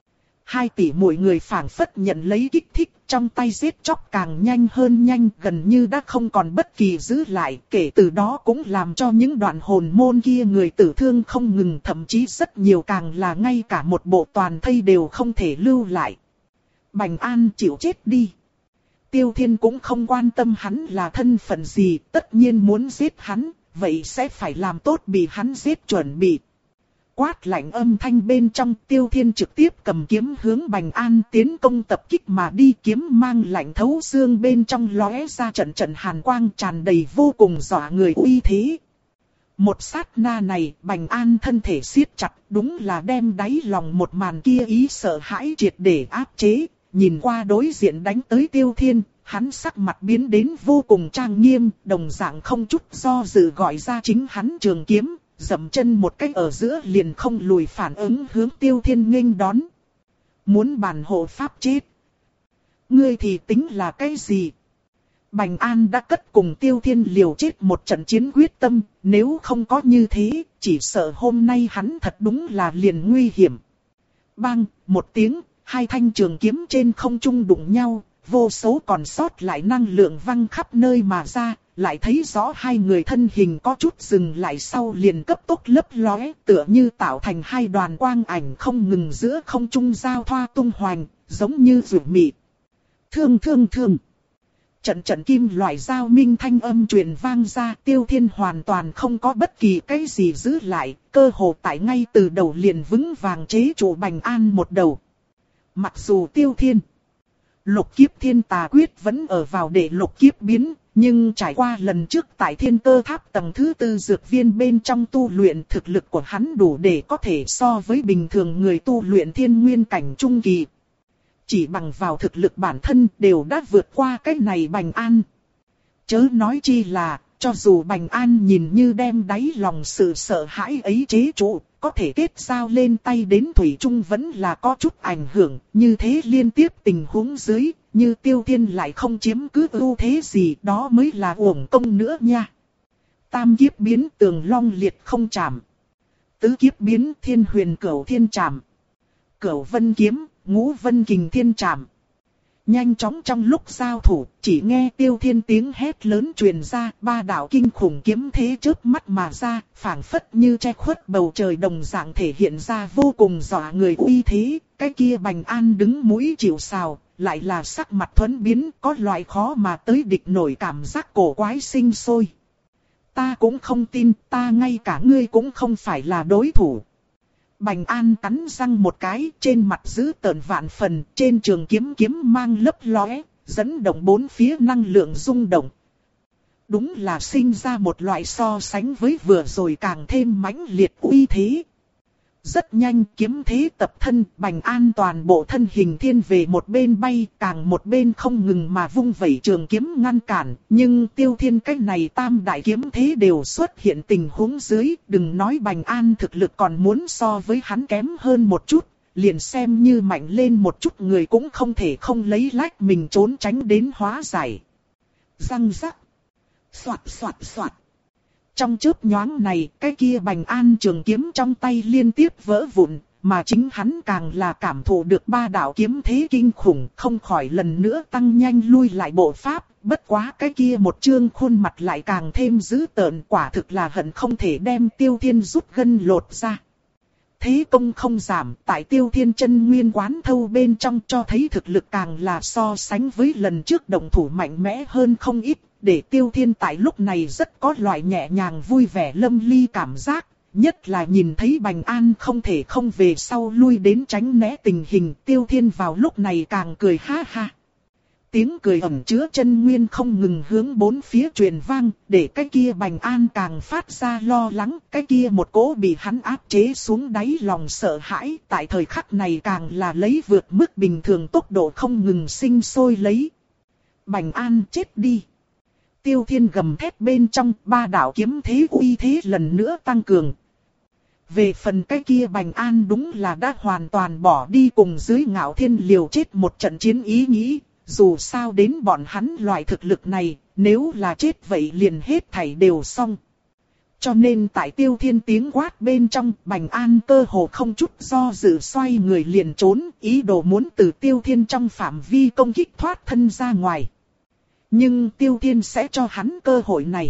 Hai tỷ mỗi người phảng phất nhận lấy kích thích, trong tay giết chóc càng nhanh hơn nhanh, gần như đã không còn bất kỳ giữ lại, kể từ đó cũng làm cho những Đoạn Hồn môn kia người tử thương không ngừng, thậm chí rất nhiều càng là ngay cả một bộ toàn thây đều không thể lưu lại. Bành An chịu chết đi. Tiêu Thiên cũng không quan tâm hắn là thân phận gì, tất nhiên muốn giết hắn, vậy sẽ phải làm tốt bị hắn giết chuẩn bị. Quát lạnh âm thanh bên trong, Tiêu Thiên trực tiếp cầm kiếm hướng Bành An tiến công tập kích mà đi, kiếm mang lạnh thấu xương bên trong lóe ra trận trận hàn quang tràn đầy vô cùng dọa người uy thế. Một sát na này, Bành An thân thể siết chặt, đúng là đem đáy lòng một màn kia ý sợ hãi triệt để áp chế, nhìn qua đối diện đánh tới Tiêu Thiên, hắn sắc mặt biến đến vô cùng trang nghiêm, đồng dạng không chút do dự gọi ra chính hắn trường kiếm. Dậm chân một cách ở giữa liền không lùi phản ứng hướng Tiêu Thiên nghênh đón. Muốn bản hộ pháp chết. Ngươi thì tính là cái gì? Bành An đã cất cùng Tiêu Thiên liều chết một trận chiến quyết tâm. Nếu không có như thế, chỉ sợ hôm nay hắn thật đúng là liền nguy hiểm. Bang, một tiếng, hai thanh trường kiếm trên không trung đụng nhau. Vô số còn sót lại năng lượng văng khắp nơi mà ra. Lại thấy rõ hai người thân hình có chút dừng lại sau liền cấp tốc lấp lóe, tựa như tạo thành hai đoàn quang ảnh không ngừng giữa không trung giao thoa tung hoành, giống như rủ mị. Thương thương thương. Trận trận kim loại giao minh thanh âm truyền vang ra, Tiêu Thiên hoàn toàn không có bất kỳ cái gì giữ lại, cơ hồ tại ngay từ đầu liền vững vàng chế trụ Bành An một đầu. Mặc dù Tiêu Thiên Lục kiếp thiên tà quyết vẫn ở vào để lục kiếp biến, Nhưng trải qua lần trước tại thiên cơ tháp tầng thứ tư dược viên bên trong tu luyện, thực lực của hắn đủ để có thể so với bình thường người tu luyện thiên nguyên cảnh trung kỳ. Chỉ bằng vào thực lực bản thân đều đã vượt qua cái này Bành An. Chớ nói chi là, cho dù Bành An nhìn như đem đáy lòng sự sợ hãi ấy chế trụ, có thể kết giao lên tay đến thủy chung vẫn là có chút ảnh hưởng, như thế liên tiếp tình huống dưới, như Tiêu Thiên lại không chiếm cứ ưu thế gì, đó mới là uổng công nữa nha. Tam kiếp biến tường long liệt không chạm. Tứ kiếp biến thiên huyền cửu thiên chạm. Cửu vân kiếm, ngũ vân kình thiên chạm. Nhanh chóng trong lúc giao thủ, chỉ nghe Tiêu Thiên tiếng hét lớn truyền ra, ba đạo kinh khủng kiếm thế chớp mắt mà ra, phảng phất như che khuất bầu trời đồng dạng thể hiện ra vô cùng dọa người uy thế. Cái kia Bành An đứng mũi chịu sào, lại là sắc mặt thuẫn biến, có loại khó mà tới địch nổi cảm giác cổ quái sinh sôi. Ta cũng không tin, ta ngay cả ngươi cũng không phải là đối thủ. Bành An cắn răng một cái, trên mặt giữ tợn vạn phần, trên trường kiếm kiếm mang lấp lóe, dẫn động bốn phía năng lượng rung động. Đúng là sinh ra một loại so sánh với vừa rồi càng thêm mãnh liệt uy thế. Rất nhanh kiếm thế tập thân, Bành An toàn bộ thân hình thiên về một bên bay, càng một bên không ngừng mà vung vẩy trường kiếm ngăn cản. Nhưng Tiêu Thiên cách này tam đại kiếm thế đều xuất hiện tình huống dưới, đừng nói Bành An thực lực còn muốn so với hắn kém hơn một chút, liền xem như mạnh lên một chút người cũng không thể không lấy lách mình trốn tránh đến hóa giải. Răng rắc, soạt soạt soạt. Trong chớp nhoáng này, cái kia Bành An trường kiếm trong tay liên tiếp vỡ vụn, mà chính hắn càng là cảm thụ được ba đạo kiếm thế kinh khủng, không khỏi lần nữa tăng nhanh lui lại bộ pháp, bất quá cái kia một trương khuôn mặt lại càng thêm dữ tợn, quả thực là hận không thể đem Tiêu Thiên rút gân lột ra. Thế công không giảm, tại Tiêu Thiên chân nguyên quán thâu bên trong cho thấy thực lực càng là so sánh với lần trước động thủ mạnh mẽ hơn không ít. Để Tiêu Thiên tại lúc này rất có loại nhẹ nhàng vui vẻ lâm ly cảm giác, nhất là nhìn thấy Bành An không thể không về sau lui đến tránh né tình hình, Tiêu Thiên vào lúc này càng cười ha ha. Tiếng cười ẩn chứa chân nguyên không ngừng hướng bốn phía truyền vang, để cái kia Bành An càng phát ra lo lắng, cái kia một cỗ bị hắn áp chế xuống đáy lòng sợ hãi, tại thời khắc này càng là lấy vượt mức bình thường tốc độ không ngừng sinh sôi lấy. Bành An chết đi. Tiêu Thiên gầm thét bên trong, ba đạo kiếm thế uy thế lần nữa tăng cường. Về phần cái kia Bành An đúng là đã hoàn toàn bỏ đi cùng dưới Ngạo Thiên liều chết một trận chiến ý nghĩ, dù sao đến bọn hắn loại thực lực này, nếu là chết vậy liền hết thảy đều xong. Cho nên tại Tiêu Thiên tiếng quát bên trong, Bành An cơ hồ không chút do dự xoay người liền trốn, ý đồ muốn từ Tiêu Thiên trong phạm vi công kích thoát thân ra ngoài. Nhưng Tiêu Thiên sẽ cho hắn cơ hội này.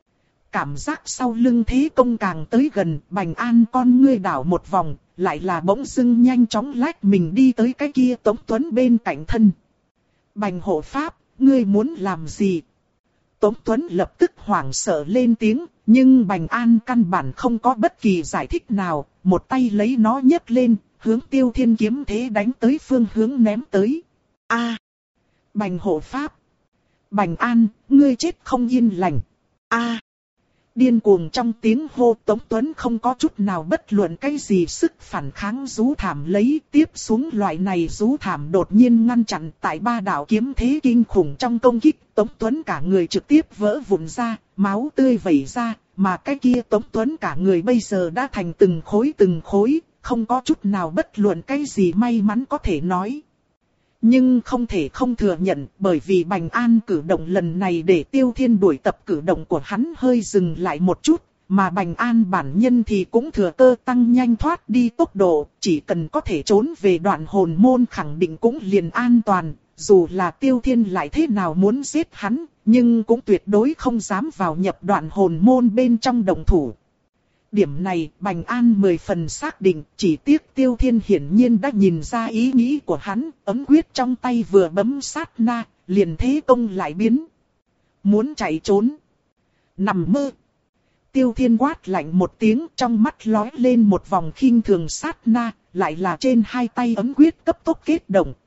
Cảm giác sau lưng thế công càng tới gần, Bành An con ngươi đảo một vòng, lại là bỗng dưng nhanh chóng lách mình đi tới cái kia Tống Tuấn bên cạnh thân. Bành hộ pháp, ngươi muốn làm gì? Tống Tuấn lập tức hoảng sợ lên tiếng, nhưng Bành An căn bản không có bất kỳ giải thích nào, một tay lấy nó nhấc lên, hướng Tiêu Thiên kiếm thế đánh tới phương hướng ném tới. A! À, Bành hộ pháp! Bành An, ngươi chết không yên lành. A! À, điên cuồng trong tiếng hô, Tống Tuấn không có chút nào bất luận cái gì sức phản kháng, rú thảm lấy tiếp xuống loại này rú thảm đột nhiên ngăn chặn tại ba đạo kiếm thế kinh khủng trong công kích. Tống Tuấn cả người trực tiếp vỡ vụn ra, máu tươi vẩy ra, mà cái kia Tống Tuấn cả người bây giờ đã thành từng khối từng khối, không có chút nào bất luận cái gì may mắn có thể nói. Nhưng không thể không thừa nhận, bởi vì Bành An cử động lần này để Tiêu Thiên đuổi tập cử động của hắn hơi dừng lại một chút, mà Bành An bản nhân thì cũng thừa cơ tăng nhanh thoát đi tốc độ, chỉ cần có thể trốn về đoạn hồn môn khẳng định cũng liền an toàn, dù là Tiêu Thiên lại thế nào muốn giết hắn, nhưng cũng tuyệt đối không dám vào nhập đoạn hồn môn bên trong động thủ. Điểm này Bành An mười phần xác định, chỉ tiếc Tiêu Thiên hiển nhiên đã nhìn ra ý nghĩ của hắn, ấm quyết trong tay vừa bấm sát na, liền thế công lại biến. Muốn chạy trốn. Nằm mơ. Tiêu Thiên quát lạnh một tiếng, trong mắt lóe lên một vòng khinh thường sát na, lại là trên hai tay ấm quyết cấp tốc kết động,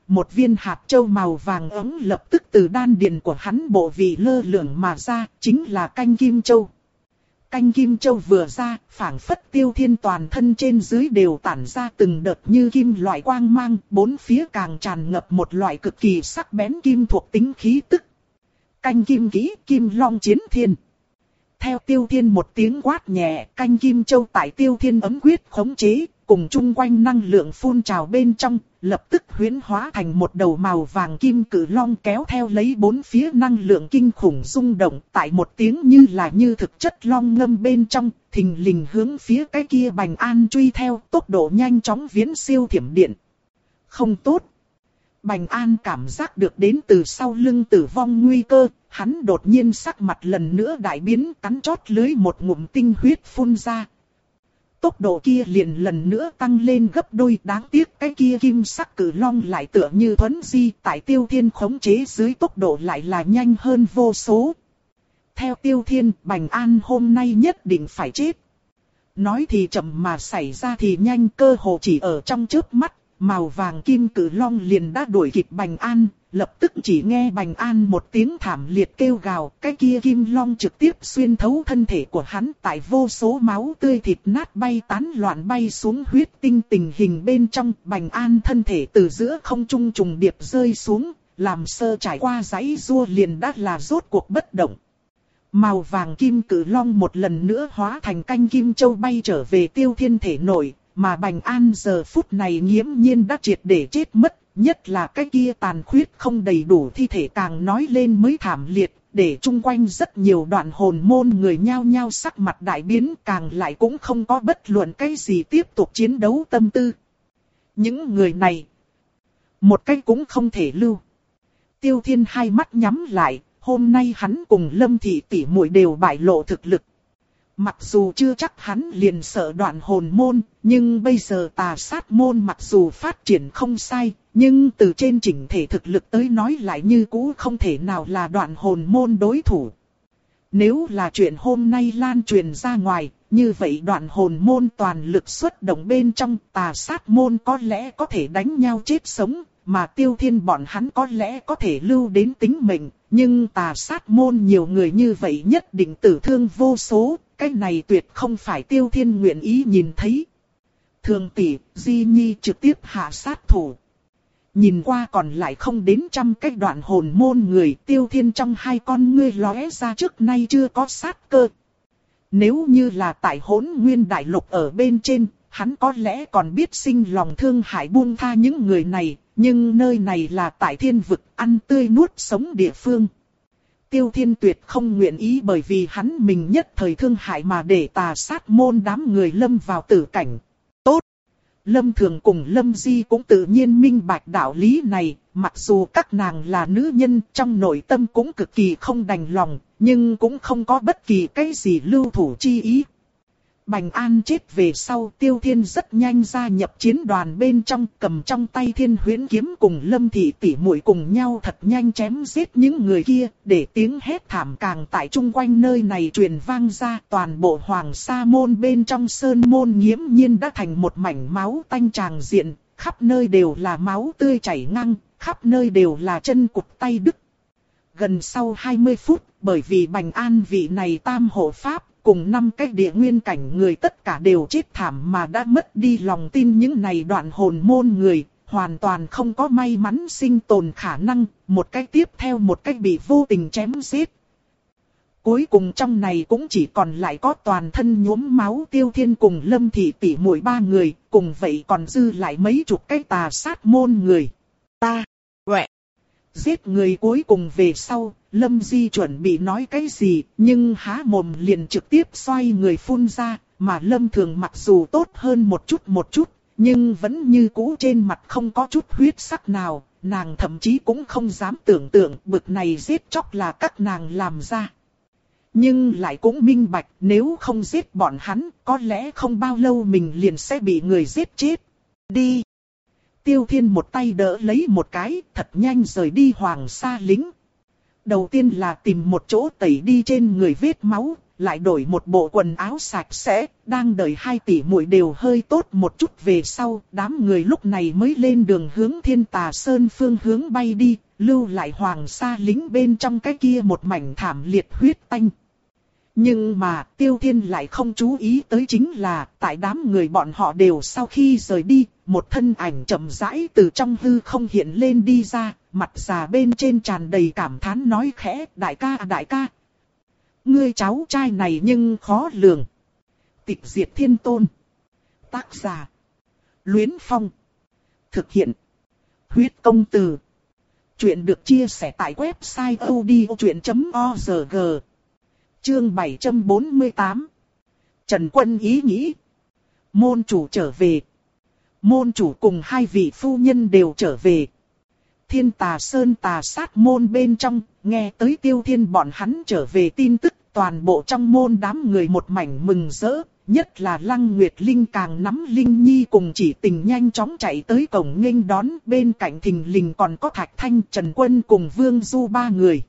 một viên hạt châu màu vàng ấm lập tức từ đan điền của hắn bộ vị lơ lửng mà ra, chính là canh kim châu. Canh kim châu vừa ra, phảng phất Tiêu Thiên toàn thân trên dưới đều tản ra từng đợt như kim loại quang mang, bốn phía càng tràn ngập một loại cực kỳ sắc bén kim thuộc tính khí tức. Canh kim kỹ, kim long chiến thiên. Theo Tiêu Thiên một tiếng quát nhẹ, canh kim châu tại Tiêu Thiên ấm quyết khống chế, cùng chung quanh năng lượng phun trào bên trong, lập tức huyễn hóa thành một đầu màu vàng kim cử long kéo theo lấy bốn phía năng lượng kinh khủng rung động, tại một tiếng như là như thực chất long ngâm bên trong, thình lình hướng phía cái kia Bành An truy theo, tốc độ nhanh chóng viễn siêu thiểm điện. Không tốt. Bành An cảm giác được đến từ sau lưng tử vong nguy cơ, hắn đột nhiên sắc mặt lần nữa đại biến, cắn chót lưới một ngụm tinh huyết phun ra. Tốc độ kia liền lần nữa tăng lên gấp đôi, đáng tiếc cái kia kim sắc cử long lại tựa như thuấn di, tại Tiêu Thiên khống chế dưới tốc độ lại là nhanh hơn vô số. Theo Tiêu Thiên, Bành An hôm nay nhất định phải chết. Nói thì chậm mà xảy ra thì nhanh, cơ hồ chỉ ở trong chớp mắt, màu vàng kim cử long liền đã đuổi kịp Bành An, lập tức chỉ nghe Bành An một tiếng thảm liệt kêu gào, cái kia kim long trực tiếp xuyên thấu thân thể của hắn, tại vô số máu tươi thịt nát bay tán loạn bay xuống huyết tinh tình hình bên trong, Bành An thân thể từ giữa không trung trùng điệp rơi xuống, làm sơ trải qua giãy giụa liền đã là rốt cuộc bất động. Màu vàng kim cử long một lần nữa hóa thành canh kim châu bay trở về Tiêu Thiên thể nội, mà Bành An giờ phút này nghiễm nhiên đã triệt để chết mất. Nhất là cái kia tàn khuyết không đầy đủ thi thể càng nói lên mới thảm liệt, để chung quanh rất nhiều đoạn hồn môn người nhao nhao sắc mặt đại biến, càng lại cũng không có bất luận cái gì tiếp tục chiến đấu tâm tư. Những người này, một cái cũng không thể lưu. Tiêu Thiên hai mắt nhắm lại, hôm nay hắn cùng Lâm Thị tỷ muội đều bại lộ thực lực. Mặc dù chưa chắc hắn liền sợ đoạn hồn môn, nhưng bây giờ tà sát môn mặc dù phát triển không sai, nhưng từ trên chỉnh thể thực lực tới nói lại như cũ không thể nào là đoạn hồn môn đối thủ. Nếu là chuyện hôm nay lan truyền ra ngoài, như vậy đoạn hồn môn toàn lực xuất động bên trong, tà sát môn có lẽ có thể đánh nhau chết sống, mà Tiêu Thiên bọn hắn có lẽ có thể lưu đến tính mệnh, nhưng tà sát môn nhiều người như vậy nhất định tử thương vô số. Cái này tuyệt không phải Tiêu Thiên nguyện ý nhìn thấy. Thường tỷ, Di Nhi trực tiếp hạ sát thủ. Nhìn qua còn lại không đến trăm cái đoạn hồn môn người, Tiêu Thiên trong hai con ngươi lóe ra trước nay chưa có sát cơ. Nếu như là tại Hỗn Nguyên Đại Lục ở bên trên, hắn có lẽ còn biết sinh lòng thương hại buông tha những người này, nhưng nơi này là tại thiên vực ăn tươi nuốt sống địa phương. Tiêu Thiên tuyệt không nguyện ý bởi vì hắn mình nhất thời thương hại mà để tà sát môn đám người lâm vào tử cảnh. Tốt! Lâm Thường cùng Lâm Di cũng tự nhiên minh bạch đạo lý này, mặc dù các nàng là nữ nhân trong nội tâm cũng cực kỳ không đành lòng, nhưng cũng không có bất kỳ cái gì lưu thủ chi ý. Bành An chết về sau, Tiêu Thiên rất nhanh gia nhập chiến đoàn bên trong, cầm trong tay Thiên Huyễn kiếm cùng Lâm Thị tỷ muội cùng nhau thật nhanh chém giết những người kia, để tiếng hét thảm càng tại chung quanh nơi này truyền vang ra, toàn bộ Hoàng Sa môn bên trong sơn môn nghiễm nhiên đã thành một mảnh máu tanh tràng diện, khắp nơi đều là máu tươi chảy ngang, khắp nơi đều là chân cụt tay đứt. Gần sau hai mươi phút, bởi vì Bành An vị này tam hộ pháp, cùng năm cái địa nguyên cảnh người tất cả đều chết thảm mà đã mất đi lòng tin những này đoạn hồn môn người, hoàn toàn không có may mắn sinh tồn khả năng, một cái tiếp theo một cái bị vô tình chém giết. Cuối cùng trong này cũng chỉ còn lại có toàn thân nhuốm máu Tiêu Thiên cùng Lâm Thị tỷ muội ba người, cùng vậy còn dư lại mấy chục cái tà sát môn người. Ta, quẹ. Giết người cuối cùng về sau, Lâm Di chuẩn bị nói cái gì, nhưng há mồm liền trực tiếp xoay người phun ra, mà Lâm Thường mặc dù tốt hơn một chút một chút, nhưng vẫn như cũ trên mặt không có chút huyết sắc nào, nàng thậm chí cũng không dám tưởng tượng bực này giết chóc là các nàng làm ra. Nhưng lại cũng minh bạch, nếu không giết bọn hắn, có lẽ không bao lâu mình liền sẽ bị người giết chết. Đi! Tiêu Thiên một tay đỡ lấy một cái, thật nhanh rời đi Hoàng Sa lính. Đầu tiên là tìm một chỗ tẩy đi trên người vết máu, lại đổi một bộ quần áo sạch sẽ, đang đợi hai tỷ muội đều hơi tốt một chút về sau, đám người lúc này mới lên đường hướng Thiên Tà Sơn phương hướng bay đi, lưu lại Hoàng Sa lính bên trong cái kia một mảnh thảm liệt huyết tanh. Nhưng mà Tiêu Thiên lại không chú ý tới chính là, tại đám người bọn họ đều sau khi rời đi, một thân ảnh chậm rãi từ trong hư không hiện lên đi ra, mặt già bên trên tràn đầy cảm thán nói khẽ, đại ca đại ca. Ngươi cháu trai này nhưng khó lường. Tịch Diệt Thiên Tôn. Tác giả. Luyến Phong. Thực hiện. Huyết Công Từ. Chuyện được chia sẻ tại website odchuyện chấm org. Chương bảy trăm bốn mươi tám. Trần Quân ý nghĩ. Môn chủ trở về. Môn chủ cùng hai vị phu nhân đều trở về. Thiên Tà Sơn Tà Sát môn bên trong, nghe tới Tiêu Thiên bọn hắn trở về tin tức, toàn bộ trong môn đám người một mảnh mừng rỡ, nhất là Lăng Nguyệt Linh càng nắm Linh Nhi cùng Chỉ Tình nhanh chóng chạy tới cổng nghênh đón, bên cạnh thình lình còn có Thạch Thanh, Trần Quân cùng Vương Du ba người.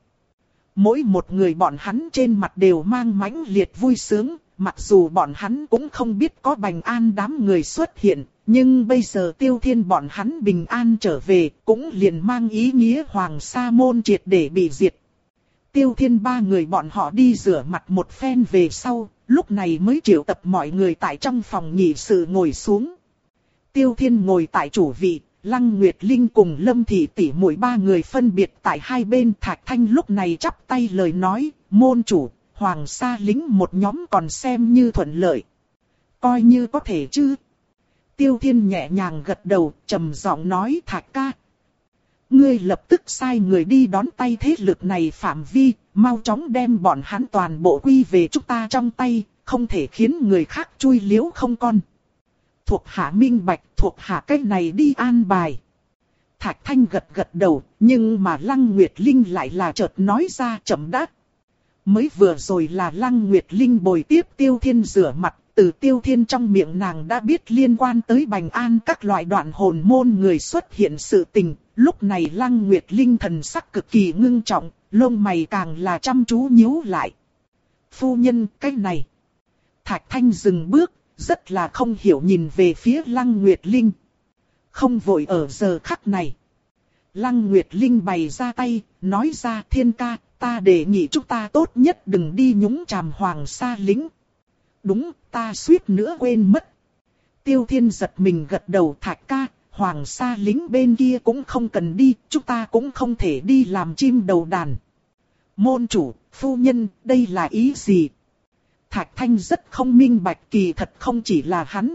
Mỗi một người bọn hắn trên mặt đều mang mãnh liệt vui sướng, mặc dù bọn hắn cũng không biết có Bành An đám người xuất hiện, nhưng bây giờ Tiêu Thiên bọn hắn bình an trở về, cũng liền mang ý nghĩa Hoàng Sa môn triệt để bị diệt. Tiêu Thiên ba người bọn họ đi rửa mặt một phen về sau, lúc này mới triệu tập mọi người tại trong phòng nghị sự ngồi xuống. Tiêu Thiên ngồi tại chủ vị, Lăng Nguyệt Linh cùng Lâm Thị tỷ muội ba người phân biệt tại hai bên. Thạch Thanh lúc này chắp tay lời nói, môn chủ, Hoàng Sa lính một nhóm còn xem như thuận lợi. Coi như có thể chứ. Tiêu Thiên nhẹ nhàng gật đầu, trầm giọng nói, Thạch ca. Ngươi lập tức sai người đi đón tay thế lực này phạm vi, mau chóng đem bọn hắn toàn bộ quy về chúng ta trong tay, không thể khiến người khác chui liếu không con. Thuộc hạ minh bạch, thuộc hạ cái này đi an bài. Thạch Thanh gật gật đầu, nhưng mà Lăng Nguyệt Linh lại là chợt nói ra chậm đã. Mới vừa rồi là Lăng Nguyệt Linh bồi tiếp Tiêu Thiên rửa mặt, từ Tiêu Thiên trong miệng nàng đã biết liên quan tới Bành An các loại đoạn hồn môn người xuất hiện sự tình. Lúc này Lăng Nguyệt Linh thần sắc cực kỳ ngưng trọng, lông mày càng là chăm chú nhíu lại. Phu nhân, cái này. Thạch Thanh dừng bước, rất là không hiểu nhìn về phía Lăng Nguyệt Linh. Không vội ở giờ khắc này. Lăng Nguyệt Linh bày ra tay, nói ra Thiên ca, ta đề nghị chúng ta tốt nhất đừng đi nhúng chàm Hoàng Sa lính. Đúng, ta suýt nữa quên mất. Tiêu Thiên giật mình gật đầu, Thạch ca, Hoàng Sa lính bên kia cũng không cần đi, chúng ta cũng không thể đi làm chim đầu đàn. Môn chủ, phu nhân, đây là ý gì? Thạch Thanh rất không minh bạch, kỳ thật không chỉ là hắn.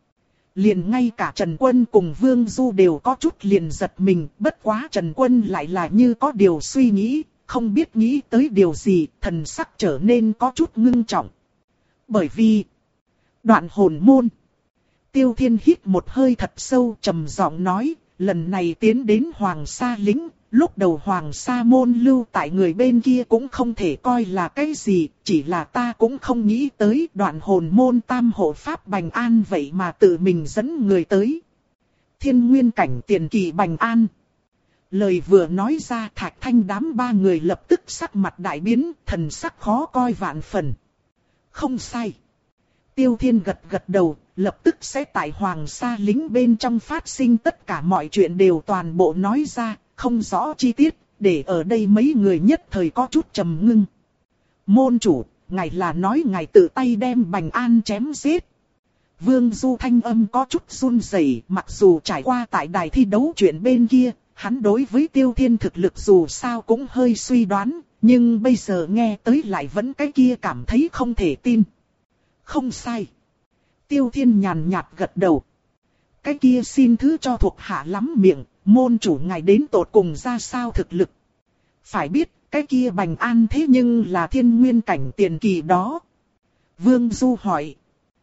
Liền ngay cả Trần Quân cùng Vương Du đều có chút liền giật mình, bất quá Trần Quân lại là như có điều suy nghĩ, không biết nghĩ tới điều gì, thần sắc trở nên có chút ngưng trọng. Bởi vì, đoạn hồn môn. Tiêu Thiên hít một hơi thật sâu, trầm giọng nói, lần này tiến đến Hoàng Sa lính, lúc đầu Hoàng Sa môn lưu tại người bên kia cũng không thể coi là cái gì, chỉ là ta cũng không nghĩ tới đoạn hồn môn tam hộ pháp Bành An vậy mà tự mình dẫn người tới. Thiên nguyên cảnh tiền kỳ Bành An. Lời vừa nói ra, Thạch Thanh đám ba người lập tức sắc mặt đại biến, thần sắc khó coi vạn phần. Không sai. Tiêu Thiên gật gật đầu, lập tức sẽ tại Hoàng Sa lính bên trong phát sinh tất cả mọi chuyện đều toàn bộ nói ra, không rõ chi tiết, để ở đây mấy người nhất thời có chút trầm ngưng. Môn chủ, ngài là nói ngài tự tay đem Bành An chém giết. Vương Du thanh âm có chút run rẩy, mặc dù trải qua tại đài thi đấu chuyện bên kia, hắn đối với Tiêu Thiên thực lực dù sao cũng hơi suy đoán, nhưng bây giờ nghe tới lại vẫn cái kia cảm thấy không thể tin. Không sai. Tiêu Thiên nhàn nhạt gật đầu. Cái kia xin thứ cho thuộc hạ lắm miệng, môn chủ ngài đến tột cùng ra sao thực lực. Phải biết, cái kia Bành An thế nhưng là thiên nguyên cảnh tiền kỳ đó. Vương Du hỏi.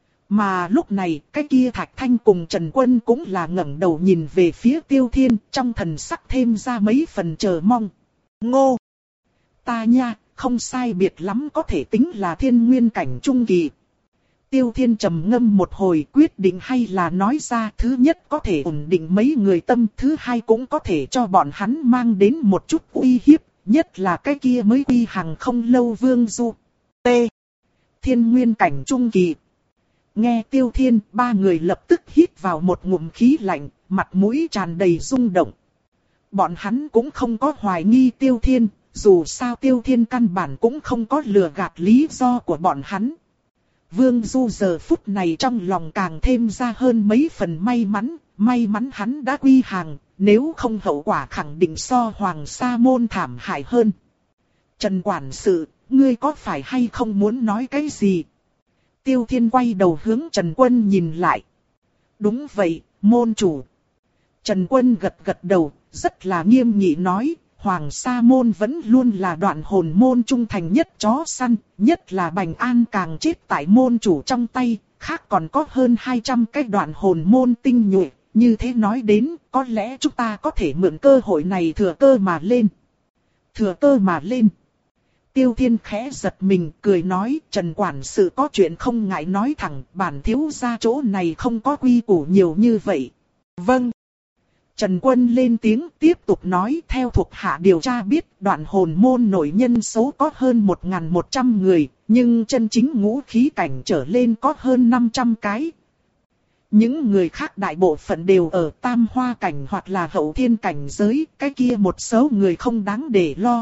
Mà lúc này, cái kia Thạch Thanh cùng Trần Quân cũng là ngẩng đầu nhìn về phía Tiêu Thiên, trong thần sắc thêm ra mấy phần chờ mong. Ngô! Ta nha, không sai biệt lắm có thể tính là thiên nguyên cảnh trung kỳ. Tiêu Thiên trầm ngâm một hồi, quyết định hay là nói ra, thứ nhất có thể ổn định mấy người tâm, thứ hai cũng có thể cho bọn hắn mang đến một chút uy hiếp, nhất là cái kia mới uy hàng không lâu Vương Du. T. thiên nguyên cảnh trung kỳ. Nghe Tiêu Thiên, ba người lập tức hít vào một ngụm khí lạnh, mặt mũi tràn đầy rung động. Bọn hắn cũng không có hoài nghi Tiêu Thiên, dù sao Tiêu Thiên căn bản cũng không có lừa gạt lý do của bọn hắn. Vương Du giờ phút này trong lòng càng thêm ra hơn mấy phần may mắn, may mắn hắn đã quy hàng, nếu không hậu quả khẳng định so Hoàng Sa Môn thảm hại hơn. Trần quản sự, ngươi có phải hay không muốn nói cái gì? Tiêu Thiên quay đầu hướng Trần Quân nhìn lại. Đúng vậy, môn chủ. Trần Quân gật gật đầu, rất là nghiêm nghị nói, Hoàng Sa Môn vẫn luôn là đoạn hồn môn trung thành nhất chó săn, nhất là Bành An càng chết tại môn chủ trong tay, khác còn có hơn hai trăm cái đoạn hồn môn tinh nhuệ, như thế nói đến, có lẽ chúng ta có thể mượn cơ hội này thừa cơ mà lên. Thừa cơ mà lên. Tiêu Thiên khẽ giật mình, cười nói, Trần quản sự có chuyện không ngại nói thẳng, bản thiếu gia chỗ này không có quy củ nhiều như vậy. Vâng. Trần Quân lên tiếng tiếp tục nói, theo thuộc hạ điều tra biết, đoạn hồn môn nội nhân số có hơn một nghìn một trăm người, nhưng chân chính ngũ khí cảnh trở lên có hơn năm trăm cái. Những người khác đại bộ phận đều ở tam hoa cảnh hoặc là hậu thiên cảnh giới, cái kia một số người không đáng để lo.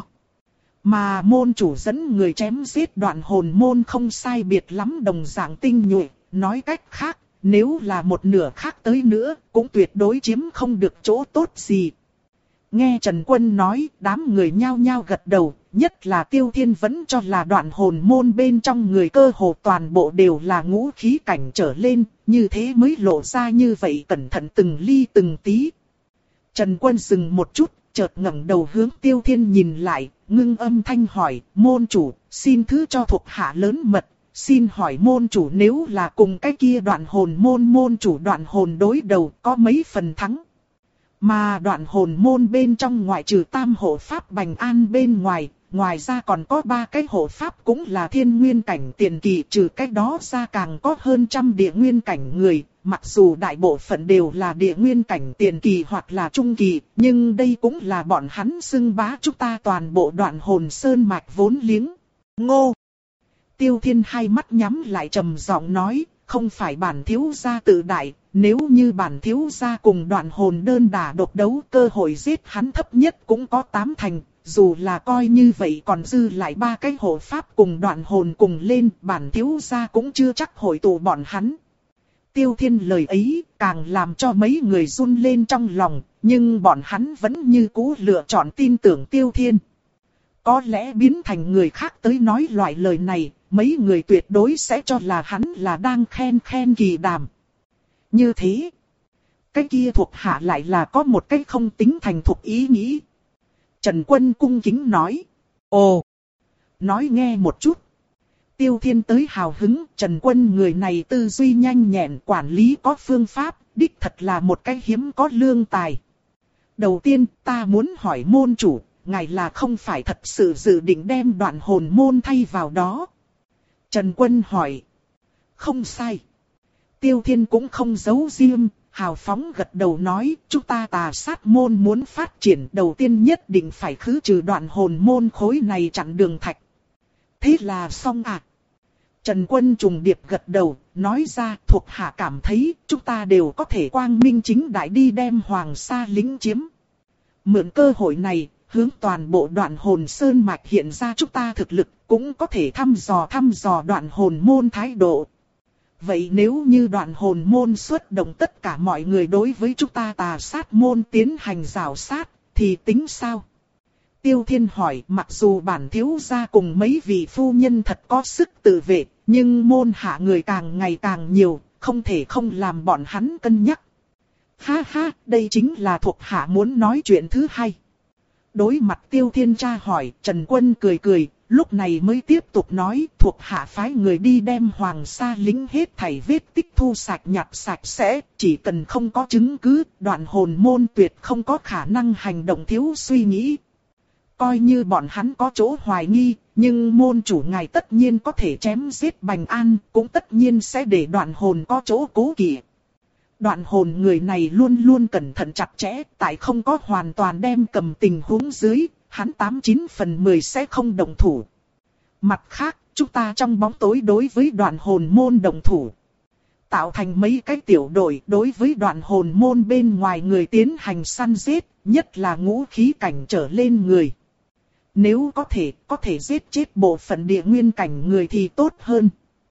Mà môn chủ dẫn người chém giết đoạn hồn môn không sai biệt lắm đồng dạng tinh nhuệ, nói cách khác, nếu là một nửa khác tới nữa, cũng tuyệt đối chiếm không được chỗ tốt gì. Nghe Trần Quân nói, đám người nhao nhao gật đầu, nhất là Tiêu Thiên vẫn cho là đoạn hồn môn bên trong người cơ hồ toàn bộ đều là ngũ khí cảnh trở lên, như thế mới lộ ra như vậy cẩn thận từng ly từng tí. Trần Quân dừng một chút, chợt ngẩng đầu hướng Tiêu Thiên nhìn lại, ngưng âm thanh hỏi, môn chủ, xin thứ cho thuộc hạ lớn mật, xin hỏi môn chủ nếu là cùng cái kia đoạn hồn môn môn chủ đoạn hồn đối đầu có mấy phần thắng. Mà đoạn hồn môn bên trong ngoại trừ tam hộ pháp Bành An bên ngoài, ngoài ra còn có ba cái hộ pháp cũng là thiên nguyên cảnh tiền kỳ, trừ cái đó ra càng có hơn trăm địa nguyên cảnh người. Mặc dù đại bộ phận đều là địa nguyên cảnh tiền kỳ hoặc là trung kỳ, nhưng đây cũng là bọn hắn xưng bá chúng ta toàn bộ đoạn hồn sơn mạch vốn liếng. Ngô! Tiêu Thiên hai mắt nhắm lại trầm giọng nói, không phải bản thiếu gia tự đại, nếu như bản thiếu gia cùng đoạn hồn đơn đả độc đấu cơ hội giết hắn thấp nhất cũng có tám thành, dù là coi như vậy còn dư lại ba cái hộ pháp cùng đoạn hồn cùng lên, bản thiếu gia cũng chưa chắc hội tụ bọn hắn. Tiêu Thiên lời ấy càng làm cho mấy người run lên trong lòng, nhưng bọn hắn vẫn như cũ lựa chọn tin tưởng Tiêu Thiên. Có lẽ biến thành người khác tới nói loại lời này, mấy người tuyệt đối sẽ cho là hắn là đang khen khen kỳ đàm. Như thế, cái kia thuộc hạ lại là có một cái không tính thành thục ý nghĩ. Trần Quân cung kính nói, ồ, nói nghe một chút. Tiêu Thiên tới hào hứng, Trần Quân người này tư duy nhanh nhẹn, quản lý có phương pháp, đích thật là một cái hiếm có lương tài. Đầu tiên, ta muốn hỏi môn chủ, ngài là không phải thật sự dự định đem đoạn hồn môn thay vào đó? Trần Quân hỏi. Không sai. Tiêu Thiên cũng không giấu riêng, hào phóng gật đầu nói, chúng ta Tà Sát môn muốn phát triển đầu tiên nhất định phải khứ trừ đoạn hồn môn khối này chặn đường thạch. Thế là xong à? Trần Quân trùng điệp gật đầu, nói ra thuộc hạ cảm thấy chúng ta đều có thể quang minh chính đại đi đem Hoàng Sa lính chiếm. Mượn cơ hội này, hướng toàn bộ đoạn hồn sơn mạch hiện ra chúng ta thực lực, cũng có thể thăm dò thăm dò đoạn hồn môn thái độ. Vậy nếu như đoạn hồn môn xuất động tất cả mọi người đối với chúng ta Tà Sát môn tiến hành rào sát, thì tính sao? Tiêu Thiên hỏi, mặc dù bản thiếu gia cùng mấy vị phu nhân thật có sức tự vệ, nhưng môn hạ người càng ngày càng nhiều, không thể không làm bọn hắn cân nhắc. Ha ha, đây chính là thuộc hạ muốn nói chuyện thứ hai. Đối mặt Tiêu Thiên tra hỏi, Trần Quân cười cười, lúc này mới tiếp tục nói, thuộc hạ phái người đi đem Hoàng Sa lính hết thảy vết tích thu sạch nhặt sạch sẽ, chỉ cần không có chứng cứ, đoạn hồn môn tuyệt không có khả năng hành động thiếu suy nghĩ. Coi như bọn hắn có chỗ hoài nghi, nhưng môn chủ ngài tất nhiên có thể chém giết Bành An, cũng tất nhiên sẽ để đoạn hồn có chỗ cố kỵ. Đoạn hồn người này luôn luôn cẩn thận chặt chẽ, tại không có hoàn toàn đem cầm tình huống dưới, hắn tám chín phần mười sẽ không động thủ. Mặt khác, chúng ta trong bóng tối đối với đoạn hồn môn đồng thủ. Tạo thành mấy cái tiểu đội đối với đoạn hồn môn bên ngoài người tiến hành săn giết, nhất là ngũ khí cảnh trở lên người. Nếu có thể, có thể giết chết bộ phận địa nguyên cảnh người thì tốt hơn.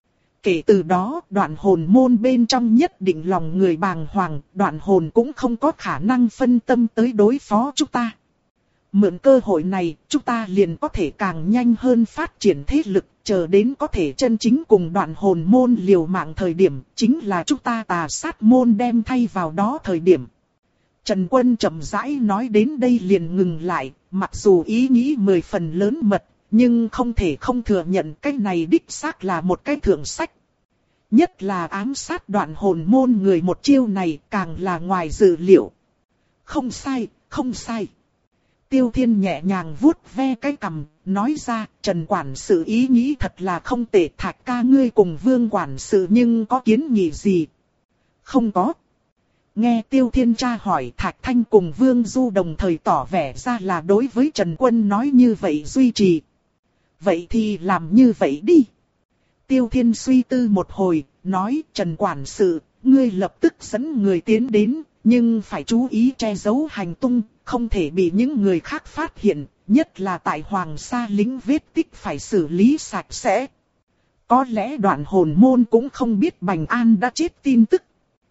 Kể từ đó, đoạn hồn môn bên trong nhất định lòng người bàng hoàng, đoạn hồn cũng không có khả năng phân tâm tới đối phó chúng ta. Mượn cơ hội này, chúng ta liền có thể càng nhanh hơn phát triển thế lực, chờ đến có thể chân chính cùng đoạn hồn môn liều mạng thời điểm, chính là chúng ta Tà Sát môn đem thay vào đó thời điểm. Trần Quân chậm rãi nói đến đây liền ngừng lại, mặc dù ý nghĩ mười phần lớn mật, nhưng không thể không thừa nhận cái này đích xác là một cái thượng sách. Nhất là ám sát đoạn hồn môn người một chiêu này càng là ngoài dự liệu. Không sai, không sai. Tiêu Thiên nhẹ nhàng vuốt ve cái cằm, nói ra, Trần quản sự ý nghĩ thật là không tệ. Thạch ca ngươi cùng Vương quản sự nhưng có kiến nghị gì? Không có. Nghe Tiêu Thiên tra hỏi, Thạch Thanh cùng Vương Du đồng thời tỏ vẻ ra là đối với Trần Quân nói như vậy duy trì. Vậy thì làm như vậy đi. Tiêu Thiên suy tư một hồi, nói, Trần quản sự, ngươi lập tức dẫn người tiến đến, nhưng phải chú ý che giấu hành tung, không thể bị những người khác phát hiện, nhất là tại Hoàng Sa lính vết tích phải xử lý sạch sẽ. Có lẽ đoạn hồn môn cũng không biết Bành An đã chết tin tức.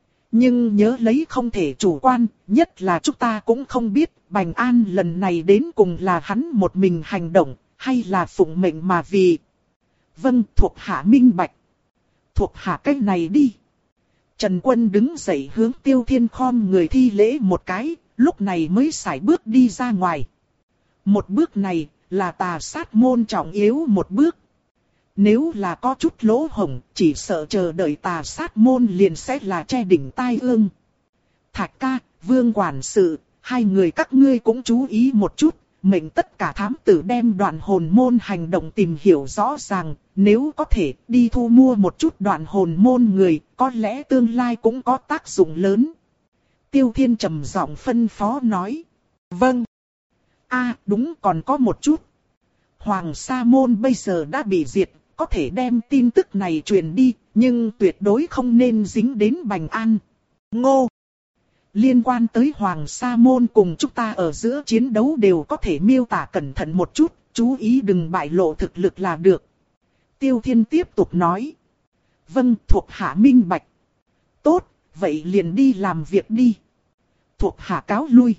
Nhưng nhớ lấy không thể chủ quan, nhất là chúng ta cũng không biết Bành An lần này đến cùng là hắn một mình hành động, hay là phụng mệnh mà vì. Vâng, thuộc hạ minh bạch. Thuộc hạ cách này đi. Trần Quân đứng dậy hướng Tiêu Thiên khom người thi lễ một cái, lúc này mới sải bước đi ra ngoài. Một bước này là Tà Sát môn trọng yếu một bước. Nếu là có chút lỗ hổng, chỉ sợ chờ đợi Tà Sát môn liền sẽ là che đỉnh tai ương. Thạch ca, Vương quản sự, hai người các ngươi cũng chú ý một chút, mệnh tất cả thám tử đem đoạn hồn môn hành động tìm hiểu rõ ràng, nếu có thể đi thu mua một chút đoạn hồn môn người, có lẽ tương lai cũng có tác dụng lớn. Tiêu Thiên trầm giọng phân phó nói. Vâng. A à, đúng, còn có một chút. Hoàng Sa môn bây giờ đã bị diệt, có thể đem tin tức này truyền đi, nhưng tuyệt đối không nên dính đến Bành An. Ngô. Liên quan tới Hoàng Sa môn cùng chúng ta ở giữa chiến đấu đều có thể miêu tả cẩn thận một chút, chú ý đừng bại lộ thực lực là được. Tiêu Thiên tiếp tục nói. Vâng, thuộc hạ minh bạch. Tốt, vậy liền đi làm việc đi. Thuộc hạ cáo lui.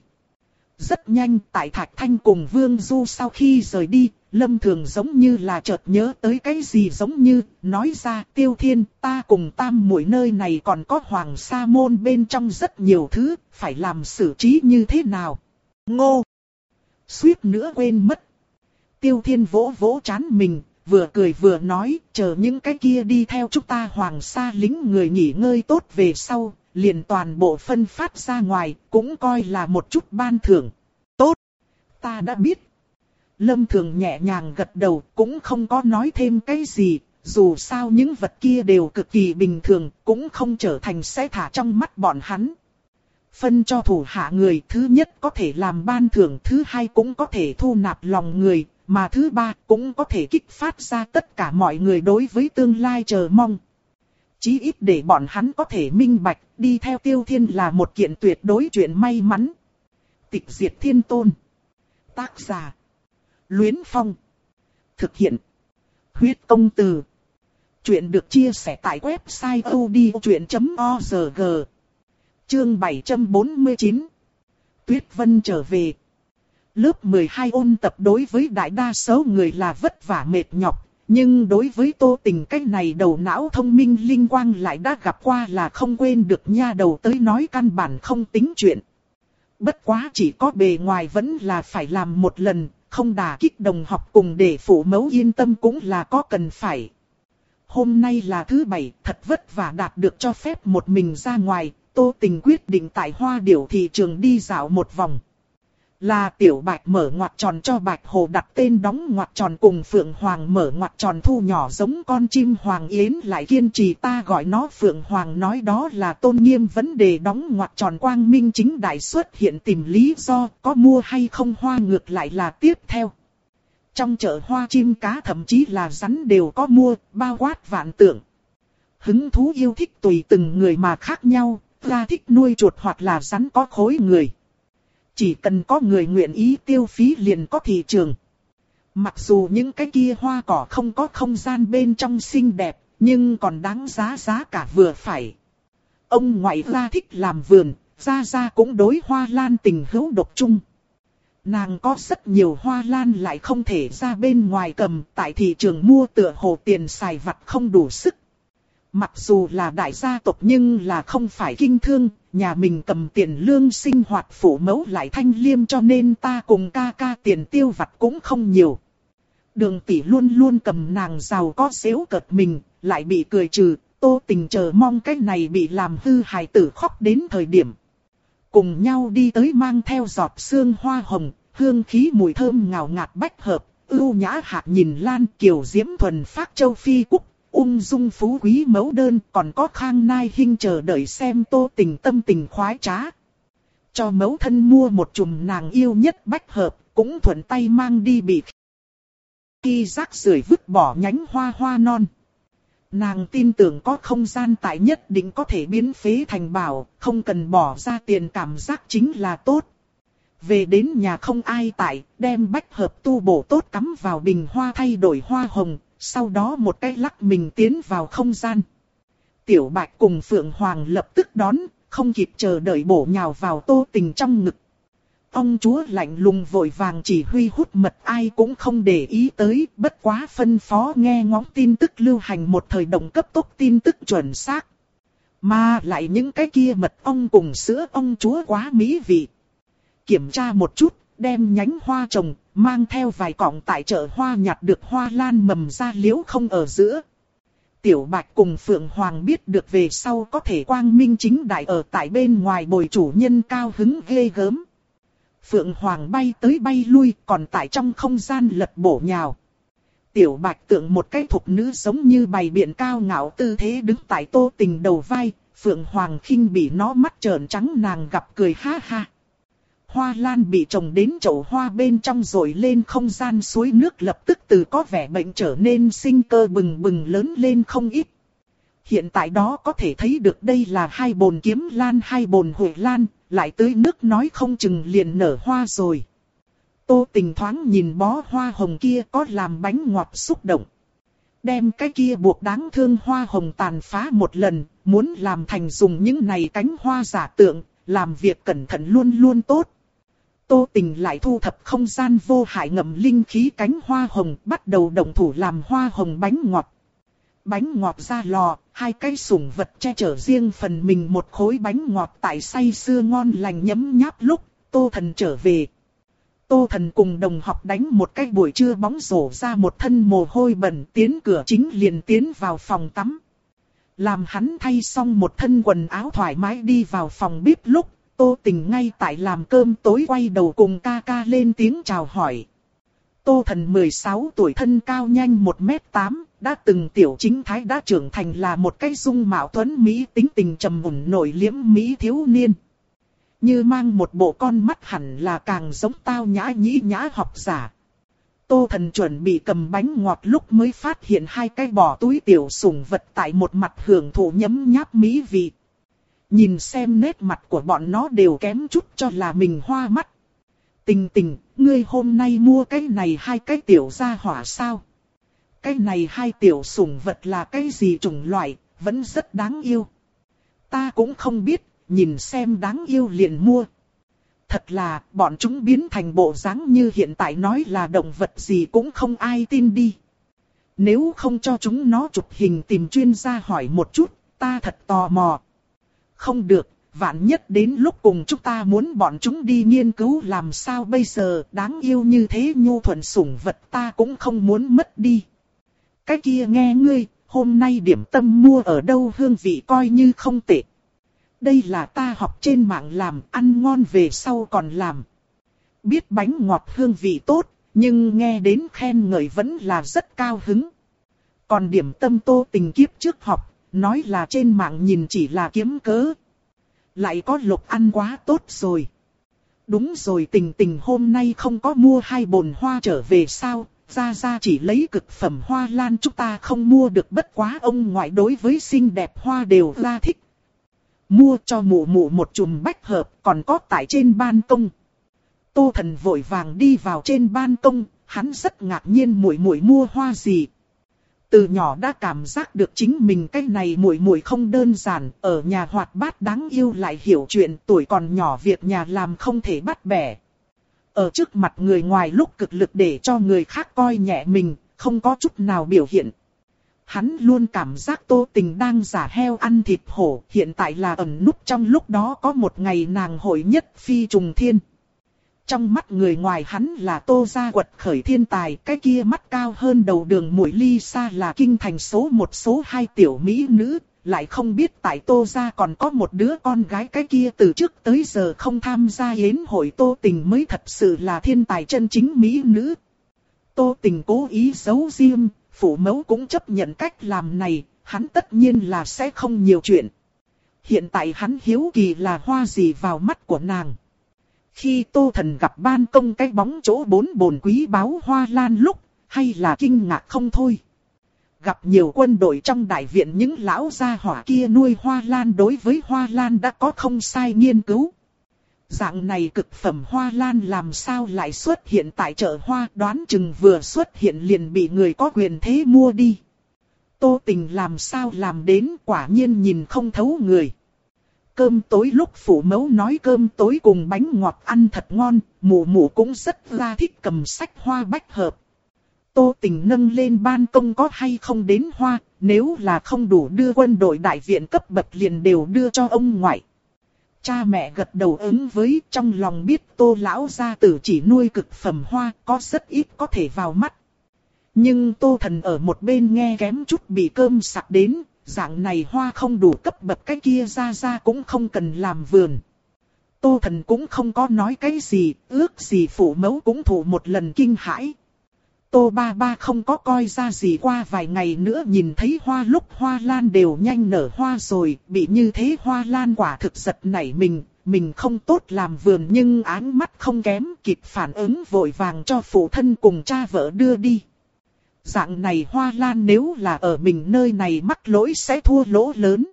Rất nhanh, tại Thạch Thanh cùng Vương Du sau khi rời đi, Lâm Thường giống như là chợt nhớ tới cái gì giống như, nói ra, Tiêu Thiên, ta cùng Tam muội nơi này còn có Hoàng Sa môn bên trong rất nhiều thứ, phải làm xử trí như thế nào. Ngô! Suýt nữa quên mất. Tiêu Thiên vỗ vỗ trán mình, vừa cười vừa nói, chờ những cái kia đi theo chúng ta Hoàng Sa lính người nghỉ ngơi tốt về sau, liền toàn bộ phân phát ra ngoài, cũng coi là một chút ban thưởng. Tốt! Ta đã biết. Lâm Thường nhẹ nhàng gật đầu, cũng không có nói thêm cái gì, dù sao những vật kia đều cực kỳ bình thường, cũng không trở thành sẽ thả trong mắt bọn hắn. Phân cho thủ hạ người, thứ nhất có thể làm ban thưởng, thứ hai cũng có thể thu nạp lòng người, mà thứ ba cũng có thể kích phát ra tất cả mọi người đối với tương lai chờ mong. Chí ít để bọn hắn có thể minh bạch, đi theo Tiêu Thiên là một kiện tuyệt đối chuyện may mắn. Tịch diệt thiên tôn. Tác giả. Luyến Phong. Thực hiện. Huyết công từ. Chuyện được chia sẻ tại website odchuyện chấm org. Chương bảy trăm bốn mươi chín. Tuyết Vân trở về. Lớp mười hai ôn tập đối với đại đa số người là vất vả mệt nhọc, nhưng đối với Tô Tình cái này đầu não thông minh linh quang lại đã gặp qua là không quên được nha đầu tới nói căn bản không tính chuyện. Bất quá chỉ có bề ngoài vẫn là phải làm một lần, không đả kích đồng học cùng để phụ mẫu yên tâm cũng là có cần phải. Hôm nay là thứ bảy, thật vất vả đạt được cho phép một mình ra ngoài, Tô Tình quyết định tại Hoa Điểu thị trường đi dạo một vòng. Là Tiểu Bạch mở ngoặc tròn cho Bạch Hồ đặt tên đóng ngoặc tròn cùng Phượng Hoàng mở ngoặc tròn thu nhỏ giống con chim Hoàng Yến lại kiên trì ta gọi nó Phượng Hoàng nói đó là tôn nghiêm vấn đề đóng ngoặc tròn quang minh chính đại xuất hiện tìm lý do có mua hay không hoa ngược lại là tiếp theo. Trong chợ hoa chim cá thậm chí là rắn đều có mua, bao quát vạn tượng. Hứng thú yêu thích tùy từng người mà khác nhau, ta thích nuôi chuột hoặc là rắn có khối người. Chỉ cần có người nguyện ý tiêu phí liền có thị trường. Mặc dù những cái kia hoa cỏ không có không gian bên trong xinh đẹp, nhưng còn đáng giá giá cả vừa phải. Ông ngoại gia thích làm vườn, gia gia cũng đối hoa lan tình hữu độc chung. Nàng có rất nhiều hoa lan lại không thể ra bên ngoài cầm, tại thị trường mua tựa hồ tiền xài vặt không đủ sức. Mặc dù là đại gia tộc nhưng là không phải kinh thương, nhà mình cầm tiền lương sinh hoạt phụ mẫu lại thanh liêm cho nên ta cùng ca ca tiền tiêu vặt cũng không nhiều. Đường tỷ luôn luôn cầm nàng giàu có xéo cợt mình, lại bị cười trừ, Tô Tình chờ mong cái này bị làm hư hài tử khóc đến thời điểm. Cùng nhau đi tới mang theo giọt sương hoa hồng, hương khí mùi thơm ngào ngạt bách hợp, ưu nhã hạt nhìn lan kiều diễm thuần phác châu phi cúc, ung dung phú quý mẫu đơn, còn có khang nai hinh chờ đợi xem Tô Tình tâm tình khoái trá. Cho mẫu thân mua một chùm nàng yêu nhất bách hợp, cũng thuận tay mang đi bị khi rác rưởi vứt bỏ nhánh hoa hoa non. Nàng tin tưởng có không gian tại nhất định có thể biến phế thành bảo, không cần bỏ ra tiền cảm giác chính là tốt. Về đến nhà không ai tại, đem bách hợp tu bổ tốt cắm vào bình hoa thay đổi hoa hồng, sau đó một cái lắc mình tiến vào không gian. Tiểu Bạch cùng Phượng Hoàng lập tức đón, không kịp chờ đợi bổ nhào vào Tô Tình trong ngực. Ông chúa lạnh lùng vội vàng chỉ huy hút mật ai cũng không để ý tới, bất quá phân phó nghe ngóng tin tức lưu hành một thời động cấp tốc tin tức chuẩn xác. Mà lại những cái kia mật ong cùng sữa ông chúa quá mỹ vị. Kiểm tra một chút, đem nhánh hoa trồng, mang theo vài cọng tại chợ hoa nhặt được hoa lan mầm ra liễu không ở giữa. Tiểu Bạch cùng Phượng Hoàng biết được về sau có thể quang minh chính đại ở tại bên ngoài bồi chủ nhân cao hứng ghê gớm. Phượng Hoàng bay tới bay lui, còn tại trong không gian lật bổ nhào. Tiểu Bạch tượng một cái thục nữ giống như bày biện cao ngạo tư thế đứng tại Tô Tình đầu vai, Phượng Hoàng khinh bỉ nó mắt trợn trắng nàng gặp cười ha ha. Hoa lan bị trồng đến chậu hoa bên trong rồi lên không gian suối nước lập tức từ có vẻ bệnh trở nên sinh cơ bừng bừng lớn lên không ít. Hiện tại đó có thể thấy được đây là hai bồn kiếm lan hai bồn huệ lan, lại tưới nước nói không chừng liền nở hoa rồi. Tô Tình thoáng nhìn bó hoa hồng kia có làm bánh ngọt xúc động. Đem cái kia buộc đáng thương hoa hồng tàn phá một lần, muốn làm thành dùng những này cánh hoa giả tượng, làm việc cẩn thận luôn luôn tốt. Tô Tình lại thu thập không gian vô hại ngậm linh khí cánh hoa hồng, bắt đầu động thủ làm hoa hồng bánh ngọt. Bánh ngọt ra lò, hai cái sủng vật che chở riêng phần mình một khối bánh ngọt tại say sưa ngon lành nhấm nháp lúc Tô Thần trở về. Tô Thần cùng đồng học đánh một cái buổi trưa bóng rổ ra một thân mồ hôi bẩn, tiến cửa chính liền tiến vào phòng tắm. Làm hắn thay xong một thân quần áo thoải mái đi vào phòng bếp lúc Tô Tình ngay tại làm cơm tối quay đầu cùng ca ca lên tiếng chào hỏi. Tô Thần mười sáu tuổi thân cao nhanh một mét tám, đã từng tiểu chính thái đã trưởng thành là một cái dung mạo tuấn Mỹ tính tình trầm mùn nổi liếm Mỹ thiếu niên. Như mang một bộ con mắt hẳn là càng giống tao nhã nhĩ nhã học giả. Tô Thần chuẩn bị cầm bánh ngọt lúc mới phát hiện hai cái bỏ túi tiểu sủng vật tại một mặt hưởng thụ nhấm nháp mỹ vị. Nhìn xem nét mặt của bọn nó đều kém chút cho là mình hoa mắt. Tình Tình, ngươi hôm nay mua cái này hai cái tiểu gia hỏa sao? Cái này hai tiểu sủng vật là cái gì chủng loại, vẫn rất đáng yêu. Ta cũng không biết, nhìn xem đáng yêu liền mua. Thật là, bọn chúng biến thành bộ dáng như hiện tại nói là động vật gì cũng không ai tin đi. Nếu không cho chúng nó chụp hình tìm chuyên gia hỏi một chút, ta thật tò mò. Không được, vạn nhất đến lúc cùng chúng ta muốn bọn chúng đi nghiên cứu làm sao bây giờ, đáng yêu như thế nhu thuận sủng vật ta cũng không muốn mất đi. Cái kia nghe ngươi, hôm nay điểm tâm mua ở đâu hương vị coi như không tệ. Đây là ta học trên mạng làm, ăn ngon về sau còn làm. Biết bánh ngọt hương vị tốt, nhưng nghe đến khen ngợi vẫn là rất cao hứng. Còn điểm tâm Tô Tình kiếp trước học, nói là trên mạng nhìn chỉ là kiếm cớ. Lại có Lục ăn quá tốt rồi. Đúng rồi, Tình Tình hôm nay không có mua hai bồn hoa trở về sao, Gia Gia chỉ lấy cực phẩm hoa lan chúng ta không mua được, bất quá ông ngoại đối với xinh đẹp hoa đều ra thích. Mua cho mụ mụ một chùm bách hợp, còn có tại trên ban công. Tô Thần vội vàng đi vào trên ban công, hắn rất ngạc nhiên muội muội mua hoa gì. Từ nhỏ đã cảm giác được chính mình cái này muội muội không đơn giản, ở nhà hoạt bát đáng yêu lại hiểu chuyện, tuổi còn nhỏ việc nhà làm không thể bắt bẻ. Ở trước mặt người ngoài lúc cực lực để cho người khác coi nhẹ mình, không có chút nào biểu hiện. Hắn luôn cảm giác Tô Tình đang giả heo ăn thịt hổ, hiện tại là ẩn núp trong lúc đó có một ngày nàng hội nhất phi trùng thiên. Trong mắt người ngoài hắn là Tô gia quật khởi thiên tài, cái kia mắt cao hơn đầu đường muội Lisa là kinh thành số một số hai tiểu mỹ nữ, lại không biết tại Tô gia còn có một đứa con gái, cái kia từ trước tới giờ không tham gia yến hội Tô Tình mới thật sự là thiên tài chân chính mỹ nữ. Tô Tình cố ý giấu riêng, phụ mẫu cũng chấp nhận cách làm này, hắn tất nhiên là sẽ không nhiều chuyện. Hiện tại hắn hiếu kỳ là hoa gì vào mắt của nàng. Khi Tô Thần gặp ban công cái bóng chỗ bốn bồn quý báu hoa lan lúc, hay là kinh ngạc không thôi. Gặp nhiều quân đội trong đại viện, những lão gia hỏa kia nuôi hoa lan đối với hoa lan đã có không sai nghiên cứu. Dạng này cực phẩm hoa lan làm sao lại xuất hiện tại chợ hoa, đoán chừng vừa xuất hiện liền bị người có quyền thế mua đi. Tô Tình làm sao làm đến, quả nhiên nhìn không thấu người. Cơm tối lúc phụ mẫu nói cơm tối cùng bánh ngọt ăn thật ngon, mụ mụ cũng rất ra thích cầm sách hoa bách hợp. Tô Tình nâng lên ban công có hay không đến hoa, nếu là không đủ đưa quân đội đại viện cấp bậc liền đều đưa cho ông ngoại. Cha mẹ gật đầu ứng với, trong lòng biết Tô lão gia tử chỉ nuôi cực phẩm hoa, có rất ít có thể vào mắt. Nhưng Tô Thần ở một bên nghe kém chút bị cơm sặc đến, dạng này hoa không đủ cấp bậc, cái kia ra ra cũng không cần làm vườn. Tô Thần cũng không có nói cái gì, ước gì phụ mẫu cũng thủ một lần kinh hãi. Tô ba ba không có coi ra gì, qua vài ngày nữa nhìn thấy hoa lúc hoa lan đều nhanh nở hoa rồi, bị như thế hoa lan quả thực giật nảy mình, mình không tốt làm vườn nhưng áng mắt không kém, kịp phản ứng vội vàng cho phụ thân cùng cha vợ đưa đi. Dạng này hoa lan nếu là ở mình nơi này mắc lỗi sẽ thua lỗ lớn.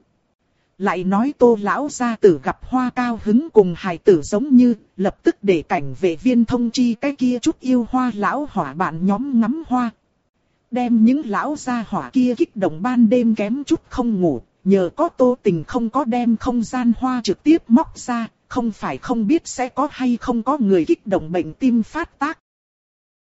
Lại nói Tô lão gia tử gặp hoa cao hứng cùng hài tử giống như, lập tức để cảnh vệ viên thông chi cái kia chút yêu hoa lão hỏa bạn nhóm ngắm hoa. Đem những lão gia hỏa kia kích động ban đêm kém chút không ngủ, nhờ có Tô Tình không có đem không gian hoa trực tiếp móc ra, không phải không biết sẽ có hay không có người kích động bệnh tim phát tác.